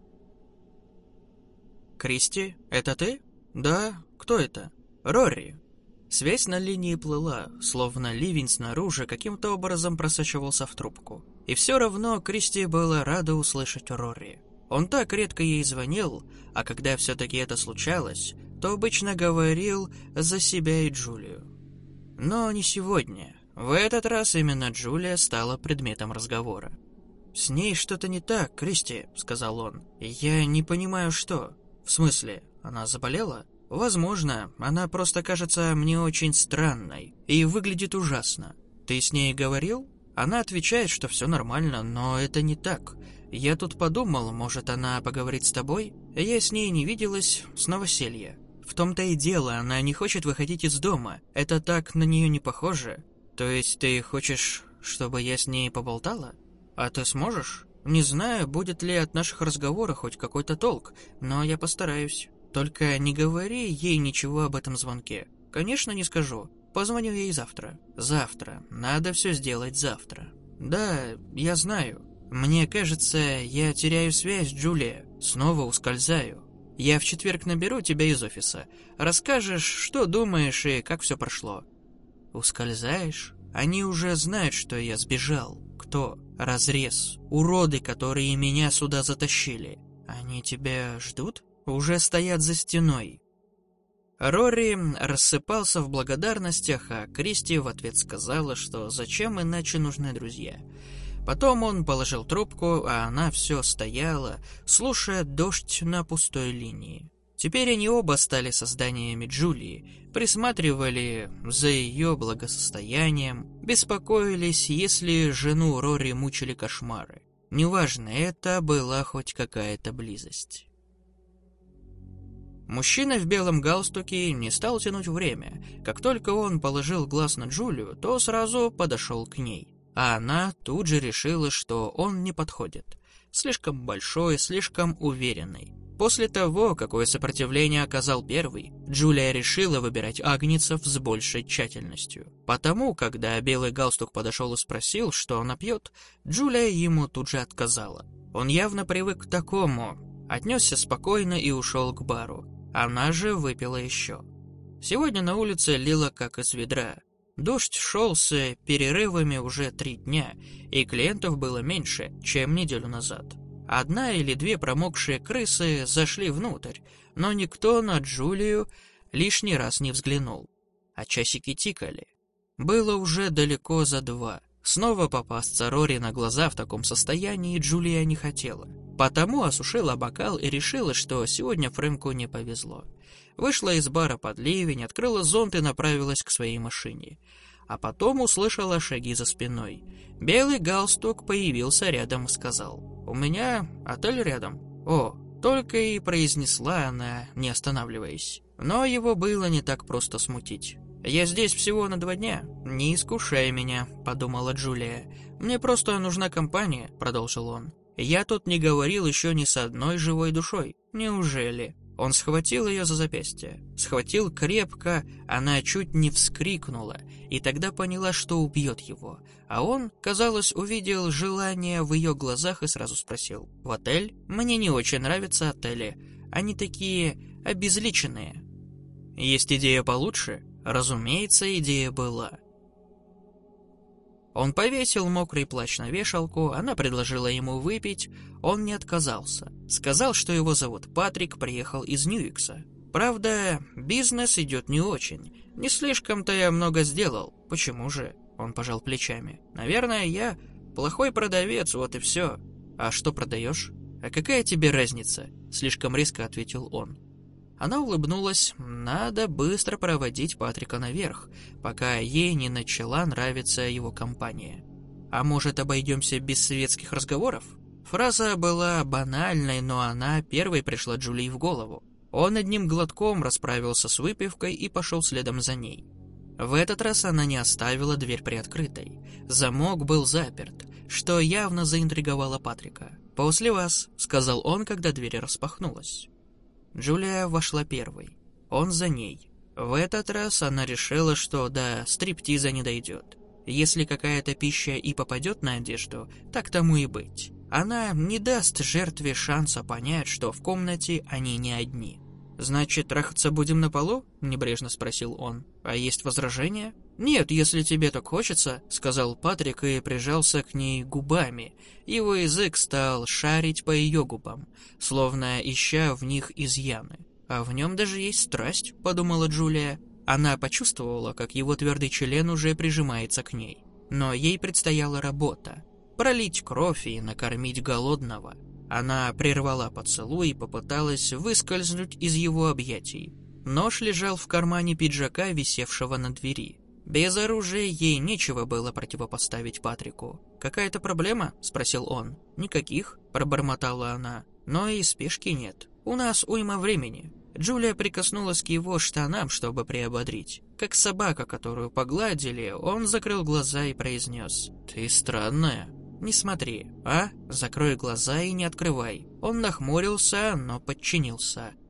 «Кристи, это ты?» «Да, кто это?» «Рори». Связь на линии плыла, словно ливень снаружи каким-то образом просачивался в трубку. И все равно Кристи была рада услышать Рори. Он так редко ей звонил, а когда все-таки это случалось, то обычно говорил за себя и Джулию. Но не сегодня. В этот раз именно Джулия стала предметом разговора. «С ней что-то не так, Кристи», — сказал он. «Я не понимаю, что». «В смысле, она заболела?» «Возможно, она просто кажется мне очень странной и выглядит ужасно. Ты с ней говорил?» Она отвечает, что все нормально, но это не так. Я тут подумал, может, она поговорит с тобой? Я с ней не виделась с новоселья. В том-то и дело, она не хочет выходить из дома. Это так на нее не похоже. То есть ты хочешь, чтобы я с ней поболтала? А ты сможешь? Не знаю, будет ли от наших разговоров хоть какой-то толк, но я постараюсь. Только не говори ей ничего об этом звонке. Конечно, не скажу. Позвоню ей завтра. Завтра. Надо все сделать завтра. Да, я знаю. Мне кажется, я теряю связь, Джулия. Снова ускользаю. Я в четверг наберу тебя из офиса. Расскажешь, что думаешь и как все прошло. Ускользаешь? Они уже знают, что я сбежал. Кто? Разрез. Уроды, которые меня сюда затащили. Они тебя ждут? Уже стоят за стеной. Рори рассыпался в благодарностях, а Кристи в ответ сказала, что зачем иначе нужны друзья. Потом он положил трубку, а она все стояла, слушая дождь на пустой линии. Теперь они оба стали созданиями Джулии, присматривали за ее благосостоянием, беспокоились, если жену Рори мучили кошмары. Неважно, это была хоть какая-то близость. Мужчина в белом галстуке не стал тянуть время. Как только он положил глаз на Джулию, то сразу подошел к ней. А она тут же решила, что он не подходит. Слишком большой, слишком уверенный. После того, какое сопротивление оказал первый, Джулия решила выбирать агнцев с большей тщательностью. Потому, когда белый галстук подошел и спросил, что она пьет, Джулия ему тут же отказала. Он явно привык к такому, отнесся спокойно и ушел к бару. Она же выпила еще. Сегодня на улице лило как из ведра. Дождь шел с перерывами уже три дня, и клиентов было меньше, чем неделю назад. Одна или две промокшие крысы зашли внутрь, но никто на Джулию лишний раз не взглянул. А часики тикали. Было уже далеко за два. Снова попасться Рори на глаза в таком состоянии Джулия не хотела. Потому осушила бокал и решила, что сегодня Фрэнку не повезло. Вышла из бара под ливень, открыла зонт и направилась к своей машине. А потом услышала шаги за спиной. Белый галстук появился рядом и сказал: «У меня отель рядом». «О», только и произнесла она, не останавливаясь. Но его было не так просто смутить. «Я здесь всего на два дня. Не искушай меня», — подумала Джулия. «Мне просто нужна компания», — продолжил он. «Я тут не говорил еще ни с одной живой душой». «Неужели?» Он схватил ее за запястье. Схватил крепко, она чуть не вскрикнула, и тогда поняла, что убьет его. А он, казалось, увидел желание в ее глазах и сразу спросил: «В отель? Мне не очень нравятся отели. Они такие обезличенные». «Есть идея получше?» Разумеется, идея была. Он повесил мокрый плащ на вешалку, она предложила ему выпить, он не отказался. Сказал, что его зовут Патрик, приехал из Ньюикса. Правда, бизнес идет не очень. Не слишком-то я много сделал. Почему же? Он пожал плечами. Наверное, я плохой продавец, вот и все. А что продаешь? А какая тебе разница? Слишком резко ответил он. Она улыбнулась. Надо быстро проводить Патрика наверх, пока ей не начала нравиться его компания. «А может, обойдемся без светских разговоров?» Фраза была банальной, но она первой пришла Джулии в голову. Он одним глотком расправился с выпивкой и пошел следом за ней. В этот раз она не оставила дверь приоткрытой. Замок был заперт, что явно заинтриговало Патрика. «После вас», — сказал он, когда дверь распахнулась. Джулия вошла первой. Он за ней. В этот раз она решила, что до стриптиза не дойдет. Если какая-то пища и попадет на одежду, так тому и быть. Она не даст жертве шанса понять, что в комнате они не одни. «Значит, трахаться будем на полу?» – небрежно спросил он. «А есть возражения?» «Нет, если тебе так хочется», – сказал Патрик и прижался к ней губами. Его язык стал шарить по ее губам, словно ища в них изъяны. «А в нем даже есть страсть», – подумала Джулия. Она почувствовала, как его твердый член уже прижимается к ней. Но ей предстояла работа – пролить кровь и накормить голодного. Она прервала поцелуй и попыталась выскользнуть из его объятий. Нож лежал в кармане пиджака, висевшего на двери. Без оружия ей нечего было противопоставить Патрику. «Какая-то проблема?» – спросил он. «Никаких», – пробормотала она. «Но и спешки нет. У нас уйма времени». Джулия прикоснулась к его штанам, чтобы приободрить. Как собака, которую погладили, он закрыл глаза и произнес: «Ты странная». «Не смотри, а? Закрой глаза и не открывай». Он нахмурился, но подчинился.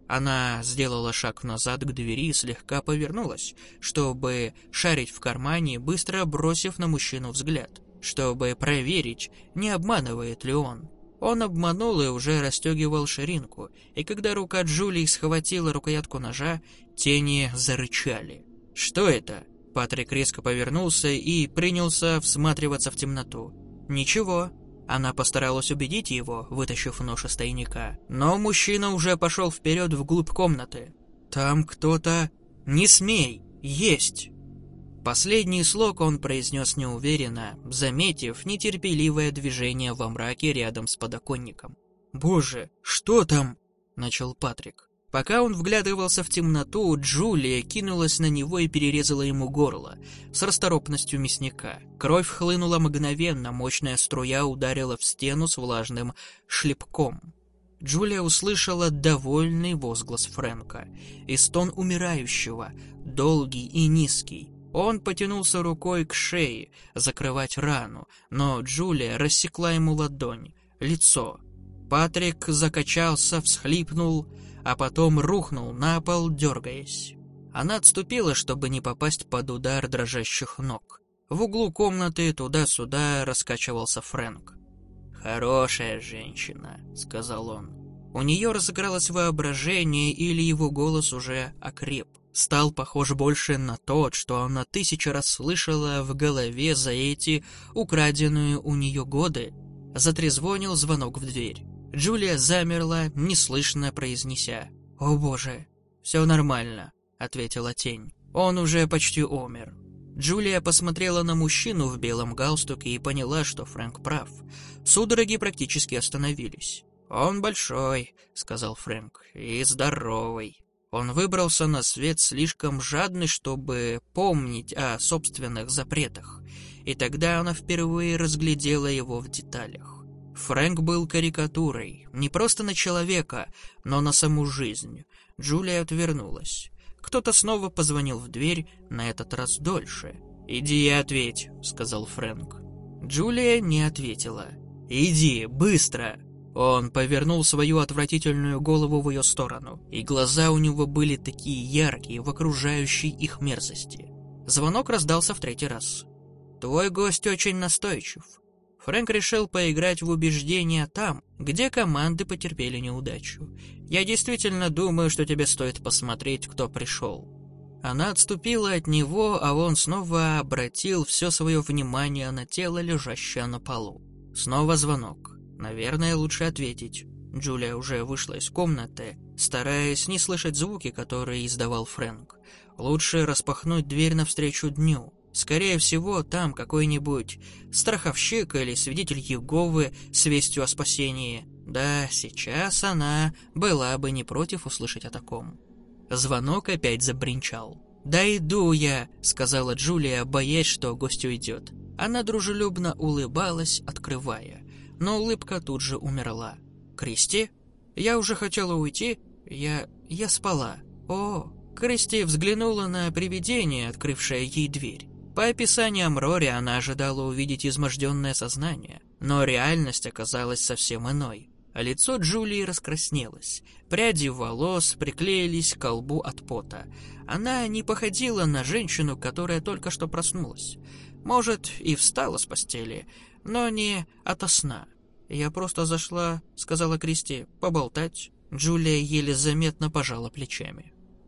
Она сделала шаг назад к двери и слегка повернулась, чтобы шарить в кармане, быстро бросив на мужчину взгляд, чтобы проверить, не обманывает ли он. Он обманул и уже расстегивал ширинку, и когда рука Джулии схватила рукоятку ножа, тени зарычали. «Что это?» Патрик резко повернулся и принялся всматриваться в темноту. «Ничего». Она постаралась убедить его, вытащив нож из тайника, но мужчина уже пошел вперед вглубь комнаты. «Там кто-то... Не смей! Есть!» Последний слог он произнес неуверенно, заметив нетерпеливое движение во мраке рядом с подоконником. «Боже, что там?» — начал Патрик. Пока он вглядывался в темноту, Джулия кинулась на него и перерезала ему горло, с расторопностью мясника. Кровь хлынула мгновенно, мощная струя ударила в стену с влажным шлепком. Джулия услышала довольный возглас Фрэнка и стон умирающего, долгий и низкий. Он потянулся рукой к шее, закрывать рану, но Джулия рассекла ему ладонь, лицо. Патрик закачался, всхлипнул, а потом рухнул на пол, дергаясь. Она отступила, чтобы не попасть под удар дрожащих ног. В углу комнаты туда-сюда раскачивался Фрэнк. «Хорошая женщина», — сказал он. У нее разыгралось воображение, или его голос уже окреп. Стал похож больше на тот, что она тысячу раз слышала в голове за эти украденные у нее годы. Затрезвонил звонок в дверь. Джулия замерла, неслышно произнеся: «О боже!» «Все нормально», — ответила тень. «Он уже почти умер». Джулия посмотрела на мужчину в белом галстуке и поняла, что Фрэнк прав. Судороги практически остановились. «Он большой», — сказал Фрэнк, — «и здоровый». Он выбрался на свет слишком жадный, чтобы помнить о собственных запретах, и тогда она впервые разглядела его в деталях. Фрэнк был карикатурой, не просто на человека, но на саму жизнь. Джулия отвернулась. Кто-то снова позвонил в дверь, на этот раз дольше. «Иди и ответь», — сказал Фрэнк. Джулия не ответила. «Иди, быстро!» Он повернул свою отвратительную голову в ее сторону, и глаза у него были такие яркие в окружающей их мерзости. Звонок раздался в третий раз. «Твой гость очень настойчив». Фрэнк решил поиграть в убеждения там, где команды потерпели неудачу. «Я действительно думаю, что тебе стоит посмотреть, кто пришел». Она отступила от него, а он снова обратил все свое внимание на тело, лежащее на полу. Снова звонок. Наверное, лучше ответить. Джулия уже вышла из комнаты, стараясь не слышать звуки, которые издавал Фрэнк. Лучше распахнуть дверь навстречу дню. Скорее всего, там какой-нибудь страховщик или свидетель Иеговы с вестью о спасении. Да, сейчас она была бы не против услышать о таком. Звонок опять забринчал. «Да иду я», — сказала Джулия, боясь, что гость уйдет. Она дружелюбно улыбалась, открывая. Но улыбка тут же умерла. «Кристи? Я уже хотела уйти. Я... я спала». «О!» Кристи взглянула на привидение, открывшее ей дверь. По описаниям Рори она ожидала увидеть изможденное сознание, но реальность оказалась совсем иной. А лицо Джулии раскраснелось. Пряди волос приклеились к колбу от пота. Она не походила на женщину, которая только что проснулась. Может, и встала с постели, но не ото сна. «Я просто зашла», — сказала Кристи, — «поболтать». Джулия еле заметно пожала плечами.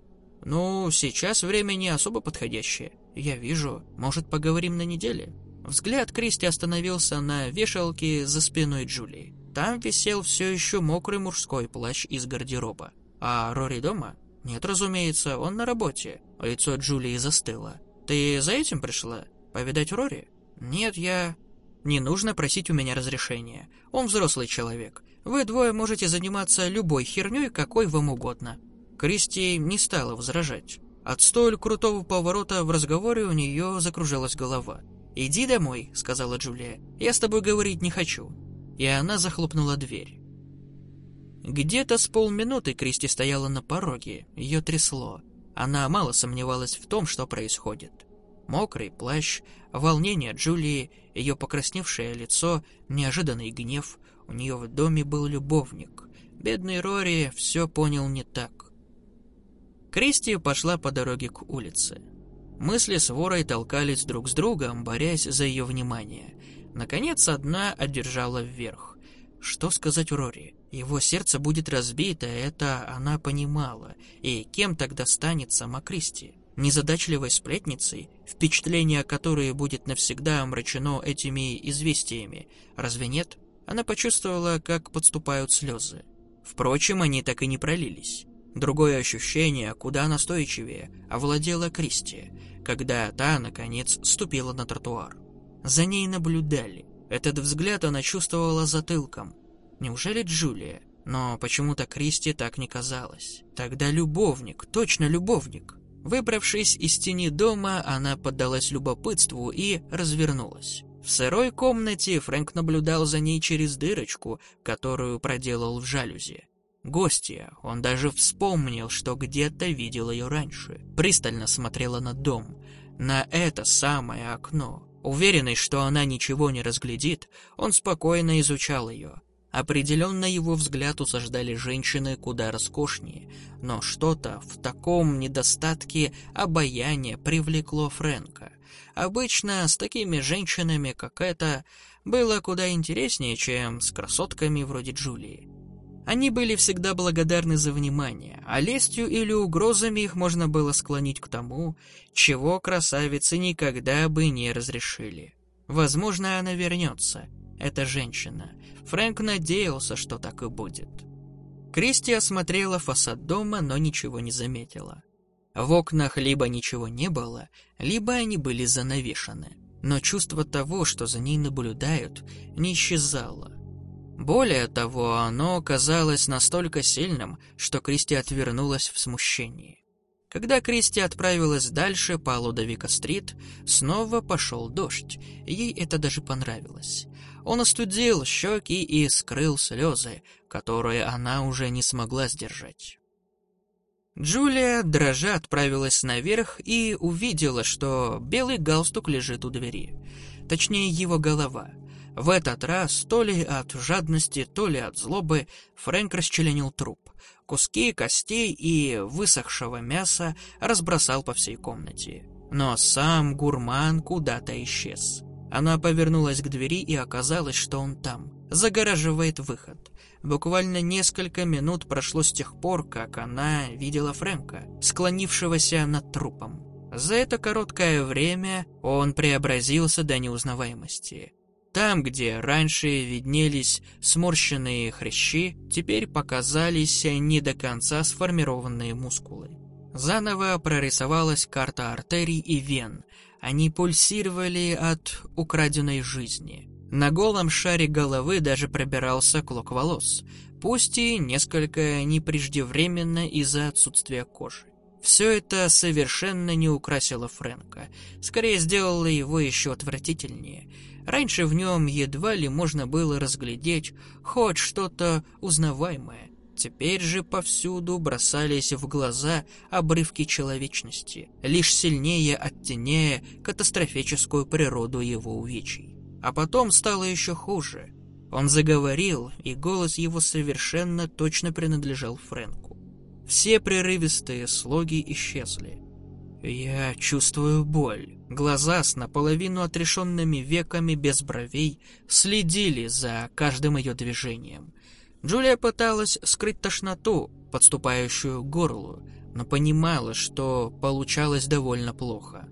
«Ну, сейчас время не особо подходящее. Я вижу. Может, поговорим на неделе?» Взгляд Кристи остановился на вешалке за спиной Джулии. Там висел все еще мокрый мужской плащ из гардероба. «А Рори дома?» «Нет, разумеется, он на работе». Лицо Джулии застыло. «Ты за этим пришла? Повидать Рори?» «Нет, я...» «Не нужно просить у меня разрешения. Он взрослый человек. Вы двое можете заниматься любой херней, какой вам угодно». Кристи не стала возражать. От столь крутого поворота в разговоре у нее закружилась голова. «Иди домой», — сказала Джулия. «Я с тобой говорить не хочу». И она захлопнула дверь. Где-то с полминуты Кристи стояла на пороге, ее трясло. Она мало сомневалась в том, что происходит. Мокрый плащ, волнение Джулии, ее покрасневшее лицо, неожиданный гнев. У нее в доме был любовник. Бедный Рори все понял не так. Кристи пошла по дороге к улице. Мысли с ворой толкались друг с другом, борясь за ее внимание. Наконец, одна одержала вверх. Что сказать Рори? Его сердце будет разбито, это она понимала. И кем тогда станет сама Кристи? Незадачливой сплетницей, впечатление которой будет навсегда омрачено этими известиями. Разве нет? Она почувствовала, как подступают слезы. Впрочем, они так и не пролились. Другое ощущение, куда настойчивее, овладело Кристи, когда та, наконец, ступила на тротуар. За ней наблюдали. Этот взгляд она чувствовала затылком. Неужели Джулия? Но почему-то Кристи так не казалось. Тогда любовник, точно любовник. Выбравшись из тени дома, она поддалась любопытству и развернулась. В сырой комнате Фрэнк наблюдал за ней через дырочку, которую проделал в жалюзи. Гостья, он даже вспомнил, что где-то видел ее раньше. Пристально смотрела на дом, на это самое окно. Уверенный, что она ничего не разглядит, он спокойно изучал ее. Определенно его взгляд усаждали женщины куда роскошнее, но что-то в таком недостатке обаяния привлекло Фрэнка. Обычно с такими женщинами, как эта, было куда интереснее, чем с красотками вроде Джулии. Они были всегда благодарны за внимание, а лестью или угрозами их можно было склонить к тому, чего красавицы никогда бы не разрешили. Возможно, она вернется, эта женщина. Фрэнк надеялся, что так и будет. Кристи осмотрела фасад дома, но ничего не заметила. В окнах либо ничего не было, либо они были занавешены. Но чувство того, что за ней наблюдают, не исчезало. Более того, оно казалось настолько сильным, что Кристи отвернулась в смущении. Когда Кристи отправилась дальше по Лудовика-стрит, снова пошел дождь. Ей это даже понравилось. Он остудил щеки и скрыл слезы, которые она уже не смогла сдержать. Джулия, дрожа, отправилась наверх и увидела, что белый галстук лежит у двери. Точнее, его голова. В этот раз, то ли от жадности, то ли от злобы, Фрэнк расчленил труп. Куски костей и высохшего мяса разбросал по всей комнате. Но сам гурман куда-то исчез. Она повернулась к двери, и оказалось, что он там, загораживает выход. Буквально несколько минут прошло с тех пор, как она видела Фрэнка, склонившегося над трупом. За это короткое время он преобразился до неузнаваемости. Там, где раньше виднелись сморщенные хрящи, теперь показались не до конца сформированные мускулы. Заново прорисовалась карта артерий и вен. Они пульсировали от украденной жизни. На голом шаре головы даже пробирался клок волос, пусть и несколько непреждевременно из-за отсутствия кожи. Все это совершенно не украсило Фрэнка, скорее сделало его еще отвратительнее. Раньше в нем едва ли можно было разглядеть хоть что-то узнаваемое. Теперь же повсюду бросались в глаза обрывки человечности, лишь сильнее оттеняя катастрофическую природу его увечий. А потом стало еще хуже. Он заговорил, и голос его совершенно точно принадлежал Фрэнку. Все прерывистые слоги исчезли. «Я чувствую боль». Глаза с наполовину отрешенными веками без бровей следили за каждым ее движением. Джулия пыталась скрыть тошноту, подступающую к горлу, но понимала, что получалось довольно плохо.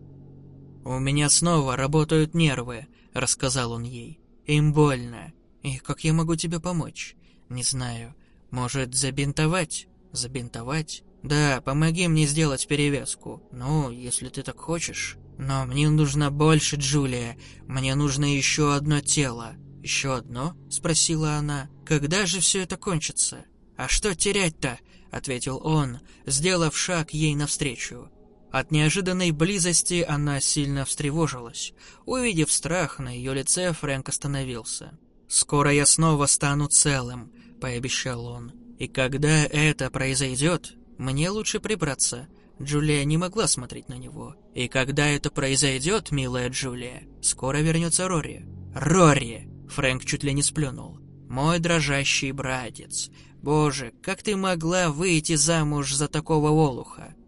«У меня снова работают нервы», — рассказал он ей. «Им больно. И как я могу тебе помочь? Не знаю. Может, забинтовать? Забинтовать? Да, помоги мне сделать перевязку. Ну, если ты так хочешь. Но мне нужно больше, Джулия. Мне нужно еще одно тело». «Еще одно?» — спросила она. «Когда же все это кончится?» «А что терять-то?» — ответил он, сделав шаг ей навстречу. От неожиданной близости она сильно встревожилась. Увидев страх на ее лице, Фрэнк остановился. «Скоро я снова стану целым», — пообещал он. «И когда это произойдет, мне лучше прибраться». Джулия не могла смотреть на него. «И когда это произойдет, милая Джулия, скоро вернется Рори». «Рори!» — Фрэнк чуть ли не сплюнул. «Мой дрожащий братец. Боже, как ты могла выйти замуж за такого олуха?»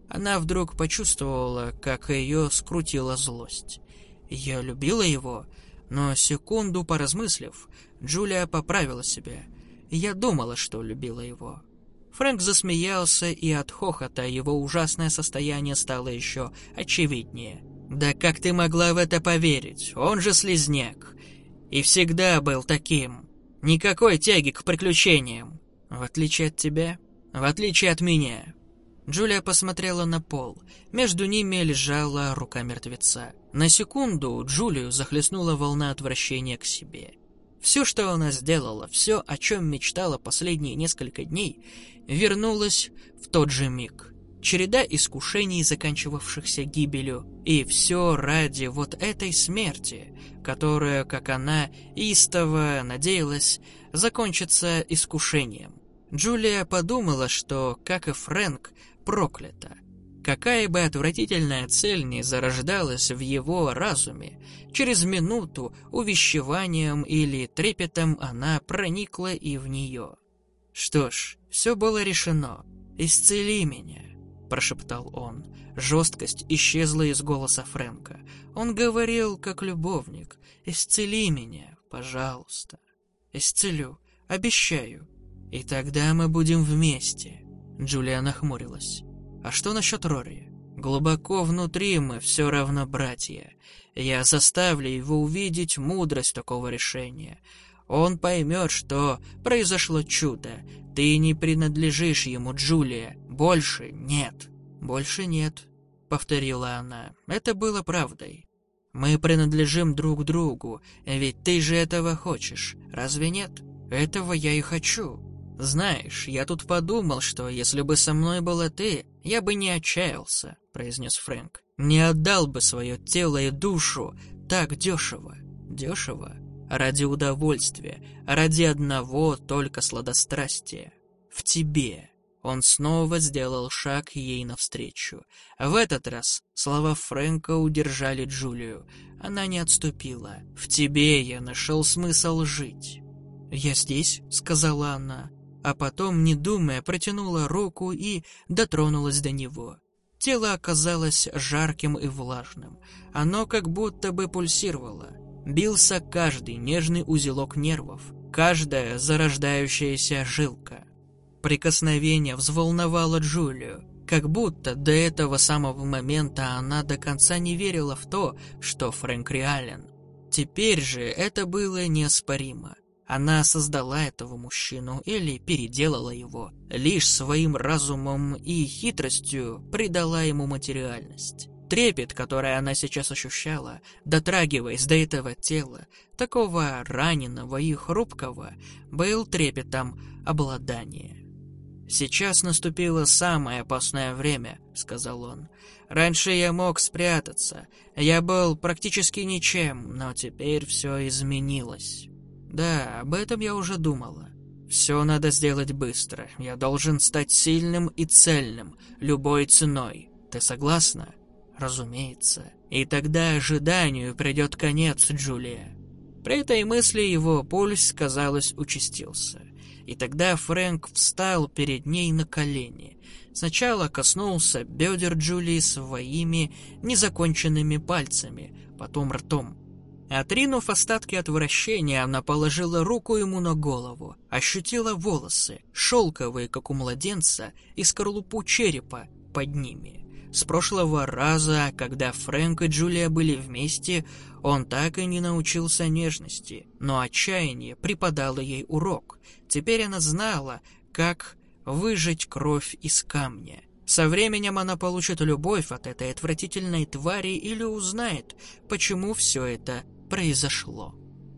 Она вдруг почувствовала, как ее скрутила злость. Я любила его, но секунду поразмыслив, Джулия поправила себя. Я думала, что любила его. Фрэнк засмеялся, и от хохота его ужасное состояние стало еще очевиднее. «Да как ты могла в это поверить? Он же слизняк. И всегда был таким. Никакой тяги к приключениям. В отличие от тебя, в отличие от меня». Джулия посмотрела на пол. Между ними лежала рука мертвеца. На секунду Джулию захлестнула волна отвращения к себе. Все, что она сделала, все, о чем мечтала последние несколько дней, вернулось в тот же миг. Череда искушений, заканчивавшихся гибелью, и все ради вот этой смерти, которая, как она истово надеялась, закончится искушением. Джулия подумала, что, как и Фрэнк, проклята. Какая бы отвратительная цель ни зарождалась в его разуме, через минуту увещеванием или трепетом она проникла и в нее. «Что ж, все было решено. Исцели меня», — прошептал он. Жесткость исчезла из голоса Фрэнка. Он говорил, как любовник. «Исцели меня, пожалуйста». «Исцелю, обещаю. И тогда мы будем вместе». Джулия нахмурилась. «А что насчет Рори? Глубоко внутри мы все равно братья. Я заставлю его увидеть мудрость такого решения. Он поймет, что произошло чудо. Ты не принадлежишь ему, Джулия. Больше нет». «Больше нет», — повторила она. Это было правдой. «Мы принадлежим друг другу, ведь ты же этого хочешь, разве нет?» «Этого я и хочу. Знаешь, я тут подумал, что если бы со мной была ты, я бы не отчаялся», — произнес Фрэнк. «Не отдал бы свое тело и душу так дешево». «Дешево? Ради удовольствия, ради одного только сладострастия. В тебе». Он снова сделал шаг ей навстречу. В этот раз слова Фрэнка удержали Джулию. Она не отступила. «В тебе я нашел смысл жить». «Я здесь», — сказала она, а потом, не думая, протянула руку и дотронулась до него. Тело оказалось жарким и влажным. Оно как будто бы пульсировало. Бился каждый нежный узелок нервов, каждая зарождающаяся жилка. Прикосновение взволновало Джулию, как будто до этого самого момента она до конца не верила в то, что Фрэнк реален. Теперь же это было неоспоримо. Она создала этого мужчину или переделала его, лишь своим разумом и хитростью придала ему материальность. Трепет, который она сейчас ощущала, дотрагиваясь до этого тела, такого раненого и хрупкого, был трепетом обладания. «Сейчас наступило самое опасное время», — сказал он. «Раньше я мог спрятаться, я был практически ничем, но теперь все изменилось». «Да, об этом я уже думала. Все надо сделать быстро. Я должен стать сильным и цельным, любой ценой. Ты согласна?» «Разумеется. И тогда ожиданию придет конец, Джулия». При этой мысли его пульс, казалось, участился. И тогда Фрэнк встал перед ней на колени. Сначала коснулся бедер Джулии своими незаконченными пальцами, потом ртом. Отринув остатки отвращения, она положила руку ему на голову, ощутила волосы, шелковые, как у младенца, и скорлупу черепа под ними. С прошлого раза, когда Фрэнк и Джулия были вместе, он так и не научился нежности, но отчаяние преподало ей урок. Теперь она знала, как выжать кровь из камня. Со временем она получит любовь от этой отвратительной твари или узнает, почему все это произошло.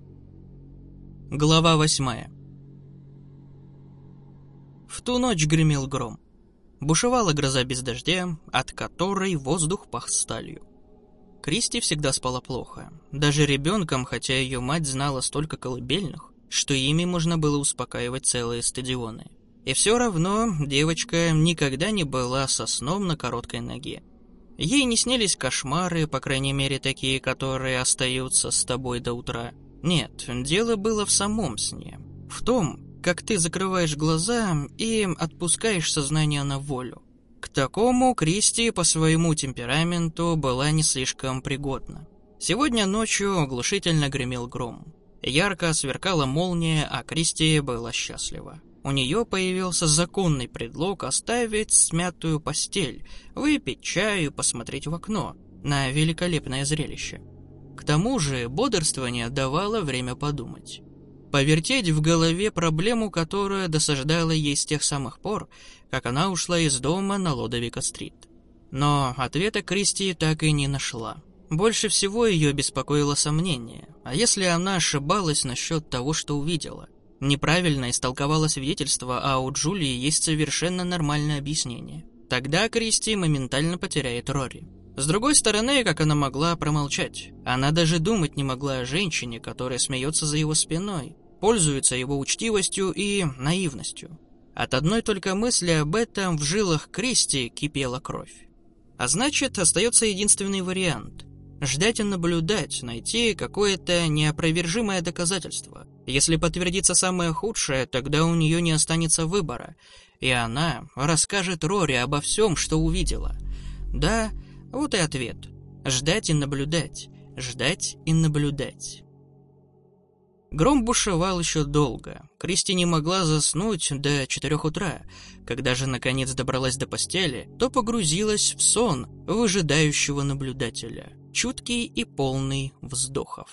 Глава восьмая. В ту ночь гремел гром. Бушевала гроза без дождя, от которой воздух пах сталью. Кристи всегда спала плохо, даже ребенком, хотя ее мать знала столько колыбельных, что ими можно было успокаивать целые стадионы. И все равно девочка никогда не была со сном на короткой ноге. Ей не снились кошмары, по крайней мере такие, которые остаются с тобой до утра. Нет, дело было в самом сне. В том, как ты закрываешь глаза и отпускаешь сознание на волю. К такому Кристи по своему темпераменту была не слишком пригодна. Сегодня ночью оглушительно гремел гром. Ярко сверкала молния, а Кристи была счастлива. У нее появился законный предлог оставить смятую постель, выпить чаю и посмотреть в окно на великолепное зрелище. К тому же бодрствование давало время подумать. Повертеть в голове проблему, которая досаждала ей с тех самых пор, как она ушла из дома на Лодовика-стрит. Но ответа Кристи так и не нашла. Больше всего ее беспокоило сомнение. А если она ошибалась насчет того, что увидела? Неправильно истолковала свидетельство, а у Джулии есть совершенно нормальное объяснение. Тогда Кристи моментально потеряет Рори. С другой стороны, как она могла промолчать? Она даже думать не могла о женщине, которая смеется за его спиной, пользуется его учтивостью и наивностью. От одной только мысли об этом в жилах Кристи кипела кровь. А значит, остается единственный вариант – ждать и наблюдать, найти какое-то неопровержимое доказательство. Если подтвердится самое худшее, тогда у нее не останется выбора, и она расскажет Рори обо всем, что увидела. Да, вот и ответ. Ждать и наблюдать, ждать и наблюдать. Гром бушевал еще долго. Кристи не могла заснуть до четырех утра. Когда же наконец добралась до постели, то погрузилась в сон выжидающего наблюдателя, чуткий и полный вздохов.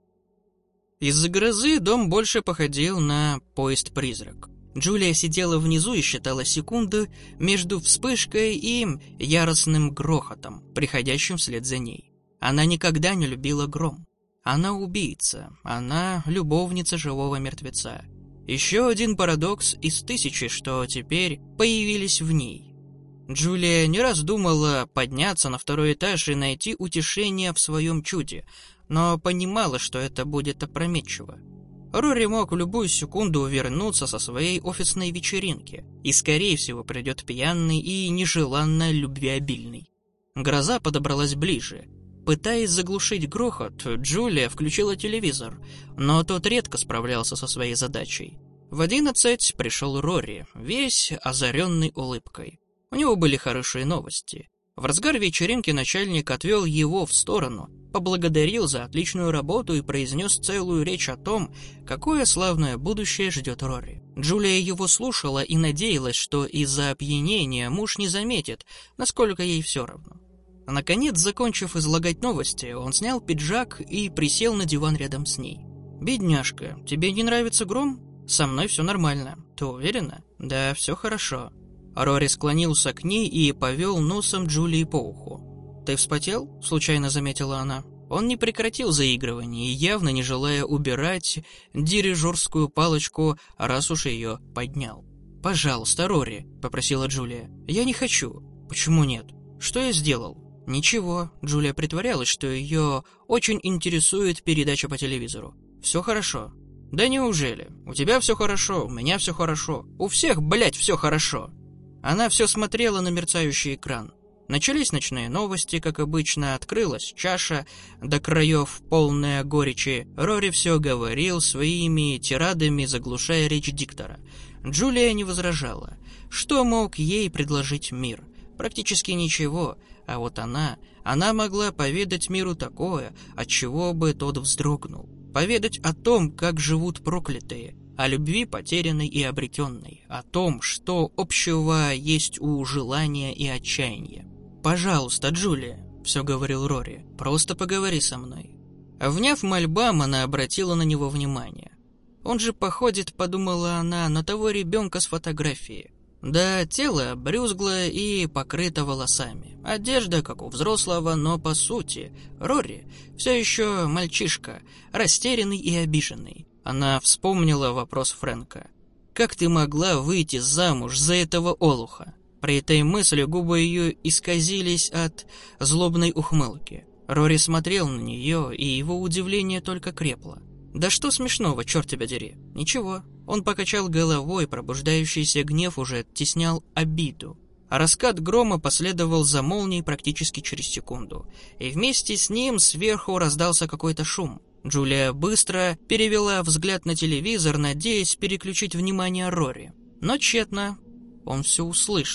Из-за грозы дом больше походил на поезд-призрак. Джулия сидела внизу и считала секунды между вспышкой и яростным грохотом, приходящим вслед за ней. Она никогда не любила гром. Она убийца, она любовница живого мертвеца. Еще один парадокс из тысячи, что теперь появились в ней. Джулия не раз думала подняться на второй этаж и найти утешение в своем чуде, но понимала, что это будет опрометчиво. Рори мог в любую секунду вернуться со своей офисной вечеринки и, скорее всего, придет пьяный и нежеланно любвеобильный. Гроза подобралась ближе. Пытаясь заглушить грохот, Джулия включила телевизор, но тот редко справлялся со своей задачей. В одиннадцать пришел Рори, весь озаренный улыбкой. У него были хорошие новости. В разгар вечеринки начальник отвел его в сторону, поблагодарил за отличную работу и произнес целую речь о том, какое славное будущее ждет Рори. Джулия его слушала и надеялась, что из-за опьянения муж не заметит, насколько ей все равно. Наконец, закончив излагать новости, он снял пиджак и присел на диван рядом с ней. «Бедняжка, тебе не нравится гром? Со мной все нормально. Ты уверена?» «Да, все хорошо». Рори склонился к ней и повел носом Джулии по уху. «Ты вспотел?» – случайно заметила она. Он не прекратил заигрывание, явно не желая убирать дирижерскую палочку, раз уж ее поднял. «Пожалуйста, Рори», – попросила Джулия. «Я не хочу». «Почему нет? Что я сделал?» «Ничего», — Джулия притворялась, что ее очень интересует передача по телевизору. «Все хорошо». «Да неужели? У тебя все хорошо, у меня все хорошо. У всех, блядь, все хорошо». Она все смотрела на мерцающий экран. Начались ночные новости, как обычно, открылась чаша, до краев полная горечи. Рори все говорил своими тирадами, заглушая речь диктора. Джулия не возражала. Что мог ей предложить мир? Практически ничего. А вот она, она могла поведать миру такое, от чего бы тот вздрогнул. Поведать о том, как живут проклятые, о любви потерянной и обретенной, о том, что общего есть у желания и отчаяния. «Пожалуйста, Джулия», — все говорил Рори, — «просто поговори со мной». Вняв мольбам, она обратила на него внимание. «Он же походит», — подумала она, — «на того ребенка с фотографии». Да, тело брюзглое и покрыто волосами. Одежда, как у взрослого, но по сути Рори все еще мальчишка, растерянный и обиженный. Она вспомнила вопрос Фрэнка. «Как ты могла выйти замуж за этого олуха?» При этой мысли губы ее исказились от злобной ухмылки. Рори смотрел на нее, и его удивление только крепло. «Да что смешного, черт тебя дери?» «Ничего». Он покачал головой, пробуждающийся гнев уже оттеснял обиду. А раскат грома последовал за молнией практически через секунду. И вместе с ним сверху раздался какой-то шум. Джулия быстро перевела взгляд на телевизор, надеясь переключить внимание Рори. Но тщетно. Он все услышал.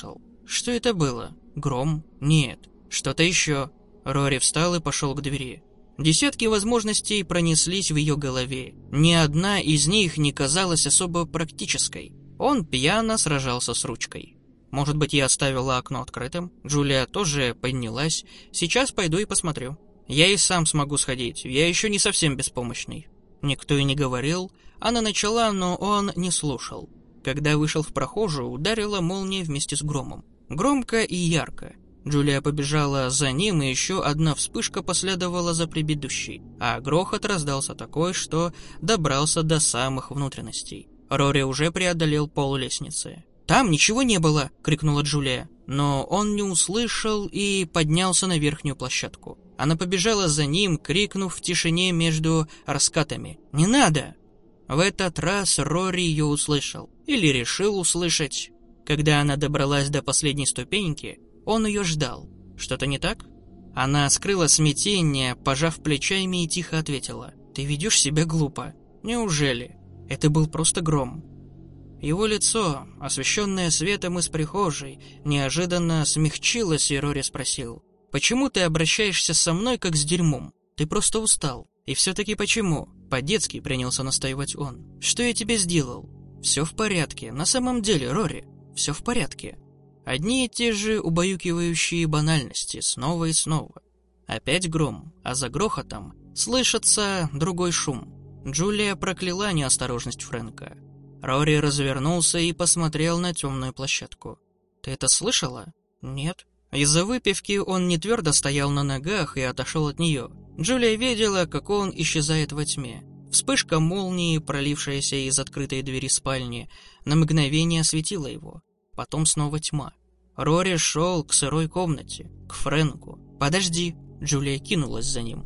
Что это было? Гром? Нет. Что-то еще. Рори встал и пошел к двери. Десятки возможностей пронеслись в ее голове. Ни одна из них не казалась особо практической. Он пьяно сражался с ручкой. Может быть, я оставила окно открытым? Джулия тоже поднялась. Сейчас пойду и посмотрю. Я и сам смогу сходить, я еще не совсем беспомощный. Никто и не говорил. Она начала, но он не слушал. Когда вышел в прохожую, ударила молния вместе с громом. Громко и ярко. Джулия побежала за ним, и еще одна вспышка последовала за предыдущей, а грохот раздался такой, что добрался до самых внутренностей. Рори уже преодолел пол лестницы. «Там ничего не было!» — крикнула Джулия. Но он не услышал и поднялся на верхнюю площадку. Она побежала за ним, крикнув в тишине между раскатами: «Не надо!» В этот раз Рори ее услышал. Или решил услышать. Когда она добралась до последней ступеньки, он ее ждал. Что-то не так? Она скрыла смятение, пожав плечами, и тихо ответила: «Ты ведешь себя глупо». «Неужели?» Это был просто гром. Его лицо, освещенное светом из прихожей, неожиданно смягчилось, и Рори спросил: «Почему ты обращаешься со мной, как с дерьмом? Ты просто устал. И все-таки почему?» По-детски принялся настаивать он. «Что я тебе сделал?» «Все в порядке. На самом деле, Рори, все в порядке». Одни и те же убаюкивающие банальности, снова и снова. Опять гром, а за грохотом слышится другой шум. Джулия прокляла неосторожность Фрэнка. Рори развернулся и посмотрел на темную площадку. «Ты это слышала?» «Нет». Из-за выпивки он не твердо стоял на ногах и отошел от нее. Джулия видела, как он исчезает во тьме. Вспышка молнии, пролившаяся из открытой двери спальни, на мгновение осветила его. Потом снова тьма. Рори шел к сырой комнате, к Фрэнку. «Подожди!» — Джулия кинулась за ним.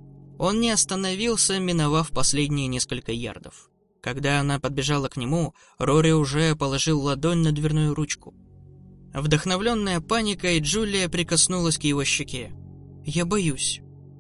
Он не остановился, миновав последние несколько ярдов. Когда она подбежала к нему, Рори уже положил ладонь на дверную ручку. Вдохновленная паникой, Джулия прикоснулась к его щеке. «Я боюсь».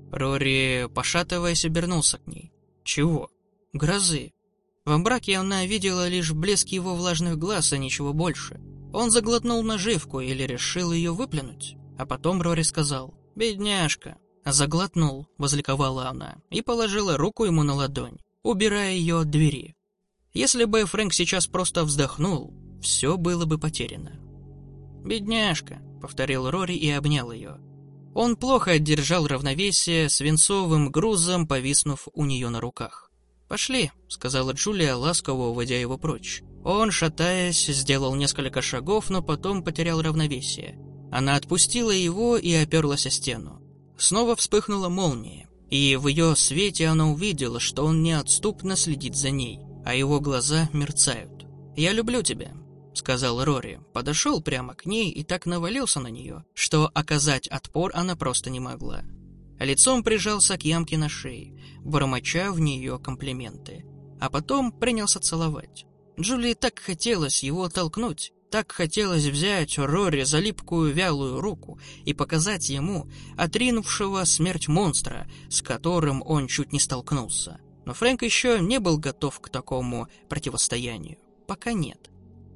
Рори, пошатываясь, обернулся к ней. «Чего?» «Грозы». Во мраке она видела лишь блеск его влажных глаз, и ничего больше. Он заглотнул наживку или решил ее выплюнуть. А потом Рори сказал: «Бедняжка». «Заглотнул», — возликовала она, и положила руку ему на ладонь, убирая ее от двери. Если бы Фрэнк сейчас просто вздохнул, все было бы потеряно. «Бедняжка», — повторил Рори и обнял ее. Он плохо одержал равновесие, свинцовым грузом повиснув у нее на руках. «Пошли», — сказала Джулия, ласково уводя его прочь. Он, шатаясь, сделал несколько шагов, но потом потерял равновесие. Она отпустила его и оперлась о стену. Снова вспыхнула молния, и в ее свете она увидела, что он неотступно следит за ней, а его глаза мерцают. «Я люблю тебя», — сказал Рори, подошел прямо к ней и так навалился на нее, что оказать отпор она просто не могла. Лицом прижался к ямке на шее, бормоча в нее комплименты, а потом принялся целовать. Джулии так хотелось его толкнуть, так хотелось взять Рори за липкую вялую руку и показать ему отринувшего смерть монстра, с которым он чуть не столкнулся. Но Фрэнк еще не был готов к такому противостоянию. Пока нет.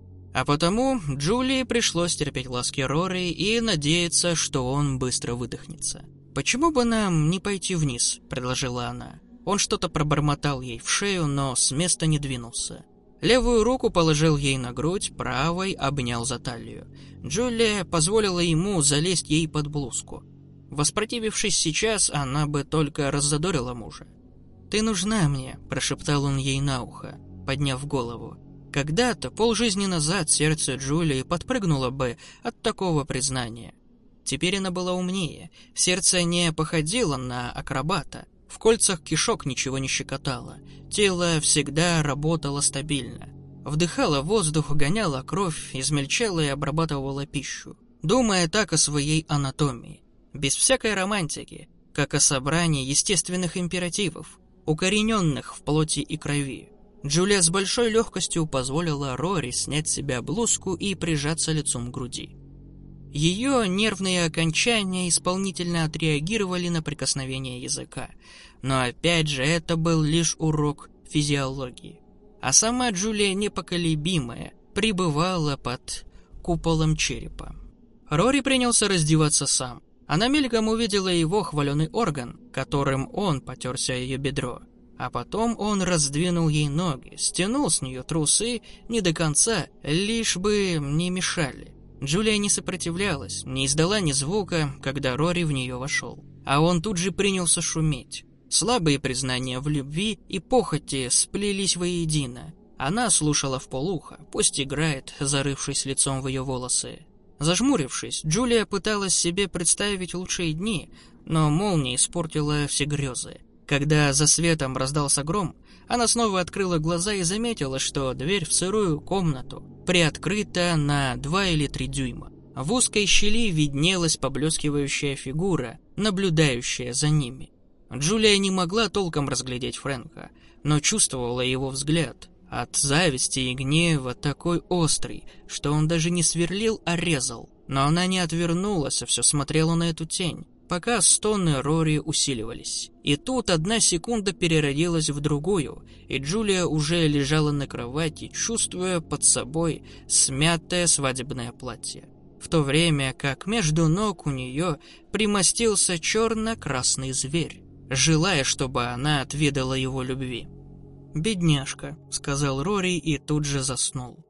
А потому Джулии пришлось терпеть ласки Рори и надеяться, что он быстро выдохнется. «Почему бы нам не пойти вниз?» – предложила она. Он что-то пробормотал ей в шею, но с места не двинулся. Левую руку положил ей на грудь, правой обнял за талию. Джулия позволила ему залезть ей под блузку. Воспротивившись сейчас, она бы только раззадорила мужа. «Ты нужна мне», – прошептал он ей на ухо, подняв голову. Когда-то, полжизни назад, сердце Джулии подпрыгнуло бы от такого признания. Теперь она была умнее, сердце не походило на акробата. В кольцах кишок ничего не щекотало, тело всегда работало стабильно. Вдыхало воздух, гоняло кровь, измельчало и обрабатывало пищу, думая так о своей анатомии, без всякой романтики, как о собрании естественных императивов, укорененных в плоти и крови. Джулия с большой легкостью позволила Рори снять с себя блузку и прижаться лицом к груди. Ее нервные окончания исполнительно отреагировали на прикосновение языка. Но опять же, это был лишь урок физиологии. А сама Джулия, непоколебимая, пребывала под куполом черепа. Рори принялся раздеваться сам. Она мельком увидела его хваленый орган, которым он потерся ее бедро. А потом он раздвинул ей ноги, стянул с нее трусы не до конца, лишь бы не мешали. Джулия не сопротивлялась, не издала ни звука, когда Рори в нее вошел. А он тут же принялся шуметь. Слабые признания в любви и похоти сплелись воедино. Она слушала вполуха, пусть играет, зарывшись лицом в ее волосы. Зажмурившись, Джулия пыталась себе представить лучшие дни, но молния испортила все грезы. Когда за светом раздался гром, она снова открыла глаза и заметила, что дверь в сырую комнату приоткрыта на два или три дюйма. В узкой щели виднелась поблескивающая фигура, наблюдающая за ними. Джулия не могла толком разглядеть Фрэнка, но чувствовала его взгляд. От зависти и гнева такой острый, что он даже не сверлил, а резал. Но она не отвернулась, а все смотрела на эту тень, пока стоны Рори усиливались. И тут одна секунда переродилась в другую, и Джулия уже лежала на кровати, чувствуя под собой смятое свадебное платье. В то время как между ног у нее примостился черно-красный зверь, желая, чтобы она отведала его любви. «Бедняжка», — сказал Рори и тут же заснул.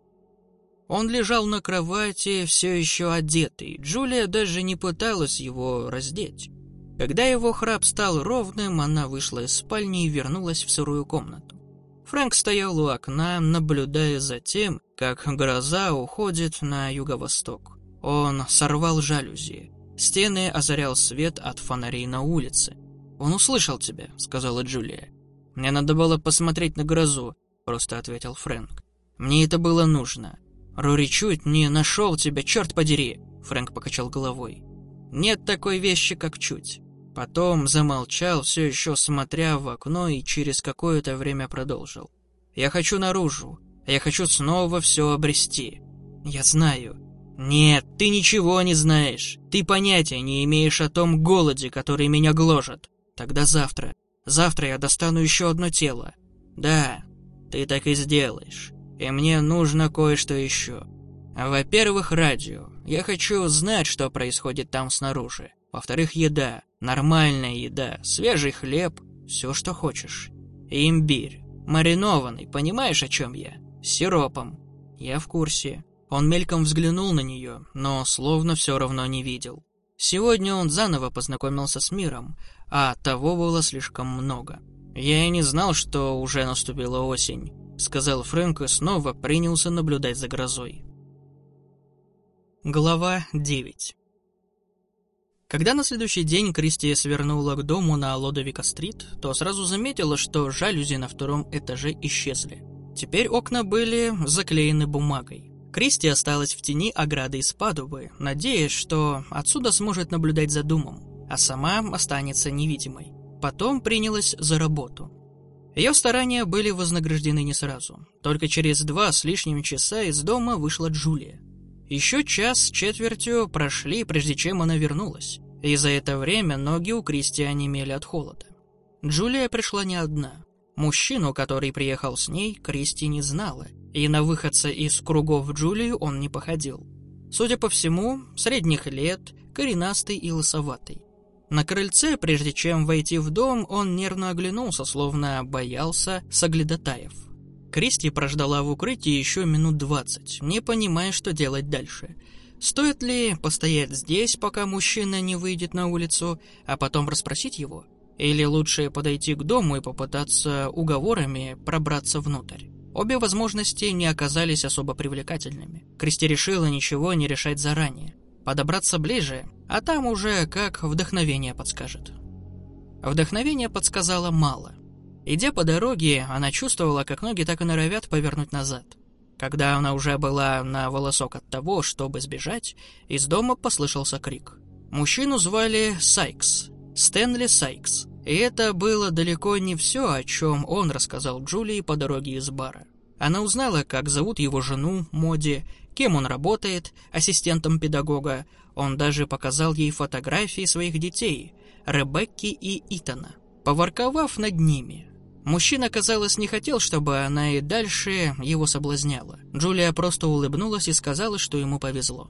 Он лежал на кровати, все еще одетый. Джулия даже не пыталась его раздеть. Когда его храп стал ровным, она вышла из спальни и вернулась в сырую комнату. Фрэнк стоял у окна, наблюдая за тем, как гроза уходит на юго-восток. Он сорвал жалюзи. Стены озарял свет от фонарей на улице. «Он услышал тебя», — сказала Джулия. «Мне надо было посмотреть на грозу», — просто ответил Фрэнк. «Мне это было нужно». «Рори чуть не нашел тебя, черт подери!» Фрэнк покачал головой. «Нет такой вещи, как чуть». Потом замолчал, все еще смотря в окно, и через какое-то время продолжил. «Я хочу наружу. Я хочу снова все обрести. Я знаю». «Нет, ты ничего не знаешь. Ты понятия не имеешь о том голоде, который меня гложет. Тогда завтра. Завтра я достану еще одно тело. Да, ты так и сделаешь. И мне нужно кое-что еще. Во-первых, радио. Я хочу знать, что происходит там снаружи. Во-вторых, еда. Нормальная еда. Свежий хлеб. Все, что хочешь. И имбирь. Маринованный, понимаешь, о чем я? С сиропом. Я в курсе». Он мельком взглянул на нее, но словно все равно не видел. Сегодня он заново познакомился с миром, а того было слишком много. «Я и не знал, что уже наступила осень», — сказал Фрэнк и снова принялся наблюдать за грозой. Глава девять. Когда на следующий день Кристи свернула к дому на Лодовика-стрит, то сразу заметила, что жалюзи на втором этаже исчезли. Теперь окна были заклеены бумагой. Кристи осталась в тени ограды из падубы, надеясь, что отсюда сможет наблюдать за домом, а сама останется невидимой. Потом принялась за работу. Ее старания были вознаграждены не сразу. Только через два с лишним часа из дома вышла Джулия. Еще час с четвертью прошли, прежде чем она вернулась, и за это время ноги у Кристи онемели от холода. Джулия пришла не одна. Мужчину, который приехал с ней, Кристи не знала, и на выходца из кругов Джулию он не походил. Судя по всему, средних лет, коренастый и лысоватый. На крыльце, прежде чем войти в дом, он нервно оглянулся, словно боялся соглядатаев. Кристи прождала в укрытии еще минут двадцать, не понимая, что делать дальше. Стоит ли постоять здесь, пока мужчина не выйдет на улицу, а потом расспросить его? Или лучше подойти к дому и попытаться уговорами пробраться внутрь? Обе возможности не оказались особо привлекательными. Кристи решила ничего не решать заранее. Подобраться ближе, а там уже как вдохновение подскажет. Вдохновение подсказало мало. Идя по дороге, она чувствовала, как ноги так и норовят повернуть назад. Когда она уже была на волосок от того, чтобы сбежать, из дома послышался крик. Мужчину звали Сайкс, Стэнли Сайкс. И это было далеко не все, о чем он рассказал Джулии по дороге из бара. Она узнала, как зовут его жену, Моди, кем он работает, ассистентом педагога. Он даже показал ей фотографии своих детей, Ребекки и Итана, поворковав над ними. Мужчина, казалось, не хотел, чтобы она и дальше его соблазняла. Джулия просто улыбнулась и сказала, что ему повезло.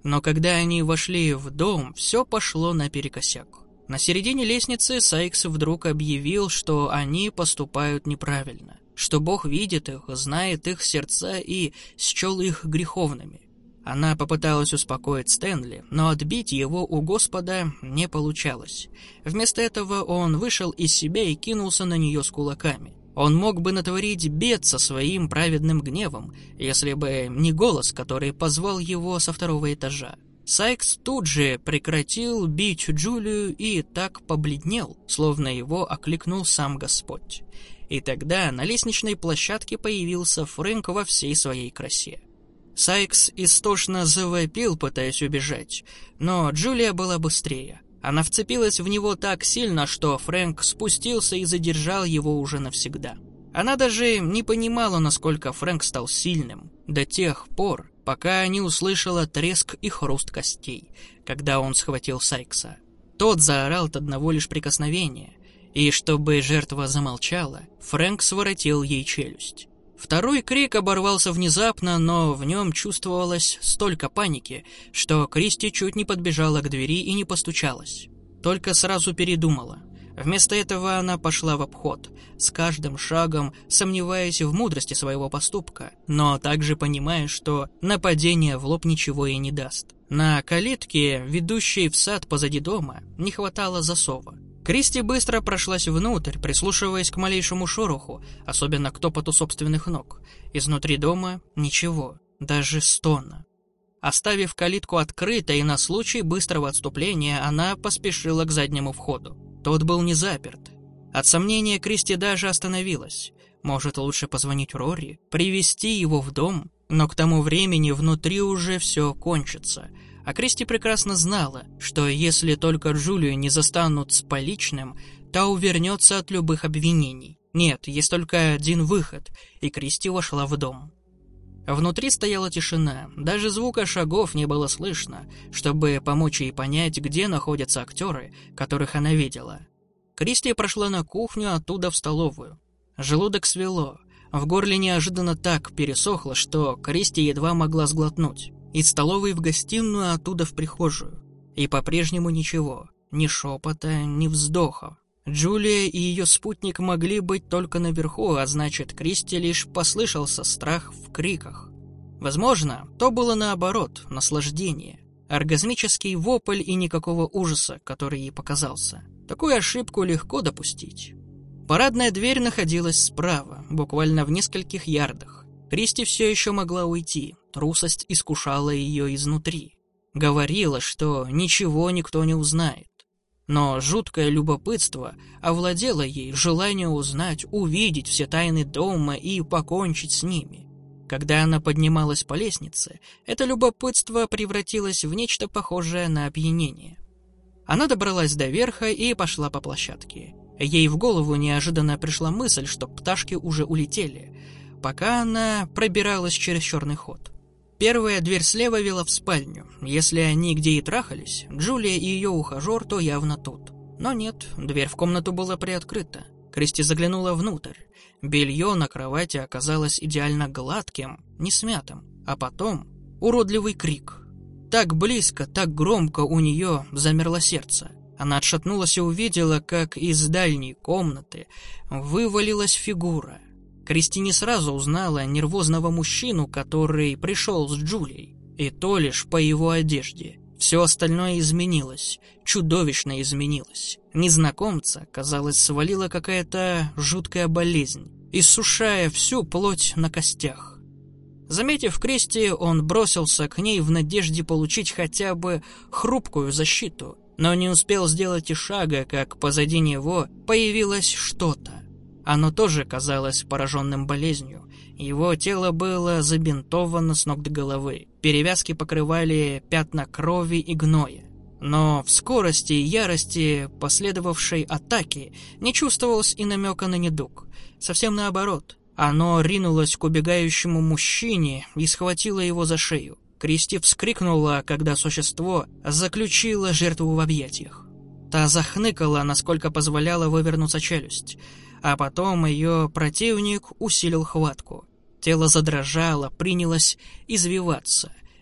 Но когда они вошли в дом, все пошло наперекосяк. На середине лестницы Сайкс вдруг объявил, что они поступают неправильно, что Бог видит их, знает их сердца и счел их греховными. Она попыталась успокоить Стэнли, но отбить его у Господа не получалось. Вместо этого он вышел из себя и кинулся на нее с кулаками. Он мог бы натворить бед со своим праведным гневом, если бы не голос, который позвал его со второго этажа. Сайкс тут же прекратил бить Джулию и так побледнел, словно его окликнул сам Господь. И тогда на лестничной площадке появился Фрэнк во всей своей красе. Сайкс истошно завопил, пытаясь убежать, но Джулия была быстрее. Она вцепилась в него так сильно, что Фрэнк спустился и задержал его уже навсегда. Она даже не понимала, насколько Фрэнк стал сильным, до тех пор, пока не услышала треск и хруст костей, когда он схватил Сайкса. Тот заорал от одного лишь прикосновения, и чтобы жертва замолчала, Фрэнк своротил ей челюсть. Второй крик оборвался внезапно, но в нем чувствовалось столько паники, что Кристи чуть не подбежала к двери и не постучалась. Только сразу передумала. Вместо этого она пошла в обход, с каждым шагом сомневаясь в мудрости своего поступка, но также понимая, что нападение в лоб ничего ей не даст. На калитке, ведущей в сад позади дома, не хватало засова. Кристи быстро прошлась внутрь, прислушиваясь к малейшему шороху, особенно к топоту собственных ног. Изнутри дома ничего, даже стона. Оставив калитку открытой на случай быстрого отступления, она поспешила к заднему входу. Тот был не заперт. От сомнения Кристи даже остановилась. Может, лучше позвонить Рори, привести его в дом? Но к тому времени внутри уже все кончится. А Кристи прекрасно знала, что если только Джулию не застанут с поличным, та увернется от любых обвинений. Нет, есть только один выход, и Кристи вошла в дом. Внутри стояла тишина, даже звука шагов не было слышно, чтобы помочь ей понять, где находятся актеры, которых она видела. Кристи прошла на кухню, оттуда в столовую. Желудок свело, в горле неожиданно так пересохло, что Кристи едва могла сглотнуть. Из столовой в гостиную, оттуда в прихожую. И по-прежнему ничего, ни шепота, ни вздоха. Джулия и ее спутник могли быть только наверху, а значит, Кристи лишь послышался страх в криках. Возможно, то было наоборот, наслаждение. Оргазмический вопль и никакого ужаса, который ей показался. Такую ошибку легко допустить. Парадная дверь находилась справа, буквально в нескольких ярдах. Кристи все еще могла уйти, трусость искушала ее изнутри. Говорила, что ничего никто не узнает. Но жуткое любопытство овладело ей, желание узнать, увидеть все тайны дома и покончить с ними. Когда она поднималась по лестнице, это любопытство превратилось в нечто похожее на опьянение. Она добралась до верха и пошла по площадке. Ей в голову неожиданно пришла мысль, что пташки уже улетели, пока она пробиралась через черный ход. Первая дверь слева вела в спальню. Если они где и трахались, Джулия и ее ухажер, то явно тут. Но нет, дверь в комнату была приоткрыта. Кристи заглянула внутрь. Белье на кровати оказалось идеально гладким, не смятым. А потом уродливый крик. Так близко, так громко у нее замерло сердце. Она отшатнулась и увидела, как из дальней комнаты вывалилась фигура. Кристи не сразу узнала нервозного мужчину, который пришел с Джулией, и то лишь по его одежде. Все остальное изменилось, чудовищно изменилось. Незнакомца, казалось, свалила какая-то жуткая болезнь, иссушая всю плоть на костях. Заметив Кристи, он бросился к ней в надежде получить хотя бы хрупкую защиту, но не успел сделать и шага, как позади него появилось что-то. Оно тоже казалось пораженным болезнью. Его тело было забинтовано с ног до головы. Перевязки покрывали пятна крови и гноя. Но в скорости и ярости последовавшей атаки не чувствовалось и намека на недуг. Совсем наоборот. Оно ринулось к убегающему мужчине и схватило его за шею. Кристи вскрикнула, когда существо заключило жертву в объятиях. Та захныкала, насколько позволяла вывернуться челюсть. А потом ее противник усилил хватку. Тело задрожало, принялось извиваться.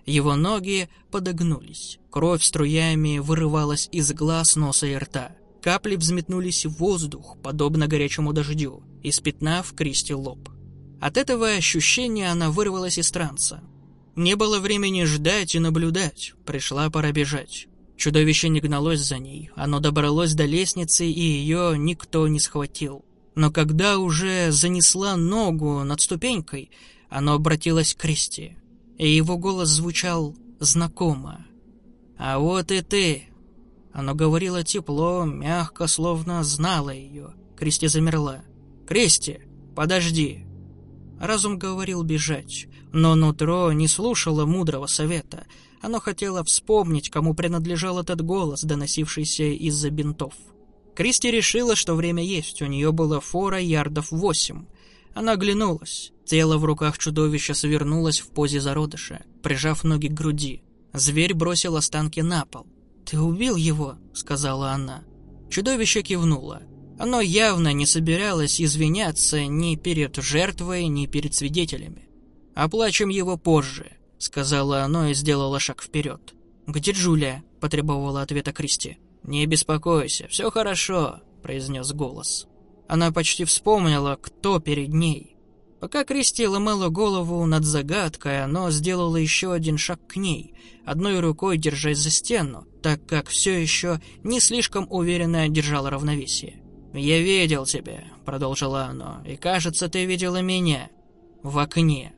Его ноги подогнулись. Кровь струями вырывалась из глаз, носа и рта. Капли взметнулись в воздух, подобно горячему дождю, испятнав Кристи лоб. От этого ощущения она вырвалась из транса. Не было времени ждать и наблюдать, пришла пора бежать. Чудовище не гналось за ней, оно добралось до лестницы, и ее никто не схватил. Но когда уже занесла ногу над ступенькой, оно обратилось к Кристи, и его голос звучал знакомо. «А вот и ты!» Оно говорило тепло, мягко, словно знало ее. Кристи замерла. «Кристи, подожди!» Разум говорил бежать, но нутро не слушало мудрого совета. Оно хотело вспомнить, кому принадлежал этот голос, доносившийся из-за бинтов. Кристи решила, что время есть, у нее было фора ярдов восемь. Она оглянулась. Тело в руках чудовища свернулось в позе зародыша, прижав ноги к груди. Зверь бросил останки на пол. «Ты убил его?» — сказала она. Чудовище кивнуло. Оно явно не собиралось извиняться ни перед жертвой, ни перед свидетелями. «Оплачем его позже», — сказала оно и сделало шаг вперед. «Где Джулия?» — потребовала ответа Кристи. «Не беспокойся, все хорошо», — произнес голос. Она почти вспомнила, кто перед ней. Пока Кристи ломала голову над загадкой, оно сделало еще один шаг к ней, одной рукой держась за стену, так как все еще не слишком уверенно держало равновесие. «Я видел тебя», — продолжило оно, — «и, кажется, ты видела меня в окне».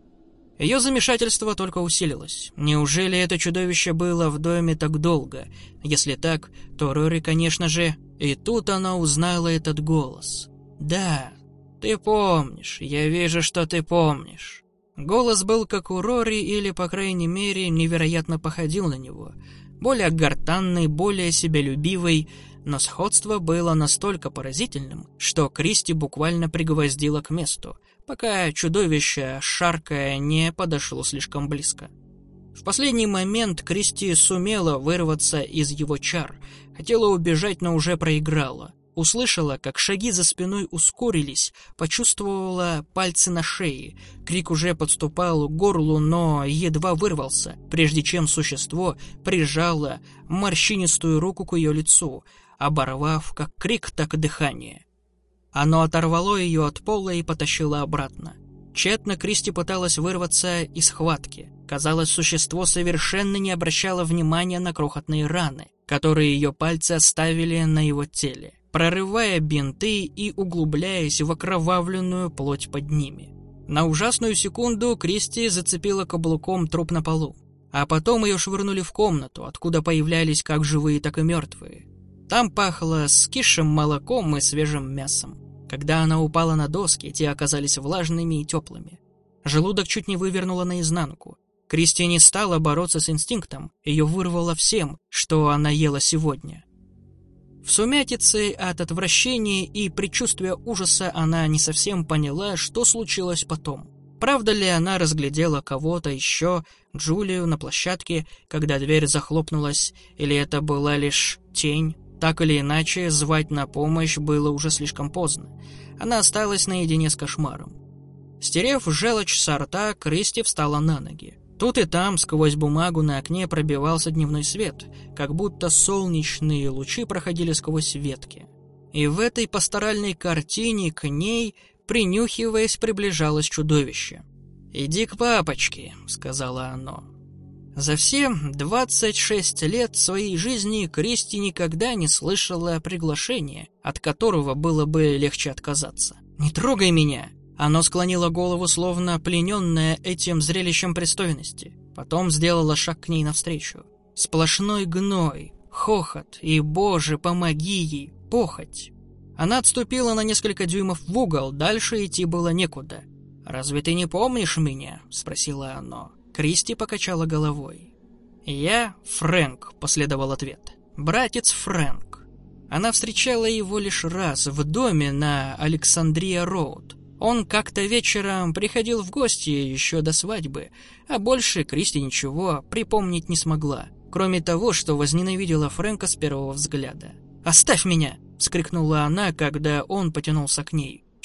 Ее замешательство только усилилось. Неужели это чудовище было в доме так долго? Если так, то Рори, конечно же... И тут она узнала этот голос. «Да, ты помнишь, я вижу, что ты помнишь». Голос был как у Рори, или, по крайней мере, невероятно походил на него. Более гортанный, более себялюбивый, но сходство было настолько поразительным, что Кристи буквально пригвоздила к месту, пока чудовище, шаркая, не подошло слишком близко. В последний момент Кристи сумела вырваться из его чар, хотела убежать, но уже проиграла. Услышала, как шаги за спиной ускорились, почувствовала пальцы на шее. Крик уже подступал к горлу, но едва вырвался, прежде чем существо прижало морщинистую руку к ее лицу, оборвав как крик, так и дыхание. Оно оторвало ее от пола и потащило обратно. Тщетно Кристи пыталась вырваться из схватки. Казалось, существо совершенно не обращало внимания на крохотные раны, которые ее пальцы оставили на его теле, прорывая бинты и углубляясь в окровавленную плоть под ними. На ужасную секунду Кристи зацепила каблуком труп на полу, а потом ее швырнули в комнату, откуда появлялись как живые, так и мертвые. Там пахло скисшим молоком и свежим мясом. Когда она упала на доски, те оказались влажными и теплыми. Желудок чуть не вывернуло наизнанку. Кристи не стала бороться с инстинктом, ее вырвало всем, что она ела сегодня. В сумятице от отвращения и предчувствия ужаса она не совсем поняла, что случилось потом. Правда ли она разглядела кого-то еще, Джулию, на площадке, когда дверь захлопнулась, или это была лишь тень? Так или иначе, звать на помощь было уже слишком поздно. Она осталась наедине с кошмаром. Стерев желчь со рта, Кристи встала на ноги. Тут и там, сквозь бумагу на окне, пробивался дневной свет, как будто солнечные лучи проходили сквозь ветки. И в этой пасторальной картине к ней, принюхиваясь, приближалось чудовище. «Иди к папочке», — сказала оно. За все двадцать шесть лет своей жизни Кристи никогда не слышала приглашения, от которого было бы легче отказаться. «Не трогай меня!» Оно склонило голову, словно плененное этим зрелищем пристойности. Потом сделало шаг к ней навстречу. Сплошной гной, хохот и, боже, помоги ей, похоть. Она отступила на несколько дюймов в угол, дальше идти было некуда. «Разве ты не помнишь меня?» — спросило оно. Кристи покачала головой. «Я Фрэнк», — последовал ответ. «Братец Фрэнк». Она встречала его лишь раз в доме на Александрия-Роуд. Он как-то вечером приходил в гости еще до свадьбы, а больше Кристи ничего припомнить не смогла, кроме того, что возненавидела Фрэнка с первого взгляда. «Оставь меня!» — вскрикнула она, когда он потянулся к ней.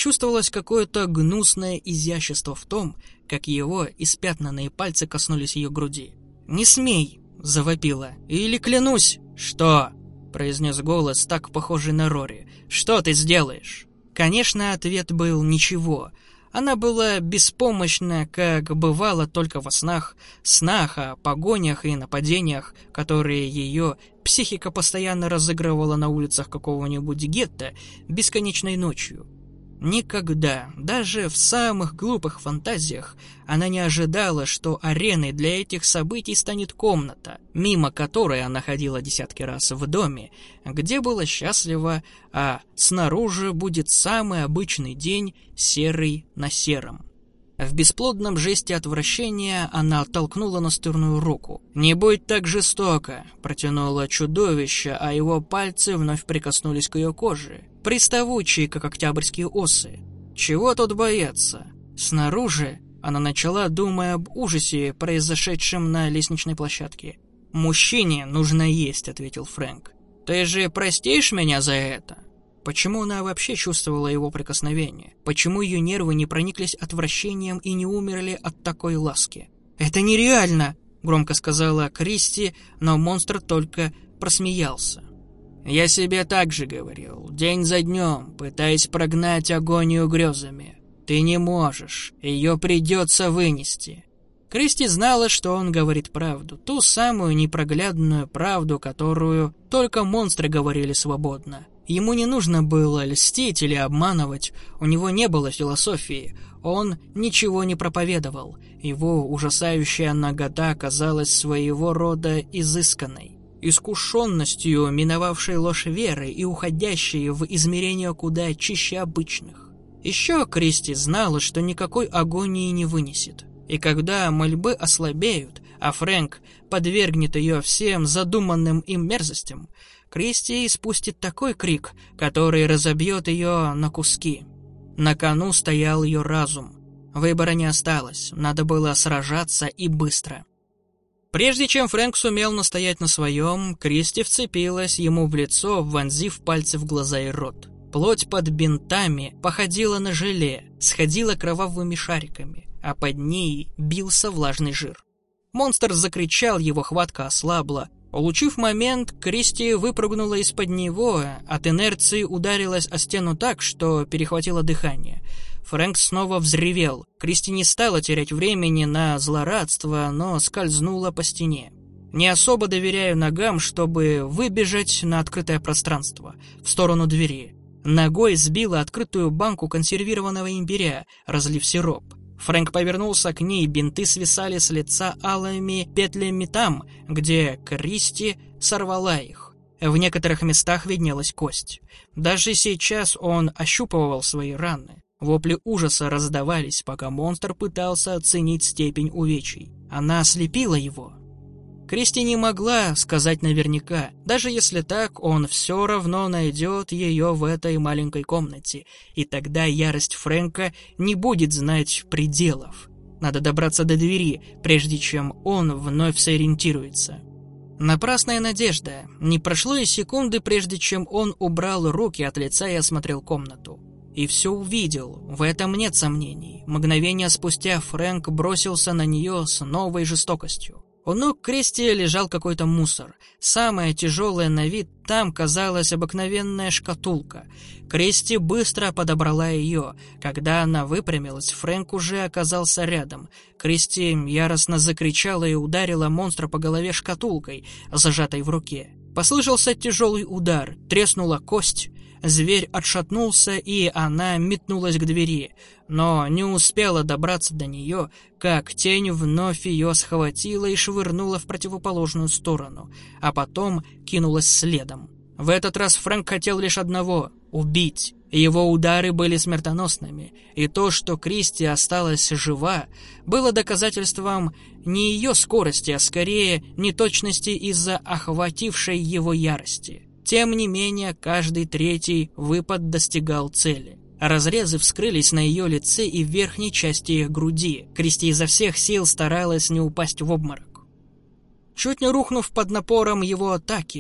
чувствовалось какое-то гнусное изящество в том, как его испятнанные пальцы коснулись ее груди. «Не смей!» — завопила. «Или клянусь!» «Что?» — произнес голос, так похожий на Рори. «Что ты сделаешь?» Конечно, ответ был «ничего». Она была беспомощна, как бывало только во снах, снах о погонях и нападениях, которые ее психика постоянно разыгрывала на улицах какого-нибудь гетто бесконечной ночью. Никогда, даже в самых глупых фантазиях, она не ожидала, что ареной для этих событий станет комната, мимо которой она ходила десятки раз в доме, где была счастлива, а снаружи будет самый обычный день, серый на сером. В бесплодном жесте отвращения она оттолкнула настырную руку. «Не будь так жестоко!» — протянуло чудовище, а его пальцы вновь прикоснулись к ее коже, приставучие, как октябрьские осы. «Чего тут бояться?» Снаружи она начала, думая об ужасе, произошедшем на лестничной площадке. «Мужчине нужно есть», — ответил Фрэнк. «Ты же простишь меня за это?» Почему она вообще чувствовала его прикосновение? Почему ее нервы не прониклись отвращением и не умерли от такой ласки? «Это нереально!» — громко сказала Кристи, но монстр только просмеялся. «Я себе так же говорил, день за днем, пытаясь прогнать агонию грезами. Ты не можешь, ее придется вынести». Кристи знала, что он говорит правду, ту самую непроглядную правду, которую только монстры говорили свободно. Ему не нужно было льстить или обманывать, у него не было философии, он ничего не проповедовал, его ужасающая нагота казалась своего рода изысканной, искушенностью, миновавшей ложь веры и уходящей в измерения куда чище обычных. Еще Кристи знала, что никакой агонии не вынесет, и когда мольбы ослабеют, а Фрэнк подвергнет ее всем задуманным им мерзостям, Кристи испустит такой крик, который разобьет ее на куски. На кону стоял ее разум. Выбора не осталось, надо было сражаться и быстро. Прежде чем Фрэнк сумел настоять на своем, Кристи вцепилась ему в лицо, вонзив пальцы в глаза и рот. Плоть под бинтами походила на желе, сходила кровавыми шариками, а под ней бился влажный жир. Монстр закричал, его хватка ослабла. Улучив момент, Кристи выпрыгнула из-под него, от инерции ударилась о стену так, что перехватило дыхание. Фрэнк снова взревел. Кристи не стала терять времени на злорадство, но скользнула по стене. Не особо доверяю ногам, чтобы выбежать на открытое пространство, в сторону двери. Ногой сбила открытую банку консервированного имбиря, разлив сироп. Фрэнк повернулся к ней, бинты свисали с лица алыми петлями там, где Кристи сорвала их. В некоторых местах виднелась кость. Даже сейчас он ощупывал свои раны. Вопли ужаса раздавались, пока монстр пытался оценить степень увечий. Она ослепила его. Кристи не могла сказать наверняка. Даже если так, он все равно найдет ее в этой маленькой комнате, и тогда ярость Фрэнка не будет знать пределов. Надо добраться до двери, прежде чем он вновь сориентируется. Напрасная надежда. Не прошло и секунды, прежде чем он убрал руки от лица и осмотрел комнату. И все увидел, в этом нет сомнений. Мгновение спустя Фрэнк бросился на нее с новой жестокостью. У ног Кристи лежал какой-то мусор. Самое тяжелое на вид там казалась обыкновенная шкатулка. Кристи быстро подобрала ее. Когда она выпрямилась, Фрэнк уже оказался рядом. Кристи яростно закричала и ударила монстра по голове шкатулкой, зажатой в руке. Послышался тяжелый удар, треснула кость. Зверь отшатнулся, и она метнулась к двери, но не успела добраться до нее, как тень вновь ее схватила и швырнула в противоположную сторону, а потом кинулась следом. В этот раз Фрэнк хотел лишь одного — убить. Его удары были смертоносными, и то, что Кристи осталась жива, было доказательством не ее скорости, а скорее неточности из-за охватившей его ярости. Тем не менее, каждый третий выпад достигал цели. Разрезы вскрылись на ее лице и в верхней части их груди. Кристи изо всех сил старалась не упасть в обморок. Чуть не рухнув под напором его атаки,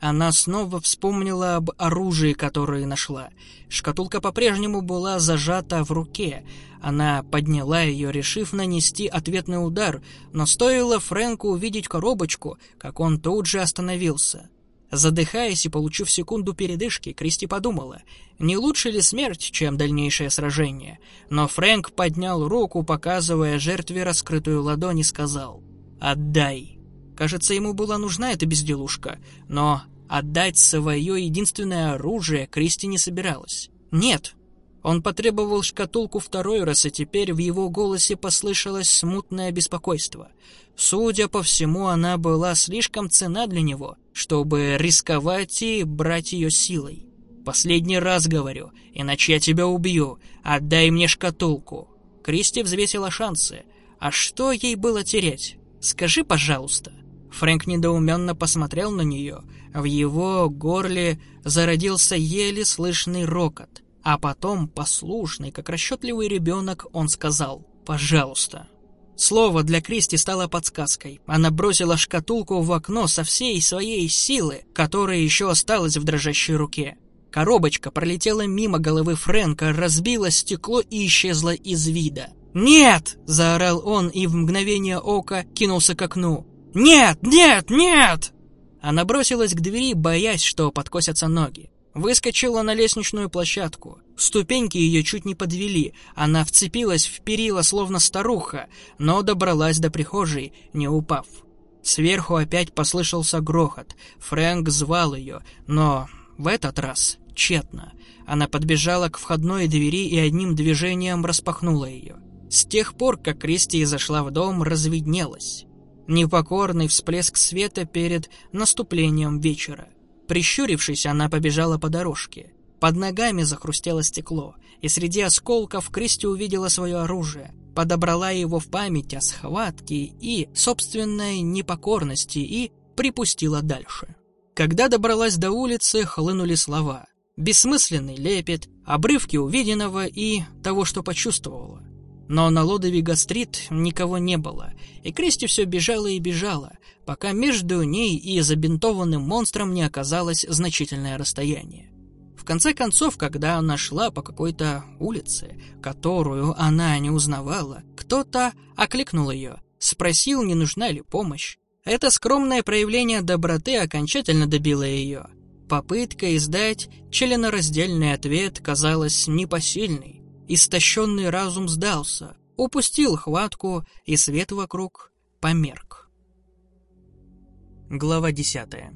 Она снова вспомнила об оружии, которое нашла. Шкатулка по-прежнему была зажата в руке. Она подняла ее, решив нанести ответный удар, но стоило Фрэнку увидеть коробочку, как он тут же остановился. Задыхаясь и получив секунду передышки, Кристи подумала, не лучше ли смерть, чем дальнейшее сражение. Но Фрэнк поднял руку, показывая жертве раскрытую ладонь, и сказал «Отдай». Кажется, ему была нужна эта безделушка, но отдать свое единственное оружие Кристи не собиралась. «Нет». Он потребовал шкатулку второй раз, и теперь в его голосе послышалось смутное беспокойство. Судя по всему, она была слишком ценна для него, чтобы рисковать и брать ее силой. «Последний раз говорю, иначе я тебя убью. Отдай мне шкатулку». Кристи взвесила шансы. А что ей было терять? «Скажи, пожалуйста». Фрэнк недоуменно посмотрел на нее. В его горле зародился еле слышный рокот. А потом, послушный, как расчетливый ребенок, он сказал «пожалуйста». Слово для Кристи стало подсказкой. Она бросила шкатулку в окно со всей своей силы, которая еще осталась в дрожащей руке. Коробочка пролетела мимо головы Фрэнка, разбила стекло и исчезла из вида. «Нет!» – заорал он и в мгновение ока кинулся к окну. «Нет! Нет! Нет!» Она бросилась к двери, боясь, что подкосятся ноги. Выскочила на лестничную площадку. Ступеньки ее чуть не подвели. Она вцепилась в перила, словно старуха, но добралась до прихожей, не упав. Сверху опять послышался грохот. Фрэнк звал ее, но в этот раз тщетно. Она подбежала к входной двери и одним движением распахнула ее. С тех пор, как Кристи зашла в дом, разведнелась. Непокорный всплеск света перед наступлением вечера. Прищурившись, она побежала по дорожке. Под ногами захрустело стекло, и среди осколков Кристи увидела свое оружие, подобрала его в память о схватке и собственной непокорности и припустила дальше. Когда добралась до улицы, хлынули слова. Бессмысленный лепет, обрывки увиденного и того, что почувствовала. Но на лодове Гастрит никого не было, и Кристи все бежала и бежала, пока между ней и забинтованным монстром не оказалось значительное расстояние. В конце концов, когда она шла по какой-то улице, которую она не узнавала, кто-то окликнул ее, спросил, не нужна ли помощь. Это скромное проявление доброты окончательно добило ее. Попытка издать членораздельный ответ казалась непосильной. Истощенный разум сдался, упустил хватку, и свет вокруг померк. Глава десятая.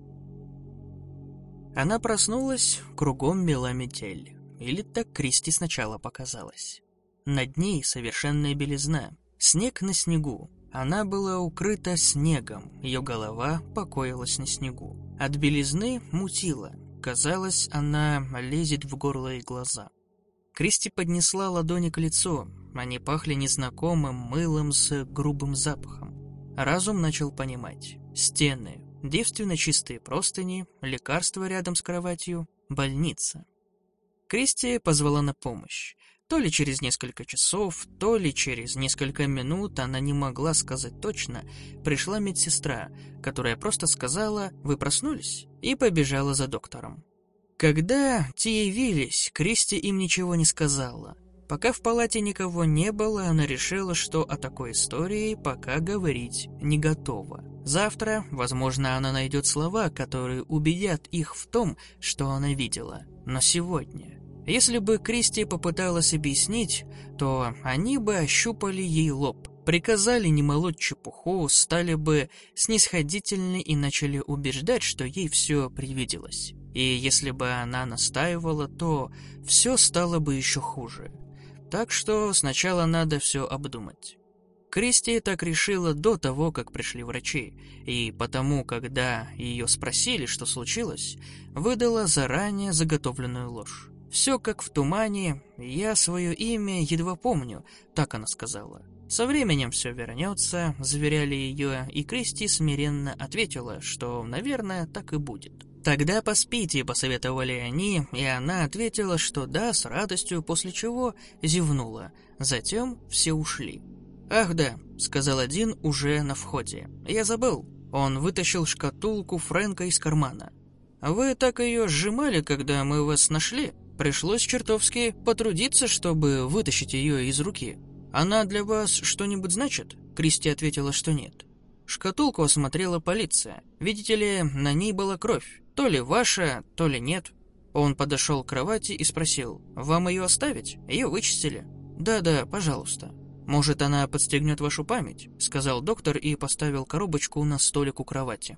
Она проснулась, кругом мела метель. Или так Кристи сначала показалось. Над ней совершенная белизна, снег на снегу. Она была укрыта снегом, ее голова покоилась на снегу. От белизны мутила, казалось, она лезет в горло и глаза. Кристи поднесла ладони к лицу, они пахли незнакомым мылом с грубым запахом. Разум начал понимать. Стены, девственно чистые простыни, лекарства рядом с кроватью, больница. Кристи позвала на помощь. То ли через несколько часов, то ли через несколько минут, она не могла сказать точно, пришла медсестра, которая просто сказала «Вы проснулись?» и побежала за доктором. Когда те явились, Кристи им ничего не сказала. Пока в палате никого не было, она решила, что о такой истории пока говорить не готова. Завтра, возможно, она найдет слова, которые убедят их в том, что она видела. Но сегодня... Если бы Кристи попыталась объяснить, то они бы ощупали ей лоб, приказали не молоть чепуху, стали бы снисходительны и начали убеждать, что ей все привиделось. И если бы она настаивала, то все стало бы еще хуже. Так что сначала надо все обдумать. Кристи так решила до того, как пришли врачи, и потому, когда ее спросили, что случилось, выдала заранее заготовленную ложь. «Все как в тумане, я свое имя едва помню», — так она сказала. «Со временем все вернется», — заверяли ее, и Кристи смиренно ответила, что, наверное, так и будет. «Тогда поспите», — посоветовали они, и она ответила, что да, с радостью, после чего зевнула. Затем все ушли. «Ах да», — сказал один уже на входе, — «я забыл». Он вытащил шкатулку Фрэнка из кармана. «Вы так ее сжимали, когда мы вас нашли? Пришлось чертовски потрудиться, чтобы вытащить ее из руки. Она для вас что-нибудь значит?» Кристи ответила, что нет. Шкатулку осмотрела полиция. Видите ли, на ней была кровь. То ли ваша, то ли нет. Он подошел к кровати и спросил: «Вам ее оставить? Ее вычистили». «Да-да, пожалуйста». «Может, она подстегнет вашу память», — сказал доктор и поставил коробочку на столик у кровати.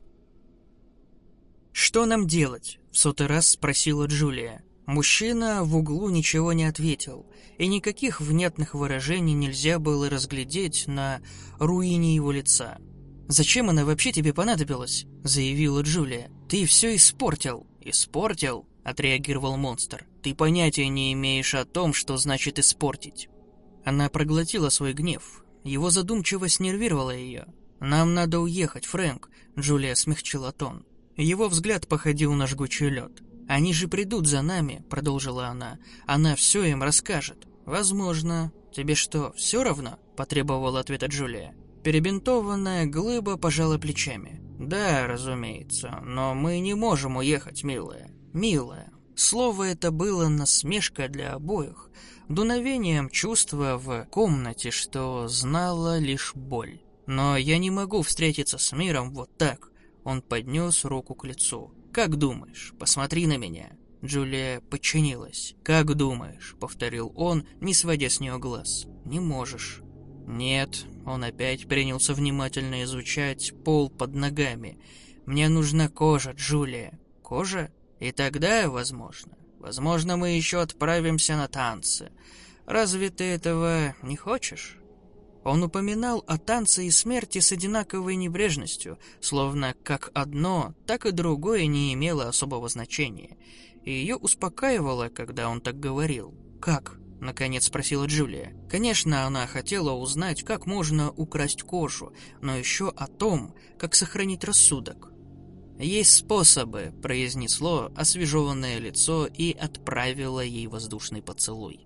«Что нам делать?» — в сотый раз спросила Джулия. Мужчина в углу ничего не ответил, и никаких внятных выражений нельзя было разглядеть на руине его лица. «Зачем она вообще тебе понадобилась?» — заявила Джулия. «Ты все испортил». «Испортил?» — отреагировал монстр. «Ты понятия не имеешь о том, что значит испортить». Она проглотила свой гнев. Его задумчивость нервировала ее. «Нам надо уехать, Фрэнк», — Джулия смягчила тон. Его взгляд походил на жгучий лед. «Они же придут за нами», — продолжила она. «Она все им расскажет». «Возможно. Тебе что, все равно?» — потребовала ответа Джулия. Перебинтованная глыба пожала плечами. «Да, разумеется, но мы не можем уехать, милая. Милая». Слово это было насмешкой для обоих, дуновением чувства в комнате, что знала лишь боль. «Но я не могу встретиться с миром вот так», — он поднес руку к лицу. «Как думаешь? Посмотри на меня». Джулия подчинилась. «Как думаешь?» — повторил он, не сводя с нее глаз. «Не можешь». «Нет», — он опять принялся внимательно изучать пол под ногами. «Мне нужна кожа, Джулия». «Кожа? И тогда, возможно, возможно, мы еще отправимся на танцы. Разве ты этого не хочешь?» Он упоминал о танце и смерти с одинаковой небрежностью, словно как одно, так и другое не имело особого значения. И ее успокаивало, когда он так говорил. «Как?» — наконец спросила Джулия. Конечно, она хотела узнать, как можно украсть кожу, но еще о том, как сохранить рассудок. «Есть способы», — произнесло освежеванное лицо и отправило ей воздушный поцелуй.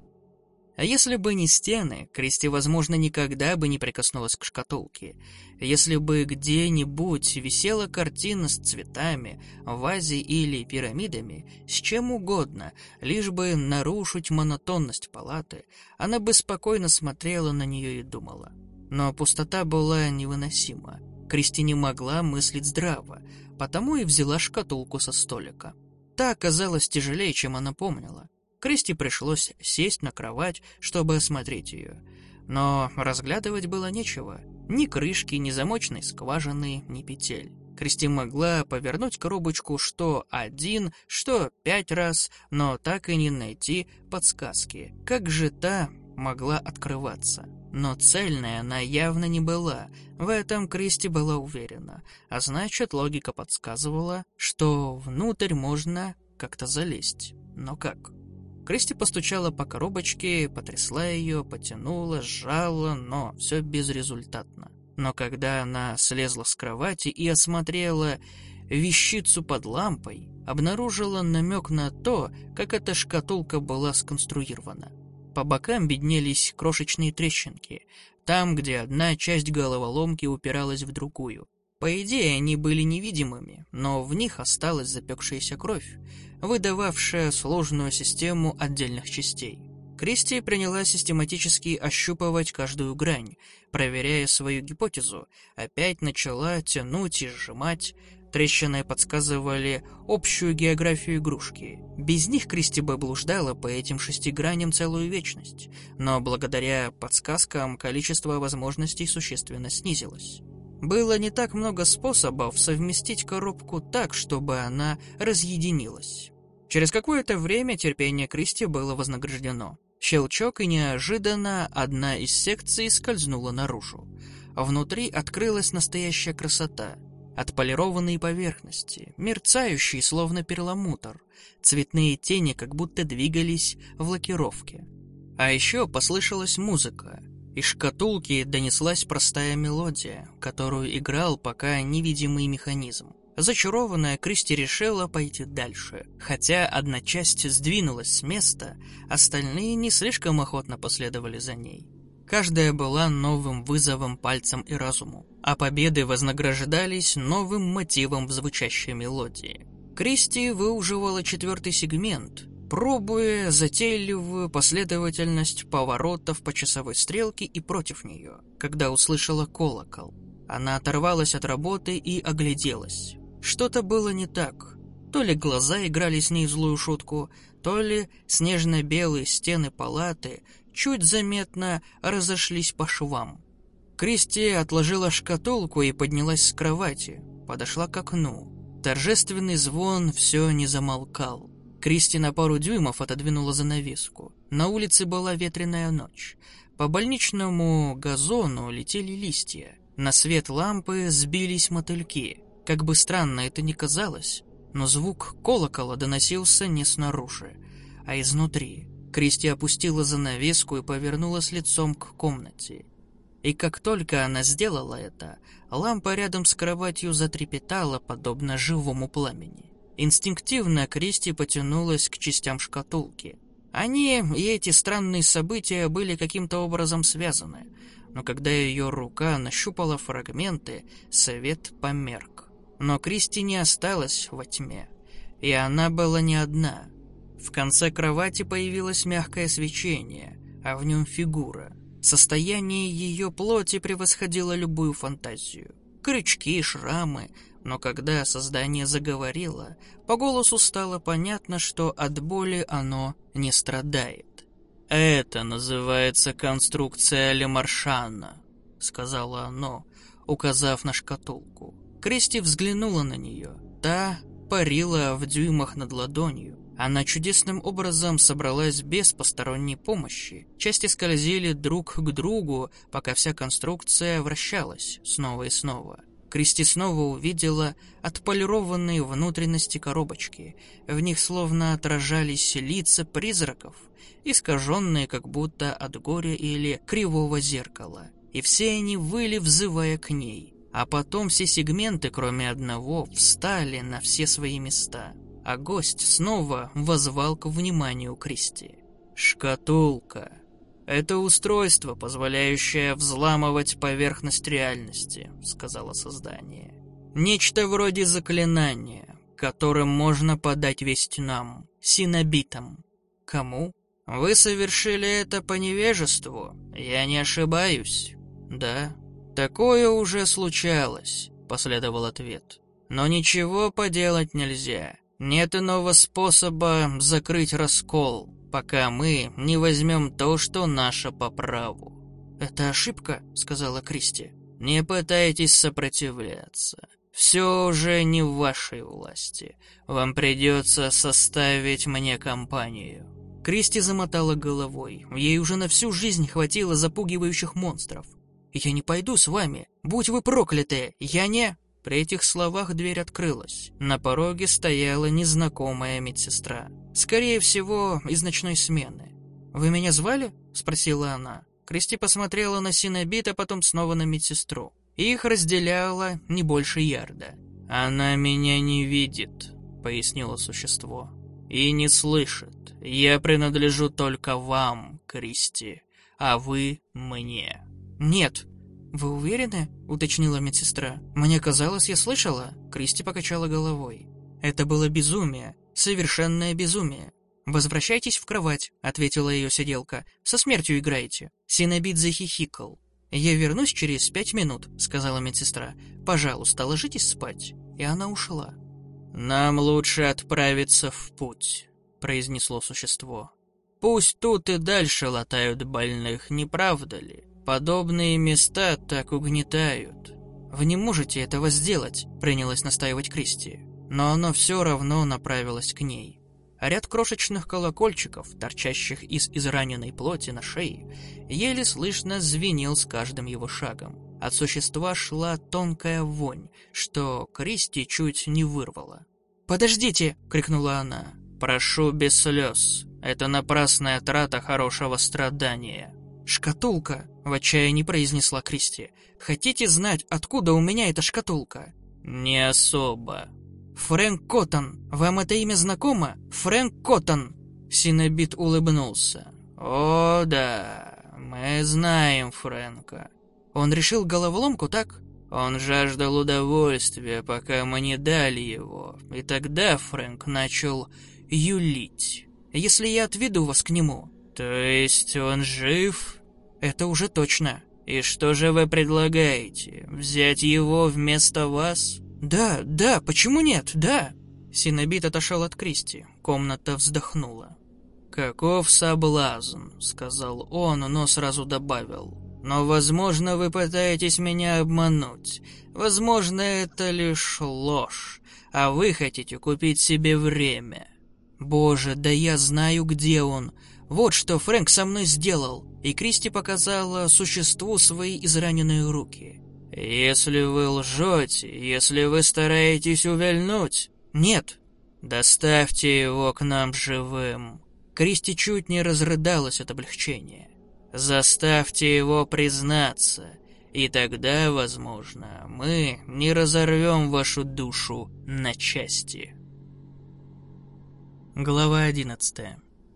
А если бы не стены, Кристи, возможно, никогда бы не прикоснулась к шкатулке. Если бы где-нибудь висела картина с цветами, в вазе или пирамидами, с чем угодно, лишь бы нарушить монотонность палаты, она бы спокойно смотрела на нее и думала. Но пустота была невыносима. Кристи не могла мыслить здраво, потому и взяла шкатулку со столика. Та оказалась тяжелее, чем она помнила. Кристи пришлось сесть на кровать, чтобы осмотреть ее. Но разглядывать было нечего. Ни крышки, ни замочной скважины, ни петель. Кристи могла повернуть коробочку что один, что пять раз, но так и не найти подсказки. Как же та могла открываться? Но цельная она явно не была. В этом Кристи была уверена. А значит, логика подсказывала, что внутрь можно как-то залезть. Но как? Кристи постучала по коробочке, потрясла ее, потянула, сжала, но все безрезультатно. Но когда она слезла с кровати и осмотрела вещицу под лампой, обнаружила намек на то, как эта шкатулка была сконструирована. По бокам виднелись крошечные трещинки, там, где одна часть головоломки упиралась в другую. По идее, они были невидимыми, но в них осталась запекшаяся кровь, выдававшая сложную систему отдельных частей. Кристи принялась систематически ощупывать каждую грань, проверяя свою гипотезу, опять начала тянуть и сжимать. Трещины подсказывали общую географию игрушки. Без них Кристи бы блуждала по этим шести граням целую вечность, но благодаря подсказкам количество возможностей существенно снизилось. Было не так много способов совместить коробку так, чтобы она разъединилась. Через какое-то время терпение Кристи было вознаграждено. Щелчок, и неожиданно одна из секций скользнула наружу. Внутри открылась настоящая красота. Отполированные поверхности, мерцающие, словно перламутр. Цветные тени как будто двигались в лакировке. А еще послышалась музыка. Из шкатулки донеслась простая мелодия, которую играл пока невидимый механизм. Зачарованная, Кристи решила пойти дальше. Хотя одна часть сдвинулась с места, остальные не слишком охотно последовали за ней. Каждая была новым вызовом пальцам и разуму. а победы вознаграждались новым мотивом в звучащей мелодии. Кристи выуживала четвертый сегмент, пробуя затейливую последовательность поворотов по часовой стрелке и против нее, когда услышала колокол. Она оторвалась от работы и огляделась. Что-то было не так. То ли глаза играли с ней злую шутку, то ли снежно-белые стены палаты чуть заметно разошлись по швам. Кристи отложила шкатулку и поднялась с кровати, подошла к окну. Торжественный звон все не замолкал. Кристи на пару дюймов отодвинула занавеску. На улице была ветреная ночь. По больничному газону летели листья. На свет лампы сбились мотыльки. Как бы странно это ни казалось, но звук колокола доносился не снаружи, а изнутри. Кристи опустила занавеску и повернулась лицом к комнате. И как только она сделала это, лампа рядом с кроватью затрепетала, подобно живому пламени. Инстинктивно Кристи потянулась к частям шкатулки. Они и эти странные события были каким-то образом связаны, но когда ее рука нащупала фрагменты, свет померк. Но Кристи не осталась во тьме, и она была не одна. В конце кровати появилось мягкое свечение, а в нем фигура. Состояние ее плоти превосходило любую фантазию. Крючки, шрамы, но когда создание заговорило, по голосу стало понятно, что от боли оно не страдает. «Это называется конструкция Ле Маршана», — сказала оно, указав на шкатулку. Кристи взглянула на нее. Та парила в дюймах над ладонью. Она чудесным образом собралась без посторонней помощи. Части скользили друг к другу, пока вся конструкция вращалась снова и снова. Кристи снова увидела отполированные внутренности коробочки. В них словно отражались лица призраков, искаженные как будто от горя или кривого зеркала. И все они выли, взывая к ней. А потом все сегменты, кроме одного, встали на все свои места. А гость снова воззвал к вниманию Кристи. «Шкатулка. Это устройство, позволяющее взламывать поверхность реальности», — сказала создание. «Нечто вроде заклинания, которым можно подать весть нам, синобитам». «Кому?» «Вы совершили это по невежеству? Я не ошибаюсь?» «Да». «Такое уже случалось», — последовал ответ. «Но ничего поделать нельзя. Нет иного способа закрыть раскол, пока мы не возьмем то, что наше по праву». «Это ошибка», — сказала Кристи. «Не пытайтесь сопротивляться. Все уже не в вашей власти. Вам придется составить мне компанию». Кристи замотала головой. Ей уже на всю жизнь хватило запугивающих монстров. «Я не пойду с вами. Будь вы прокляты. Я не...» При этих словах дверь открылась. На пороге стояла незнакомая медсестра. Скорее всего, из ночной смены. «Вы меня звали?» — спросила она. Кристи посмотрела на синобит, а потом снова на медсестру. Их разделяло не больше ярда. «Она меня не видит», — пояснило существо. «И не слышит. Я принадлежу только вам, Кристи, а вы мне». «Нет». «Вы уверены?» — уточнила медсестра. «Мне казалось, я слышала». Кристи покачала головой. «Это было безумие. Совершенное безумие». «Возвращайтесь в кровать», — ответила ее сиделка. «Со смертью играете». Синобит захихикал. «Я вернусь через пять минут», — сказала медсестра. «Пожалуйста, ложитесь спать». И она ушла. «Нам лучше отправиться в путь», — произнесло существо. «Пусть тут и дальше латают больных, не правда ли? Подобные места так угнетают». «Вы не можете этого сделать», — принялась настаивать Кристи. Но оно все равно направилось к ней. А ряд крошечных колокольчиков, торчащих из израненной плоти на шее, еле слышно звенел с каждым его шагом. От существа шла тонкая вонь, что Кристи чуть не вырвала. «Подождите!» — крикнула она. «Прошу без слез. Это напрасная трата хорошего страдания». «Шкатулка!» — в отчаянии произнесла Кристи. «Хотите знать, откуда у меня эта шкатулка?» «Не особо». «Фрэнк Коттон! Вам это имя знакомо? Фрэнк Коттон!» Синобит улыбнулся. «О, да, мы знаем Фрэнка». «Он решил головоломку, так?» Он жаждал удовольствия, пока мы не дали его, и тогда Фрэнк начал юлить. Если я отведу вас к нему...» «То есть он жив?» «Это уже точно». «И что же вы предлагаете? Взять его вместо вас?» «Да, да, почему нет, да!» Синобит отошел от Кристи. Комната вздохнула. «Каков соблазн», — сказал он, но сразу добавил. «Но, возможно, вы пытаетесь меня обмануть. Возможно, это лишь ложь, а вы хотите купить себе время». «Боже, да я знаю, где он. Вот что Фрэнк со мной сделал». И Кристи показала существу свои израненные руки. «Если вы лжете, если вы стараетесь увильнуть...» «Нет». «Доставьте его к нам живым». Кристи чуть не разрыдалась от облегчения. «Заставьте его признаться, и тогда, возможно, мы не разорвем вашу душу на части». Глава одиннадцатая.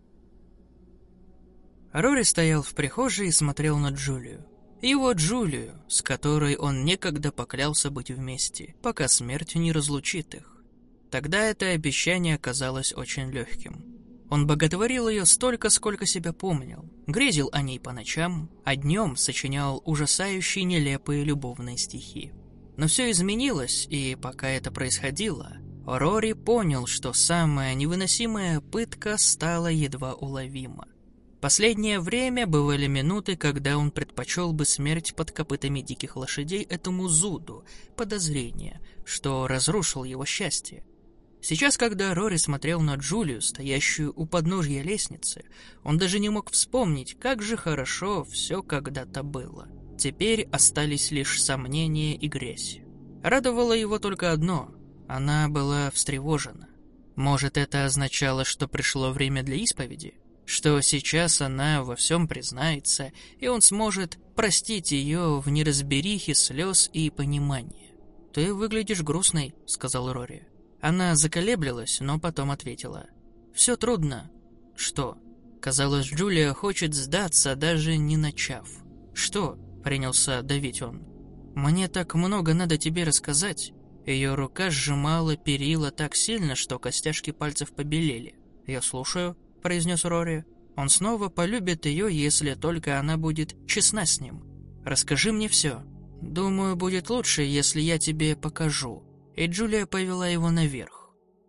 Рори стоял в прихожей и смотрел на Джулию. Его Джулию, с которой он некогда поклялся быть вместе, пока смерть не разлучит их. Тогда это обещание оказалось очень легким. Он боготворил ее столько, сколько себя помнил, грезил о ней по ночам, а днем сочинял ужасающие нелепые любовные стихи. Но все изменилось, и пока это происходило, Рори понял, что самая невыносимая пытка стала едва уловима. Последнее время бывали минуты, когда он предпочел бы смерть под копытами диких лошадей этому зуду, подозрение, что разрушил его счастье. Сейчас, когда Рори смотрел на Джулию, стоящую у подножья лестницы, он даже не мог вспомнить, как же хорошо все когда-то было. Теперь остались лишь сомнения и грязь. Радовало его только одно — она была встревожена. Может, это означало, что пришло время для исповеди? Что сейчас она во всем признается, и он сможет простить ее в неразберихе слез и понимания. «Ты выглядишь грустной», — сказал Рори. Она заколеблилась, но потом ответила. «Все трудно». «Что?» Казалось, Джулия хочет сдаться, даже не начав. «Что?» — принялся давить он. «Мне так много надо тебе рассказать». Ее рука сжимала перила так сильно, что костяшки пальцев побелели. «Я слушаю», — произнес Рори. «Он снова полюбит ее, если только она будет честна с ним. Расскажи мне все. Думаю, будет лучше, если я тебе покажу». И Джулия повела его наверх.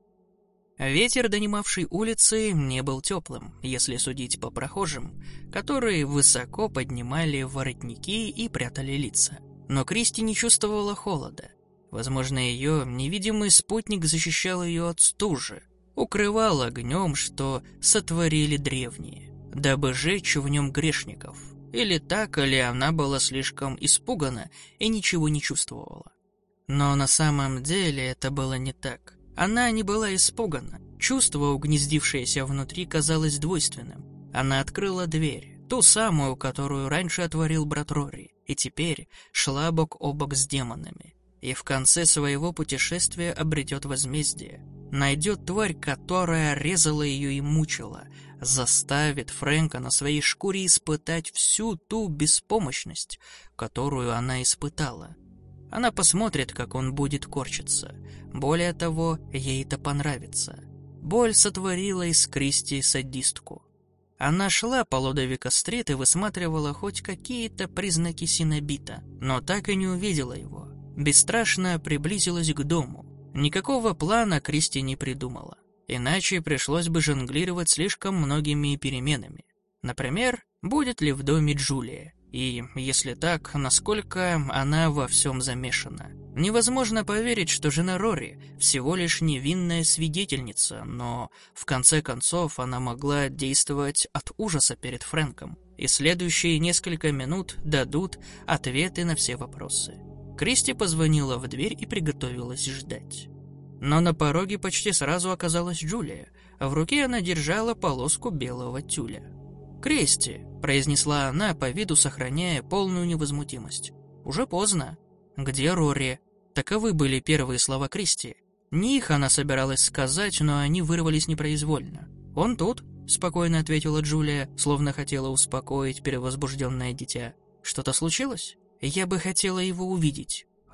Ветер, донимавший улицы, не был теплым, если судить по прохожим, которые высоко поднимали воротники и прятали лица. Но Кристи не чувствовала холода. Возможно, ее невидимый спутник защищал ее от стужи, укрывал огнем, что сотворили древние, дабы жечь в нем грешников. Или так, или она была слишком испугана и ничего не чувствовала. Но на самом деле это было не так. Она не была испугана. Чувство, угнездившееся внутри, казалось двойственным. Она открыла дверь, ту самую, которую раньше отворил брат Рори, и теперь шла бок о бок с демонами. И в конце своего путешествия обретет возмездие. Найдет тварь, которая резала ее и мучила, заставит Фрэнка на своей шкуре испытать всю ту беспомощность, которую она испытала. Она посмотрит, как он будет корчиться. Более того, ей это понравится. Боль сотворила из Кристи садистку. Она шла по Лодовика-стрит и высматривала хоть какие-то признаки синобита, но так и не увидела его. Бесстрашно приблизилась к дому. Никакого плана Кристи не придумала. Иначе пришлось бы жонглировать слишком многими переменами. Например, будет ли в доме Джулия? И, если так, насколько она во всем замешана. Невозможно поверить, что жена Рори всего лишь невинная свидетельница, но, в конце концов, она могла действовать от ужаса перед Фрэнком, и следующие несколько минут дадут ответы на все вопросы. Кристи позвонила в дверь и приготовилась ждать. Но на пороге почти сразу оказалась Джулия, а в руке она держала полоску белого тюля. «Кристи», — произнесла она, по виду сохраняя полную невозмутимость. «Уже поздно. Где Рори?» Таковы были первые слова Кристи. Не их она собиралась сказать, но они вырвались непроизвольно. «Он тут», — спокойно ответила Джулия, словно хотела успокоить перевозбужденное дитя. «Что-то случилось? Я бы хотела его увидеть».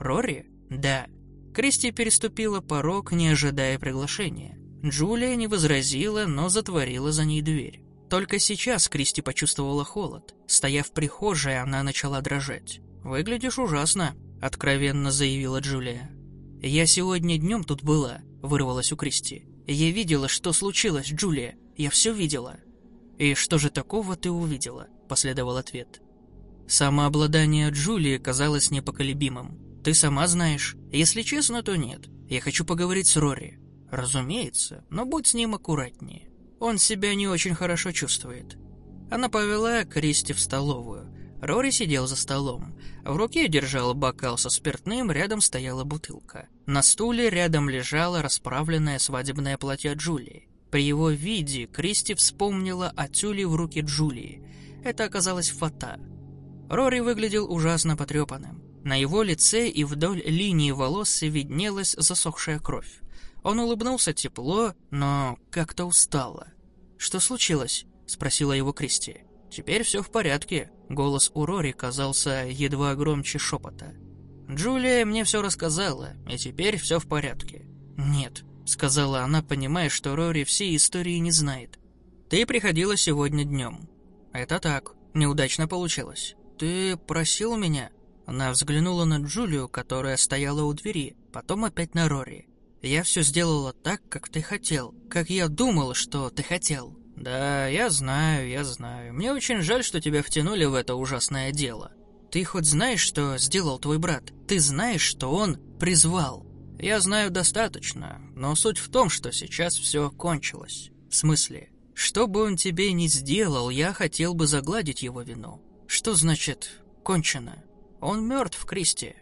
Рори? Да. Кристи переступила порог, не ожидая приглашения. Джулия не возразила, но затворила за ней дверь. Только сейчас Кристи почувствовала холод. Стоя в прихожей, она начала дрожать. «Выглядишь ужасно», — откровенно заявила Джулия. «Я сегодня днем тут была», — вырвалась у Кристи. «Я видела, что случилось, Джулия. Я все видела». «И что же такого ты увидела?» — последовал ответ. Самообладание Джулии казалось непоколебимым. «Ты сама знаешь. Если честно, то нет. Я хочу поговорить с Рори». «Разумеется, но будь с ним аккуратнее. Он себя не очень хорошо чувствует». Она повела Кристи в столовую. Рори сидел за столом. В руке держал бокал со спиртным, рядом стояла бутылка. На стуле рядом лежало расправленное свадебное платье Джулии. При его виде Кристи вспомнила о тюле в руке Джулии. Это оказалась фата. Рори выглядел ужасно потрепанным. На его лице и вдоль линии волос виднелась засохшая кровь. Он улыбнулся тепло, но как-то устало. «Что случилось?» — спросила его Кристи. «Теперь все в порядке». Голос у Рори казался едва громче шепота. «Джулия мне все рассказала, и теперь все в порядке». «Нет», — сказала она, понимая, что Рори всей истории не знает. «Ты приходила сегодня днем». «Это так. Неудачно получилось». «Ты просил меня?» Она взглянула на Джулию, которая стояла у двери, потом опять на Рори. «Я все сделала так, как ты хотел, как я думала, что ты хотел». «Да, я знаю, я знаю. Мне очень жаль, что тебя втянули в это ужасное дело. Ты хоть знаешь, что сделал твой брат? Ты знаешь, что он призвал?» «Я знаю достаточно, но суть в том, что сейчас все кончилось». «В смысле? Что бы он тебе ни сделал, я хотел бы загладить его вину». «Что значит «кончено»?» «Он мертв, Кристи».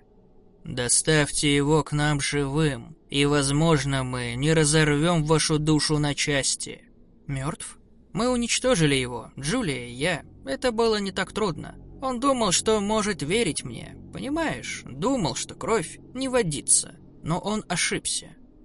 «Доставьте его к нам живым, и, возможно, мы не разорвем вашу душу на части». «Мертв?» «Мы уничтожили его, Джулия и я. Это было не так трудно. Он думал, что может верить мне. Понимаешь? Думал, что кровь не водится. Но он ошибся.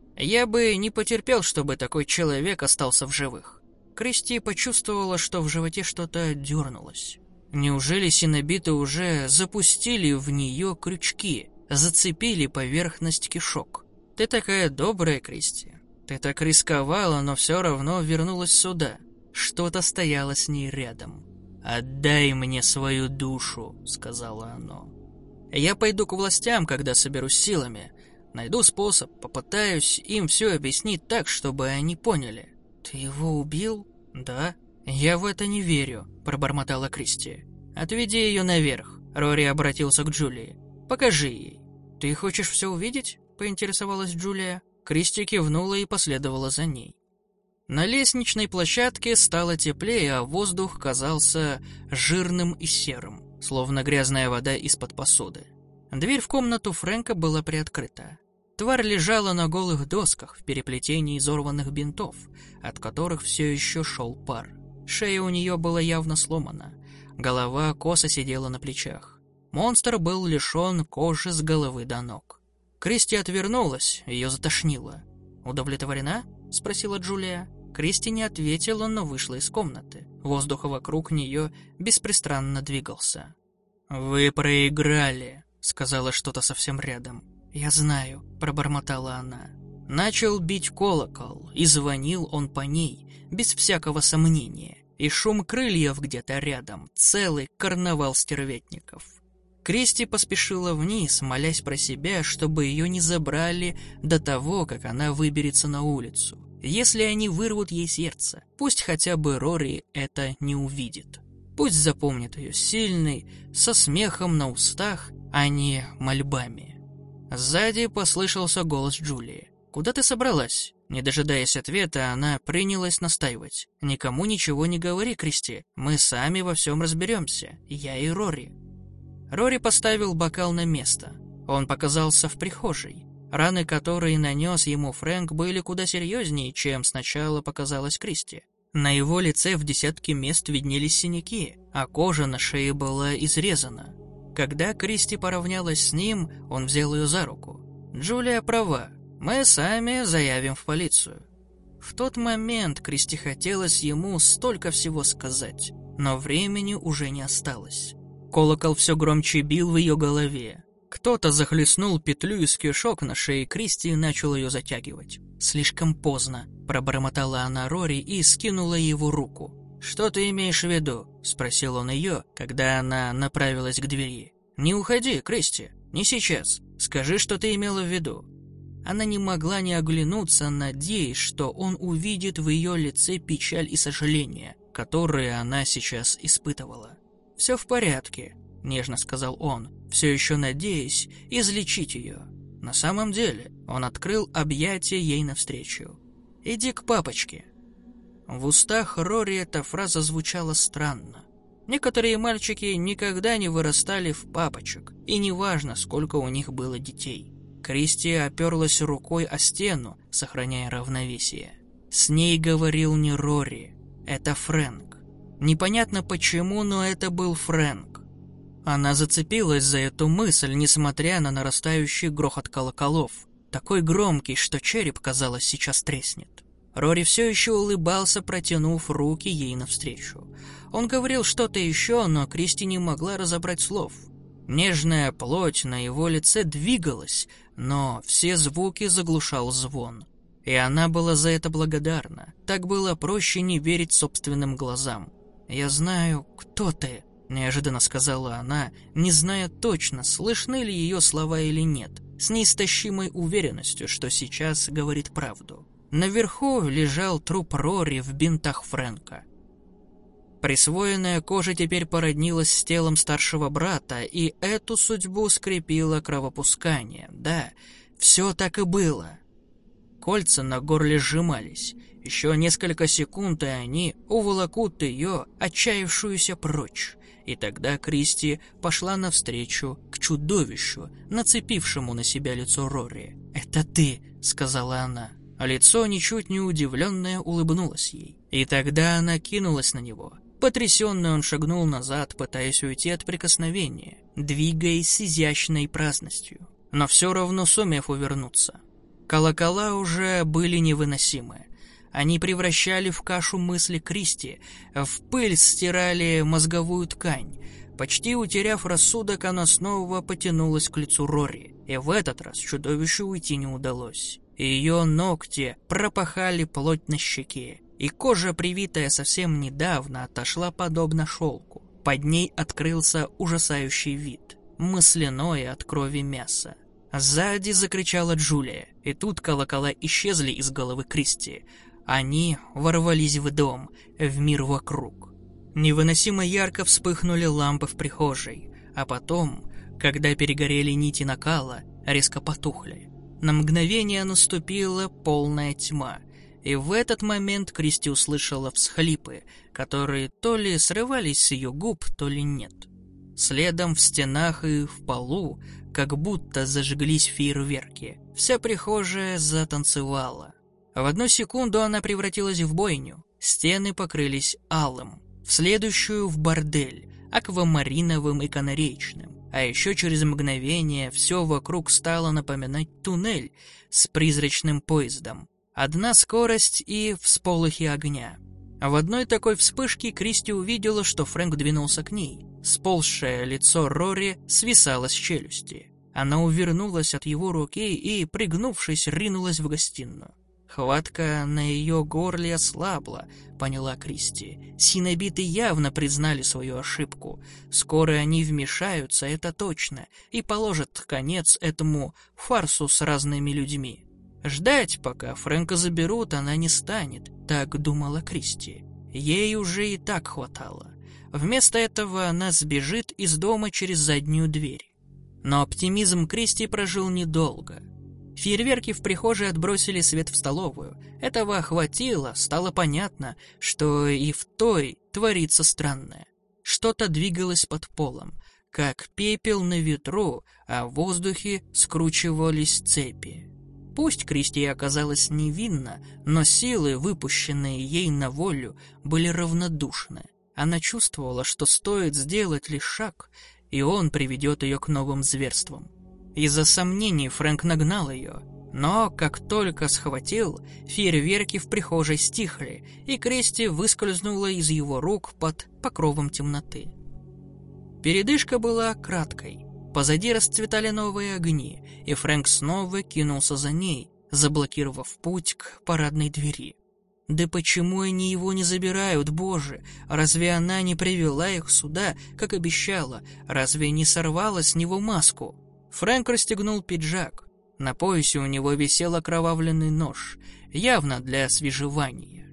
Я бы не потерпел, чтобы такой человек остался в живых». Кристи почувствовала, что в животе что-то дернулось. Неужели синобиты уже запустили в нее крючки, зацепили поверхность кишок? «Ты такая добрая, Кристи. Ты так рисковала, но все равно вернулась сюда». Что-то стояло с ней рядом. «Отдай мне свою душу», — сказала оно. «Я пойду к властям, когда соберусь силами. Найду способ, попытаюсь им все объяснить так, чтобы они поняли». «Ты его убил?» «Да». «Я в это не верю», — пробормотала Кристи. «Отведи ее наверх», — Рори обратился к Джулии. «Покажи ей». «Ты хочешь все увидеть?» — поинтересовалась Джулия. Кристи кивнула и последовала за ней. На лестничной площадке стало теплее, а воздух казался жирным и серым, словно грязная вода из-под посуды. Дверь в комнату Фрэнка была приоткрыта. Тварь лежала на голых досках в переплетении изорванных бинтов, от которых все еще шел пар. Шея у нее была явно сломана, голова косо сидела на плечах. Монстр был лишен кожи с головы до ног. Кристи отвернулась, ее затошнило. «Удовлетворена?» — спросила Джулия. Кристи не ответила, но вышла из комнаты. Воздух вокруг нее беспрестанно двигался. «Вы проиграли», — сказала что-то совсем рядом. «Я знаю», — пробормотала она. Начал бить колокол, и звонил он по ней, без всякого сомнения. И шум крыльев где-то рядом, целый карнавал стервятников. Кристи поспешила вниз, молясь про себя, чтобы ее не забрали до того, как она выберется на улицу. Если они вырвут ей сердце, пусть хотя бы Рори это не увидит. Пусть запомнит ее сильной, со смехом на устах, а не мольбами. Сзади послышался голос Джулии. «Куда ты собралась?» Не дожидаясь ответа, она принялась настаивать. «Никому ничего не говори, Кристи. Мы сами во всем разберемся. Я и Рори». Рори поставил бокал на место. Он показался в прихожей. Раны, которые нанес ему Фрэнк, были куда серьезнее, чем сначала показалось Кристи. На его лице в десятке мест виднелись синяки, а кожа на шее была изрезана. Когда Кристи поравнялась с ним, он взял ее за руку. «Джулия права. Мы сами заявим в полицию». В тот момент Кристи хотелось ему столько всего сказать, но времени уже не осталось. Колокол все громче бил в ее голове. Кто-то захлестнул петлю из кишок на шее Кристи и начал ее затягивать. «Слишком поздно», — пробормотала она Рори и скинула его руку. «Что ты имеешь в виду?» — спросил он ее, когда она направилась к двери. «Не уходи, Кристи, не сейчас. Скажи, что ты имела в виду». Она не могла не оглянуться, надеясь, что он увидит в ее лице печаль и сожаление, которые она сейчас испытывала. «Все в порядке», — нежно сказал он, все еще надеясь излечить ее. На самом деле он открыл объятия ей навстречу. «Иди к папочке». В устах Рори эта фраза звучала странно. Некоторые мальчики никогда не вырастали в папочек, и неважно, сколько у них было детей. Кристи оперлась рукой о стену, сохраняя равновесие. С ней говорил не Рори, это Фрэнк. Непонятно почему, но это был Фрэнк. Она зацепилась за эту мысль, несмотря на нарастающий грохот колоколов, такой громкий, что череп, казалось, сейчас треснет. Рори все еще улыбался, протянув руки ей навстречу. Он говорил что-то еще, но Кристи не могла разобрать слов. Нежная плоть на его лице двигалась, но все звуки заглушал звон. И она была за это благодарна. Так было проще не верить собственным глазам. «Я знаю, кто ты», — неожиданно сказала она, не зная точно, слышны ли ее слова или нет, с неистощимой уверенностью, что сейчас говорит правду. Наверху лежал труп Рори в бинтах Фрэнка. Присвоенная кожа теперь породнилась с телом старшего брата, и эту судьбу скрепило кровопускание. Да, все так и было. Кольца на горле сжимались. Еще несколько секунд, и они уволокут ее, отчаявшуюся, прочь. И тогда Кристи пошла навстречу к чудовищу, нацепившему на себя лицо Рори. «Это ты», — сказала она. А лицо, ничуть не удивленное, улыбнулось ей. И тогда она кинулась на него. Потрясенный он шагнул назад, пытаясь уйти от прикосновения, двигаясь с изящной праздностью, но все равно сумев увернуться. Колокола уже были невыносимы. Они превращали в кашу мысли Кристи, в пыль стирали мозговую ткань. Почти утеряв рассудок, она снова потянулась к лицу Рори, и в этот раз чудовищу уйти не удалось. Ее ногти пропахали плоть на щеке, и кожа, привитая совсем недавно, отошла подобно шелку. Под ней открылся ужасающий вид, масляное от крови мясо. Сзади закричала Джулия, и тут колокола исчезли из головы Кристи. Они ворвались в дом, в мир вокруг. Невыносимо ярко вспыхнули лампы в прихожей, а потом, когда перегорели нити накала, резко потухли. На мгновение наступила полная тьма, и в этот момент Кристи услышала всхлипы, которые то ли срывались с ее губ, то ли нет. Следом в стенах и в полу как будто зажглись фейерверки. Вся прихожая затанцевала. В одну секунду она превратилась в бойню. Стены покрылись алым, в следующую — в бордель, аквамариновым и канареечным. А еще через мгновение все вокруг стало напоминать туннель с призрачным поездом. Одна скорость и всполохи огня. В одной такой вспышке Кристи увидела, что Фрэнк двинулся к ней. Сползшее лицо Рори свисало с челюсти. Она увернулась от его руки и, пригнувшись, ринулась в гостиную. Хватка на ее горле ослабла, поняла Кристи. Синобиты явно признали свою ошибку. Скоро они вмешаются, это точно, и положат конец этому фарсу с разными людьми. Ждать, пока Фрэнка заберут, она не станет, так думала Кристи. Ей уже и так хватало. Вместо этого она сбежит из дома через заднюю дверь. Но оптимизм Кристи прожил недолго. Фейерверки в прихожей отбросили свет в столовую. Этого хватило, стало понятно, что и в той творится странное. Что-то двигалось под полом, как пепел на ветру, а в воздухе скручивались цепи. Пусть Кристи оказалась невинна, но силы, выпущенные ей на волю, были равнодушны. Она чувствовала, что стоит сделать лишь шаг, и он приведет ее к новым зверствам. Из-за сомнений Фрэнк нагнал ее, но как только схватил, фейерверки в прихожей стихли, и Кристи выскользнула из его рук под покровом темноты. Передышка была краткой. Позади расцветали новые огни, и Фрэнк снова кинулся за ней, заблокировав путь к парадной двери. Да почему они его не забирают, боже? Разве она не привела их сюда, как обещала? Разве не сорвала с него маску? Фрэнк расстегнул пиджак. На поясе у него висел окровавленный нож, явно для освежевания.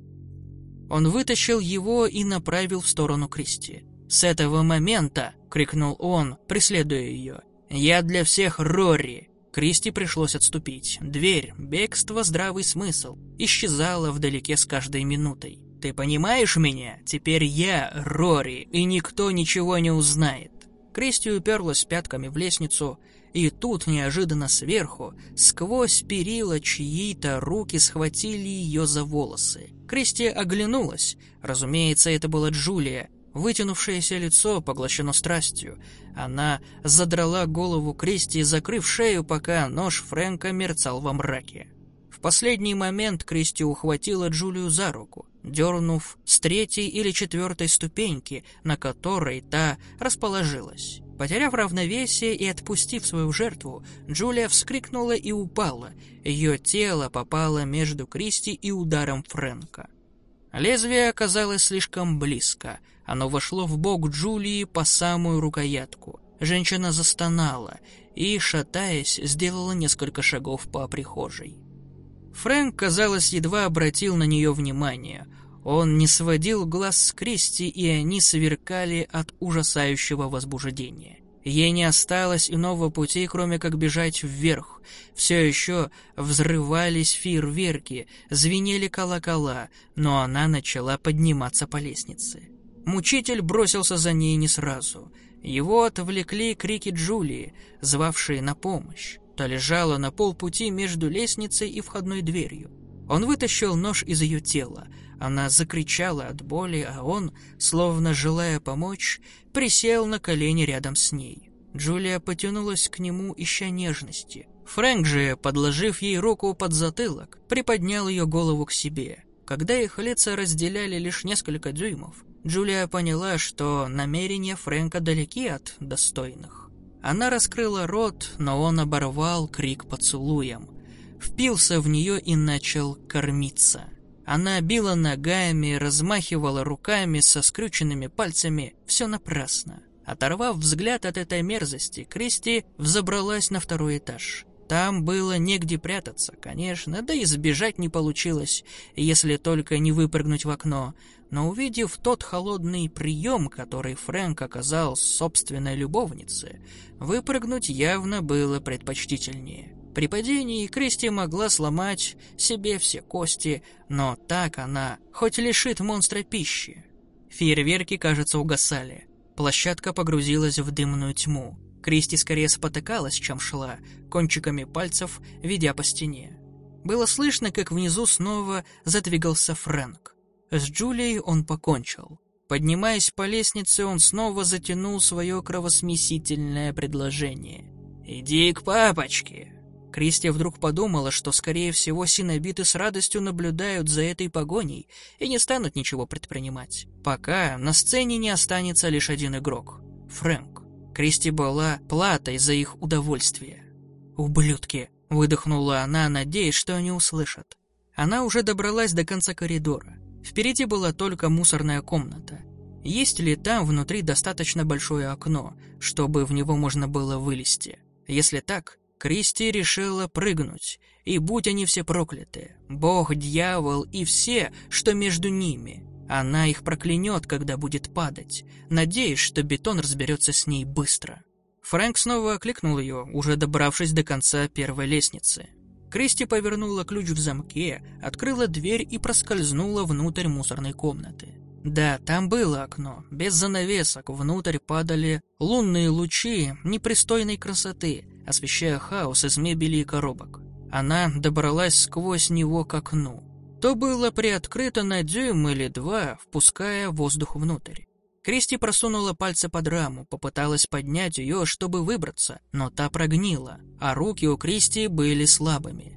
Он вытащил его и направил в сторону Кристи. «С этого момента!» — крикнул он, преследуя ее. «Я для всех Рори!» Кристи пришлось отступить. Дверь, бегство, здравый смысл исчезала вдалеке с каждой минутой. «Ты понимаешь меня? Теперь я Рори, и никто ничего не узнает!» Кристи уперлась пятками в лестницу, и тут неожиданно сверху, сквозь перила, чьи-то руки схватили ее за волосы. Кристи оглянулась. Разумеется, это была Джулия. Вытянувшееся лицо поглощено страстью. Она задрала голову Кристи, закрыв шею, пока нож Фрэнка мерцал во мраке. В последний момент Кристи ухватила Джулию за руку, дернув с третьей или четвертой ступеньки, на которой та расположилась. Потеряв равновесие и отпустив свою жертву, Джулия вскрикнула и упала. Ее тело попало между Кристи и ударом Фрэнка. Лезвие оказалось слишком близко. Оно вошло в бок Джулии по самую рукоятку. Женщина застонала и, шатаясь, сделала несколько шагов по прихожей. Фрэнк, казалось, едва обратил на нее внимание. Он не сводил глаз с Кристи, и они сверкали от ужасающего возбуждения. Ей не осталось иного пути, кроме как бежать вверх. Все еще взрывались фейерверки, звенели колокола, но она начала подниматься по лестнице. Мучитель бросился за ней не сразу. Его отвлекли крики Джулии, звавшие на помощь. Та лежала на полпути между лестницей и входной дверью. Он вытащил нож из ее тела. Она закричала от боли, а он, словно желая помочь, присел на колени рядом с ней. Джулия потянулась к нему, ища нежности. Фрэнк же, подложив ей руку под затылок, приподнял ее голову к себе. Когда их лица разделяли лишь несколько дюймов, Джулия поняла, что намерения Фрэнка далеки от достойных. Она раскрыла рот, но он оборвал крик поцелуем, впился в нее и начал кормиться. Она била ногами, размахивала руками со скрюченными пальцами, все напрасно. Оторвав взгляд от этой мерзости, Кристи взобралась на второй этаж. Там было негде прятаться, конечно, да и сбежать не получилось, если только не выпрыгнуть в окно. Но увидев тот холодный прием, который Фрэнк оказал собственной любовнице, выпрыгнуть явно было предпочтительнее. При падении Кристи могла сломать себе все кости, но так она хоть лишит монстра пищи. Фейерверки, кажется, угасали. Площадка погрузилась в дымную тьму. Кристи скорее спотыкалась, чем шла, кончиками пальцев ведя по стене. Было слышно, как внизу снова задвигался Фрэнк. С Джулией он покончил. Поднимаясь по лестнице, он снова затянул свое кровосмесительное предложение. «Иди к папочке». Кристи вдруг подумала, что, скорее всего, синобиты с радостью наблюдают за этой погоней и не станут ничего предпринимать, пока на сцене не останется лишь один игрок — Фрэнк. Кристи была платой за их удовольствие. «Ублюдки!» — выдохнула она, надеясь, что они услышат. Она уже добралась до конца коридора. Впереди была только мусорная комната. Есть ли там внутри достаточно большое окно, чтобы в него можно было вылезти? Если так, Кристи решила прыгнуть, и будь они все прокляты, Бог, дьявол и все, что между ними. Она их проклянет, когда будет падать, надеясь, что бетон разберется с ней быстро. Фрэнк снова окликнул ее, уже добравшись до конца первой лестницы. Кристи повернула ключ в замке, открыла дверь и проскользнула внутрь мусорной комнаты. Да, там было окно, без занавесок, внутрь падали лунные лучи непристойной красоты, освещая хаос из мебели и коробок. Она добралась сквозь него к окну. То было приоткрыто на дюйм или два, впуская воздух внутрь. Кристи просунула пальцы под раму, попыталась поднять ее, чтобы выбраться, но та прогнила, а руки у Кристи были слабыми.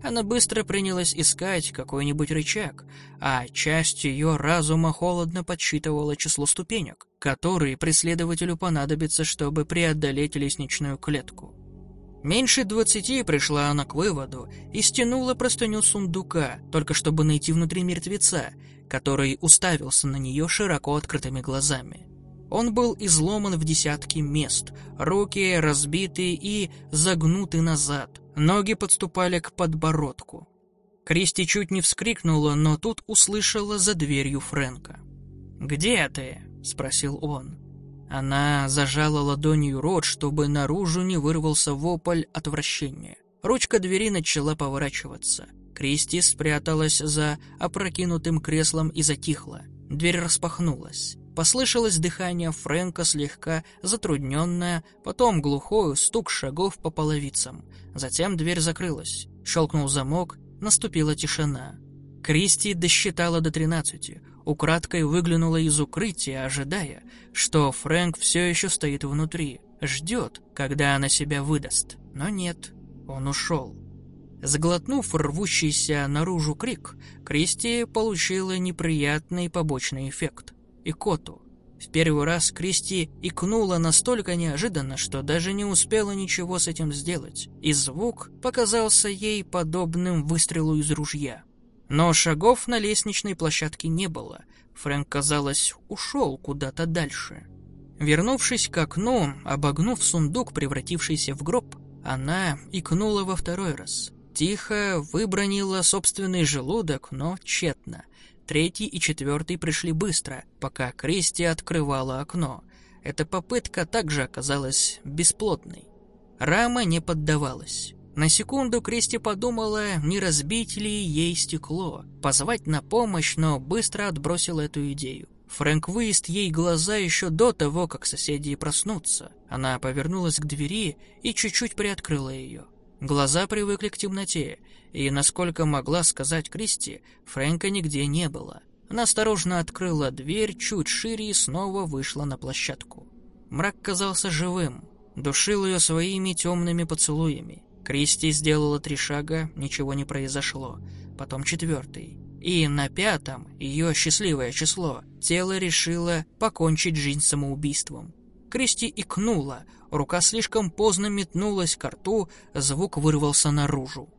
Она быстро принялась искать какой-нибудь рычаг, а часть ее разума холодно подсчитывала число ступенек, которые преследователю понадобится, чтобы преодолеть лестничную клетку. Меньше двадцати пришла она к выводу и стянула простыню сундука, только чтобы найти внутри мертвеца, который уставился на нее широко открытыми глазами. Он был изломан в десятки мест, руки разбиты и загнуты назад, ноги подступали к подбородку. Кристи чуть не вскрикнула, но тут услышала за дверью Фрэнка. «Где ты?» — спросил он. Она зажала ладонью рот, чтобы наружу не вырвался вопль отвращения. Ручка двери начала поворачиваться. Кристи спряталась за опрокинутым креслом и затихла. Дверь распахнулась. Послышалось дыхание Фрэнка, слегка затрудненное, потом глухой стук шагов по половицам. Затем дверь закрылась. Щелкнул замок, наступила тишина. Кристи досчитала до тринадцати, украдкой выглянула из укрытия, ожидая, что Фрэнк все еще стоит внутри, ждет, когда она себя выдаст. Но нет, он ушел. Заглотнув рвущийся наружу крик, Кристи получила неприятный побочный эффект. Икоту. В первый раз Кристи икнула настолько неожиданно, что даже не успела ничего с этим сделать, и звук показался ей подобным выстрелу из ружья. Но шагов на лестничной площадке не было. Фрэнк, казалось, ушел куда-то дальше. Вернувшись к окну, обогнув сундук, превратившийся в гроб, она икнула во второй раз. Тихо выбронила собственный желудок, но тщетно. Третий и четвертый пришли быстро, пока Кристи открывала окно. Эта попытка также оказалась бесплодной. Рама не поддавалась. На секунду Кристи подумала, не разбить ли ей стекло, позвать на помощь, но быстро отбросила эту идею. Фрэнк выезд ей глаза еще до того, как соседи проснутся. Она повернулась к двери и чуть-чуть приоткрыла ее. Глаза привыкли к темноте, и, насколько могла сказать Кристи, Фрэнка нигде не было. Она осторожно открыла дверь чуть шире и снова вышла на площадку. Мрак казался живым, душил ее своими темными поцелуями. Кристи сделала три шага, ничего не произошло, потом четвертый. И на пятом, ее счастливое число, тело решило покончить жизнь самоубийством. Кристи икнула, рука слишком поздно метнулась к рту, звук вырвался наружу.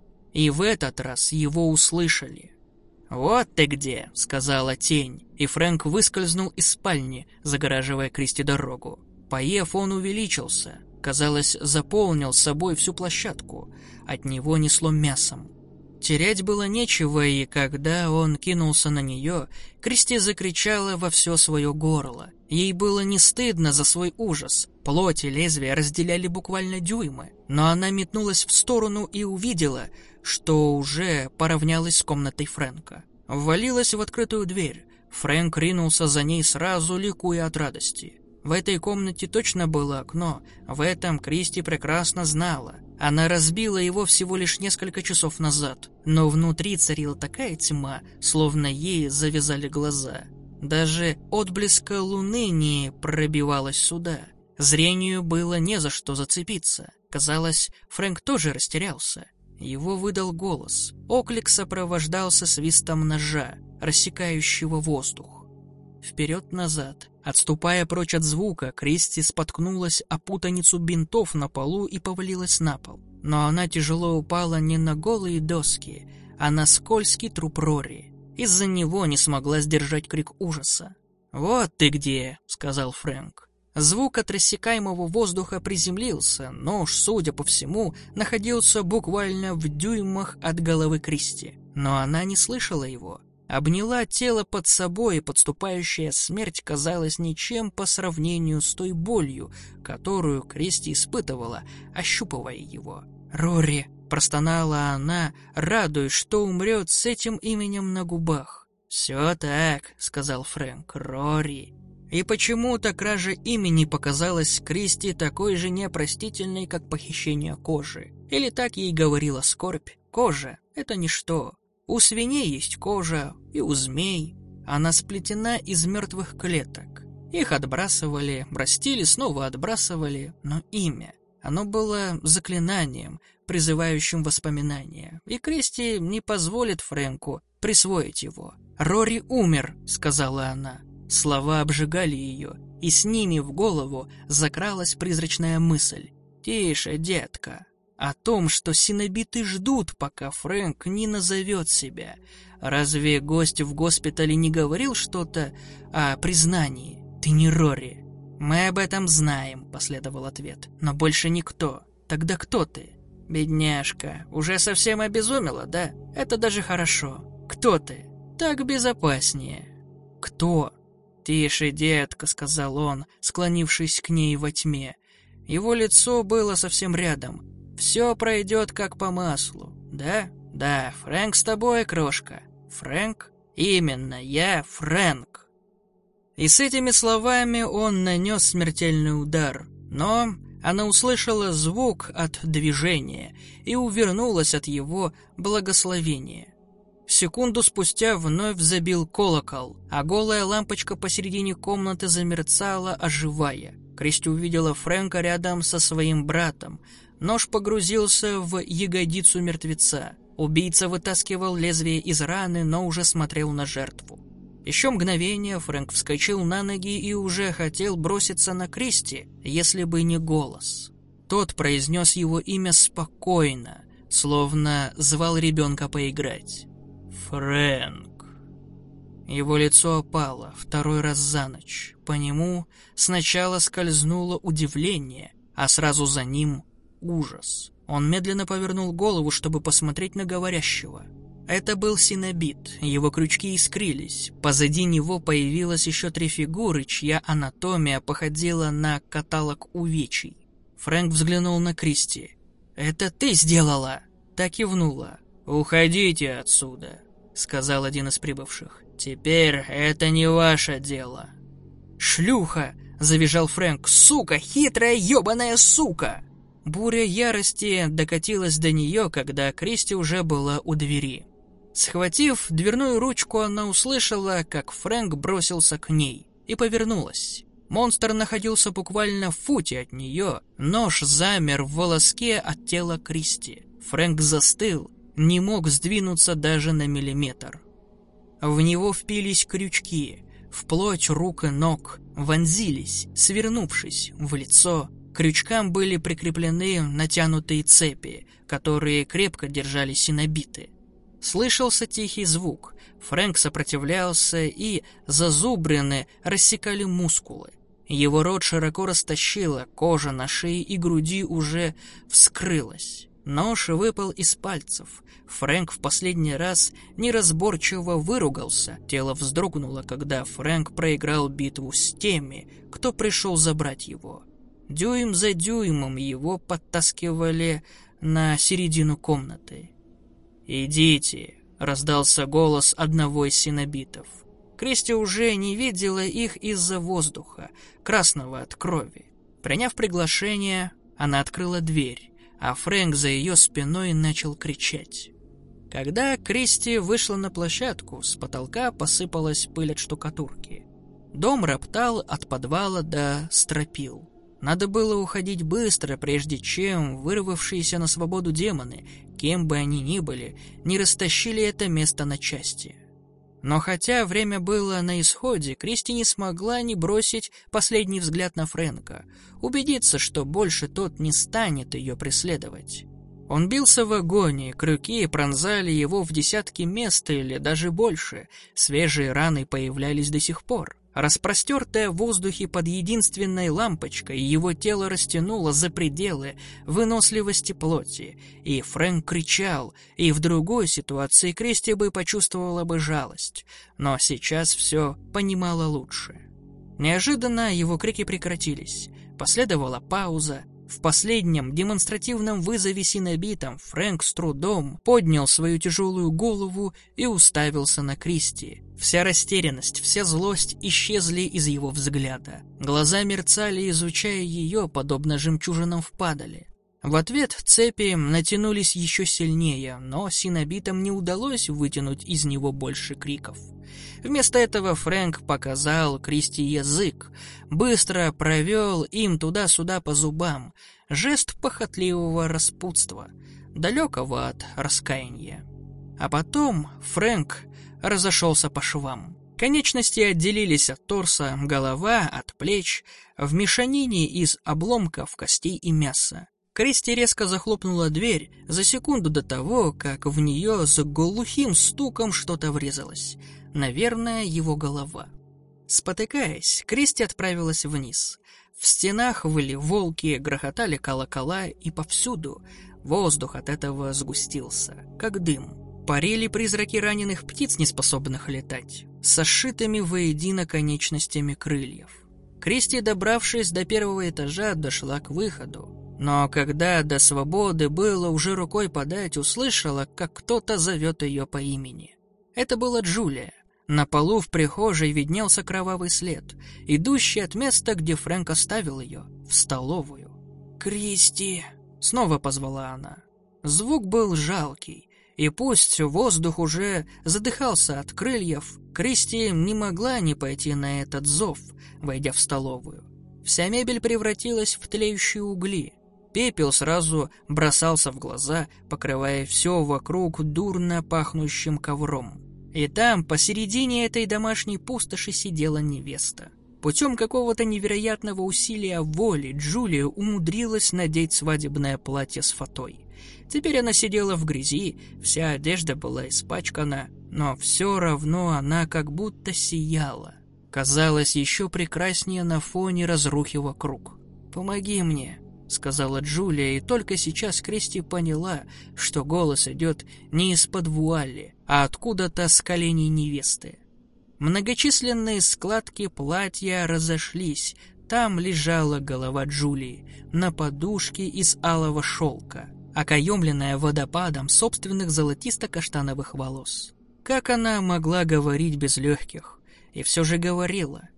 И в этот раз его услышали. «Вот ты где!» — сказала тень, и Фрэнк выскользнул из спальни, загораживая Кристи дорогу. Поев, он увеличился, казалось, заполнил собой всю площадку, от него несло мясом. Терять было нечего, и когда он кинулся на нее, Кристи закричала во все свое горло. Ей было не стыдно за свой ужас. Плоть и лезвие разделяли буквально дюймы. Но она метнулась в сторону и увидела, что уже поравнялась с комнатой Фрэнка. Ввалилась в открытую дверь. Фрэнк ринулся за ней сразу, ликуя от радости. В этой комнате точно было окно, в этом Кристи прекрасно знала. Она разбила его всего лишь несколько часов назад, но внутри царила такая тьма, словно ей завязали глаза. Даже отблеска луны не пробивалась сюда. Зрению было не за что зацепиться. Казалось, Фрэнк тоже растерялся. Его выдал голос. Оклик сопровождался свистом ножа, рассекающего воздух. Вперед-назад. Отступая прочь от звука, Кристи споткнулась о путаницу бинтов на полу и повалилась на пол. Но она тяжело упала не на голые доски, а на скользкий труп Рори. Из-за него не смогла сдержать крик ужаса. «Вот ты где!» — сказал Фрэнк. Звук от рассекаемого воздуха приземлился, нож, судя по всему, находился буквально в дюймах от головы Кристи. Но она не слышала его. Обняла тело под собой, и подступающая смерть казалась ничем по сравнению с той болью, которую Кристи испытывала, ощупывая его. «Рори!» — простонала она, радуясь, что умрет с этим именем на губах. «Все так», — сказал Фрэнк, — «Рори». И почему-то кража имени показалась Кристи такой же непростительной, как похищение кожи. Или так ей говорила скорбь. Кожа — это ничто. У свиней есть кожа, и у змей. Она сплетена из мертвых клеток. Их отбрасывали, растили, снова отбрасывали, но имя. Оно было заклинанием, призывающим воспоминания, и Кристи не позволит Фрэнку присвоить его. «Рори умер», — сказала она. Слова обжигали ее, и с ними в голову закралась призрачная мысль. «Тише, детка». О том, что синобиты ждут, пока Фрэнк не назовет себя. Разве гость в госпитале не говорил что-то о признании? «Ты не Рори». «Мы об этом знаем», — последовал ответ. «Но больше никто. Тогда кто ты?» «Бедняжка, уже совсем обезумела, да? Это даже хорошо. Кто ты?» «Так безопаснее». «Кто?» «Тише, детка», — сказал он, склонившись к ней во тьме. Его лицо было совсем рядом. «Все пройдет как по маслу. Да? Да, Фрэнк с тобой, крошка». «Фрэнк? Именно, я Фрэнк». И с этими словами он нанес смертельный удар. Но она услышала звук от движения и увернулась от его благословения. Секунду спустя вновь забил колокол, а голая лампочка посередине комнаты замерцала, оживая. Кристи увидела Фрэнка рядом со своим братом. Нож погрузился в ягодицу мертвеца. Убийца вытаскивал лезвие из раны, но уже смотрел на жертву. Еще мгновение Фрэнк вскочил на ноги и уже хотел броситься на Кристи, если бы не голос. Тот произнес его имя спокойно, словно звал ребенка поиграть. «Фрэнк». Его лицо опало второй раз за ночь. По нему сначала скользнуло удивление, а сразу за ним ужас. Он медленно повернул голову, чтобы посмотреть на говорящего. Это был синобит, его крючки искрились. Позади него появилось еще три фигуры, чья анатомия походила на каталог увечий. Фрэнк взглянул на Кристи. «Это ты сделала?» Та кивнула. «Уходите отсюда», — сказал один из прибывших. «Теперь это не ваше дело». «Шлюха!» — завизжал Фрэнк. «Сука! Хитрая ебаная сука!» Буря ярости докатилась до нее, когда Кристи уже была у двери. Схватив дверную ручку, она услышала, как Фрэнк бросился к ней, и повернулась. Монстр находился буквально в футе от нее. Нож замер в волоске от тела Кристи. Фрэнк застыл, не мог сдвинуться даже на миллиметр. В него впились крючки, в плоть рук и ног, вонзились, свернувшись в лицо. К крючкам были прикреплены натянутые цепи, которые крепко держали синобиты. Слышался тихий звук. Фрэнк сопротивлялся, и зазубрины рассекали мускулы. Его рот широко растащило, кожа на шее и груди уже вскрылась. Нож выпал из пальцев. Фрэнк в последний раз неразборчиво выругался. Тело вздрогнуло, когда Фрэнк проиграл битву с теми, кто пришел забрать его. Дюйм за дюймом его подтаскивали на середину комнаты. «Идите», — раздался голос одного из синобитов. Кристи уже не видела их из-за воздуха, красного от крови. Приняв приглашение, она открыла дверь, а Фрэнк за ее спиной начал кричать. Когда Кристи вышла на площадку, с потолка посыпалась пыль от штукатурки. Дом роптал от подвала до стропил. Надо было уходить быстро, прежде чем вырвавшиеся на свободу демоны, кем бы они ни были, не растащили это место на части. Но хотя время было на исходе, Кристи не смогла не бросить последний взгляд на Фрэнка, убедиться, что больше тот не станет ее преследовать. Он бился в агонии, крюки пронзали его в десятки мест или даже больше, свежие раны появлялись до сих пор. Распростертое в воздухе под единственной лампочкой, его тело растянуло за пределы выносливости плоти, и Фрэнк кричал, и в другой ситуации Кристи бы почувствовала бы жалость, но сейчас все понимала лучше. Неожиданно его крики прекратились, последовала пауза. В последнем демонстративном вызове синобитом Фрэнк с трудом поднял свою тяжелую голову и уставился на Кристи. Вся растерянность, вся злость исчезли из его взгляда. Глаза мерцали, изучая ее, подобно жемчужинам в падале. В ответ цепи натянулись еще сильнее, но синобитам не удалось вытянуть из него больше криков. Вместо этого Фрэнк показал Кристи язык, быстро провел им туда-сюда по зубам, жест похотливого распутства. далекого от раскаяния. А потом Фрэнк разошелся по швам. Конечности отделились от торса, голова от плеч, в мешанине из обломков, костей и мяса. Кристи резко захлопнула дверь за секунду до того, как в нее с глухим стуком что-то врезалось. Наверное, его голова. Спотыкаясь, Кристи отправилась вниз. В стенах выли волки, грохотали колокола, и повсюду воздух от этого сгустился, как дым. Парили призраки раненых птиц, неспособных летать, со сшитыми воедино конечностями крыльев. Кристи, добравшись до первого этажа, дошла к выходу. Но когда до свободы было уже рукой подать, услышала, как кто-то зовет ее по имени. Это была Джулия. На полу в прихожей виднелся кровавый след, идущий от места, где Фрэнк оставил ее, в столовую. «Кристи!» — снова позвала она. Звук был жалкий, и пусть воздух уже задыхался от крыльев, Кристи не могла не пойти на этот зов, войдя в столовую. Вся мебель превратилась в тлеющие угли. Пепел сразу бросался в глаза, покрывая все вокруг дурно пахнущим ковром. И там, посередине этой домашней пустоши, сидела невеста. Путем какого-то невероятного усилия воли Джулия умудрилась надеть свадебное платье с фатой. Теперь она сидела в грязи, вся одежда была испачкана, но все равно она как будто сияла. Казалось еще прекраснее на фоне разрухи вокруг. «Помоги мне», — сказала Джулия, и только сейчас Кристи поняла, что голос идет не из-под вуали, а откуда-то с коленей невесты. Многочисленные складки платья разошлись, там лежала голова Джулии на подушке из алого шелка, окаемленная водопадом собственных золотисто-каштановых волос. Как она могла говорить без легких? И все же говорила.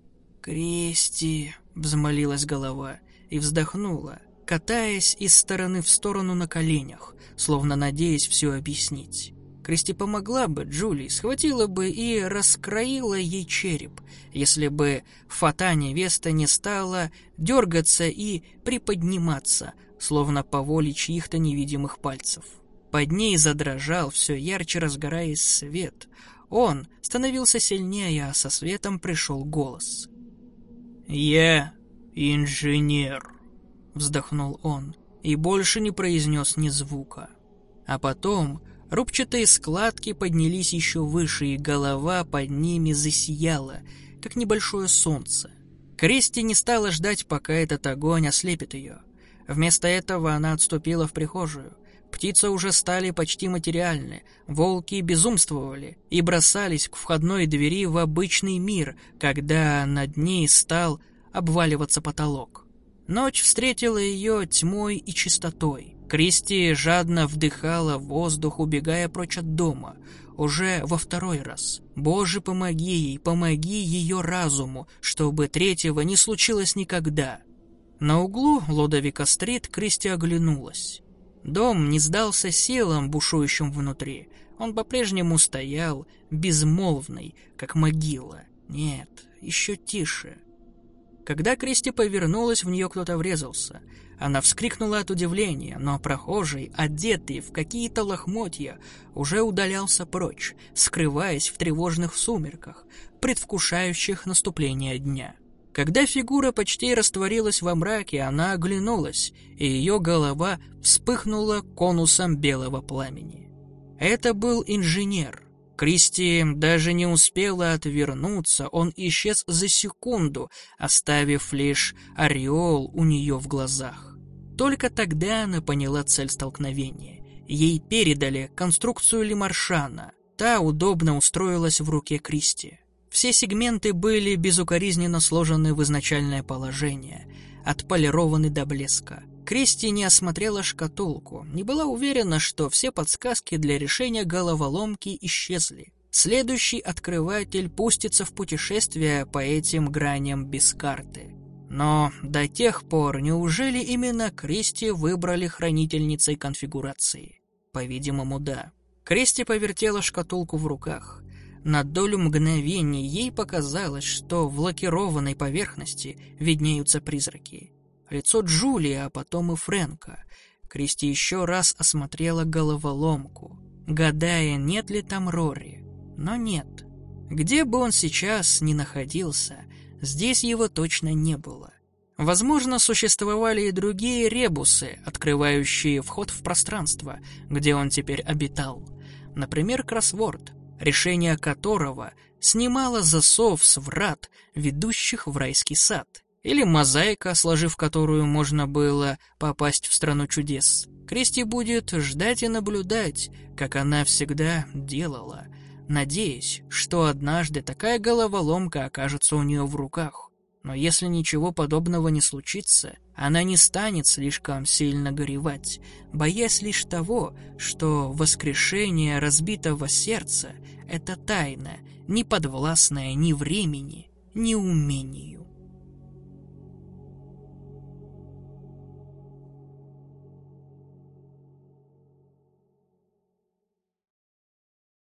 «Кристи», — взмолилась голова и вздохнула, катаясь из стороны в сторону на коленях, словно надеясь все объяснить. Кристи помогла бы Джулии, схватила бы и раскроила ей череп, если бы фата невеста не стала дергаться и приподниматься, словно по воле чьих-то невидимых пальцев. Под ней задрожал, все ярче разгораясь свет. Он становился сильнее, а со светом пришел голос. «Я инженер», — вздохнул он, и больше не произнес ни звука. А потом рубчатые складки поднялись еще выше, и голова под ними засияла, как небольшое солнце. Кристи не стала ждать, пока этот огонь ослепит ее. Вместо этого она отступила в прихожую. Птицы уже стали почти материальны, волки безумствовали и бросались к входной двери в обычный мир, когда над ней стал обваливаться потолок. Ночь встретила ее тьмой и чистотой. Кристи жадно вдыхала воздух, убегая прочь от дома, уже во второй раз. «Боже, помоги ей, помоги ее разуму, чтобы третьего не случилось никогда». На углу Лодовика-стрит Кристи оглянулась. Дом не сдался силам, бушующим внутри. Он по-прежнему стоял, безмолвный, как могила. Нет, еще тише. Когда Кристи повернулась, в нее кто-то врезался. Она вскрикнула от удивления, но прохожий, одетый в какие-то лохмотья, уже удалялся прочь, скрываясь в тревожных сумерках, предвкушающих наступление дня. Когда фигура почти растворилась во мраке, она оглянулась, и ее голова вспыхнула конусом белого пламени. Это был инженер. Кристи даже не успела отвернуться, он исчез за секунду, оставив лишь ореол у нее в глазах. Только тогда она поняла цель столкновения. Ей передали конструкцию Лемаршана. Та удобно устроилась в руке Кристи. Все сегменты были безукоризненно сложены в изначальное положение, отполированы до блеска. Кристи не осмотрела шкатулку, не была уверена, что все подсказки для решения головоломки исчезли. Следующий открыватель пустится в путешествие по этим граням без карты. Но до тех пор неужели именно Кристи выбрали хранительницей конфигурации? По-видимому, да. Кристи повертела шкатулку в руках. На долю мгновений ей показалось, что в лакированной поверхности виднеются призраки. Лицо Джулии, а потом и Фрэнка. Кристи еще раз осмотрела головоломку, гадая, нет ли там Рори. Но нет. Где бы он сейчас ни находился, здесь его точно не было. Возможно, существовали и другие ребусы, открывающие вход в пространство, где он теперь обитал. Например, кроссворд, решение которого снимало засов с врат, ведущих в райский сад. Или мозаика, сложив которую можно было попасть в страну чудес. Кристи будет ждать и наблюдать, как она всегда делала, надеясь, что однажды такая головоломка окажется у нее в руках. Но если ничего подобного не случится, она не станет слишком сильно горевать, боясь лишь того, что воскрешение разбитого сердца — это тайна, не подвластная ни времени, ни умению.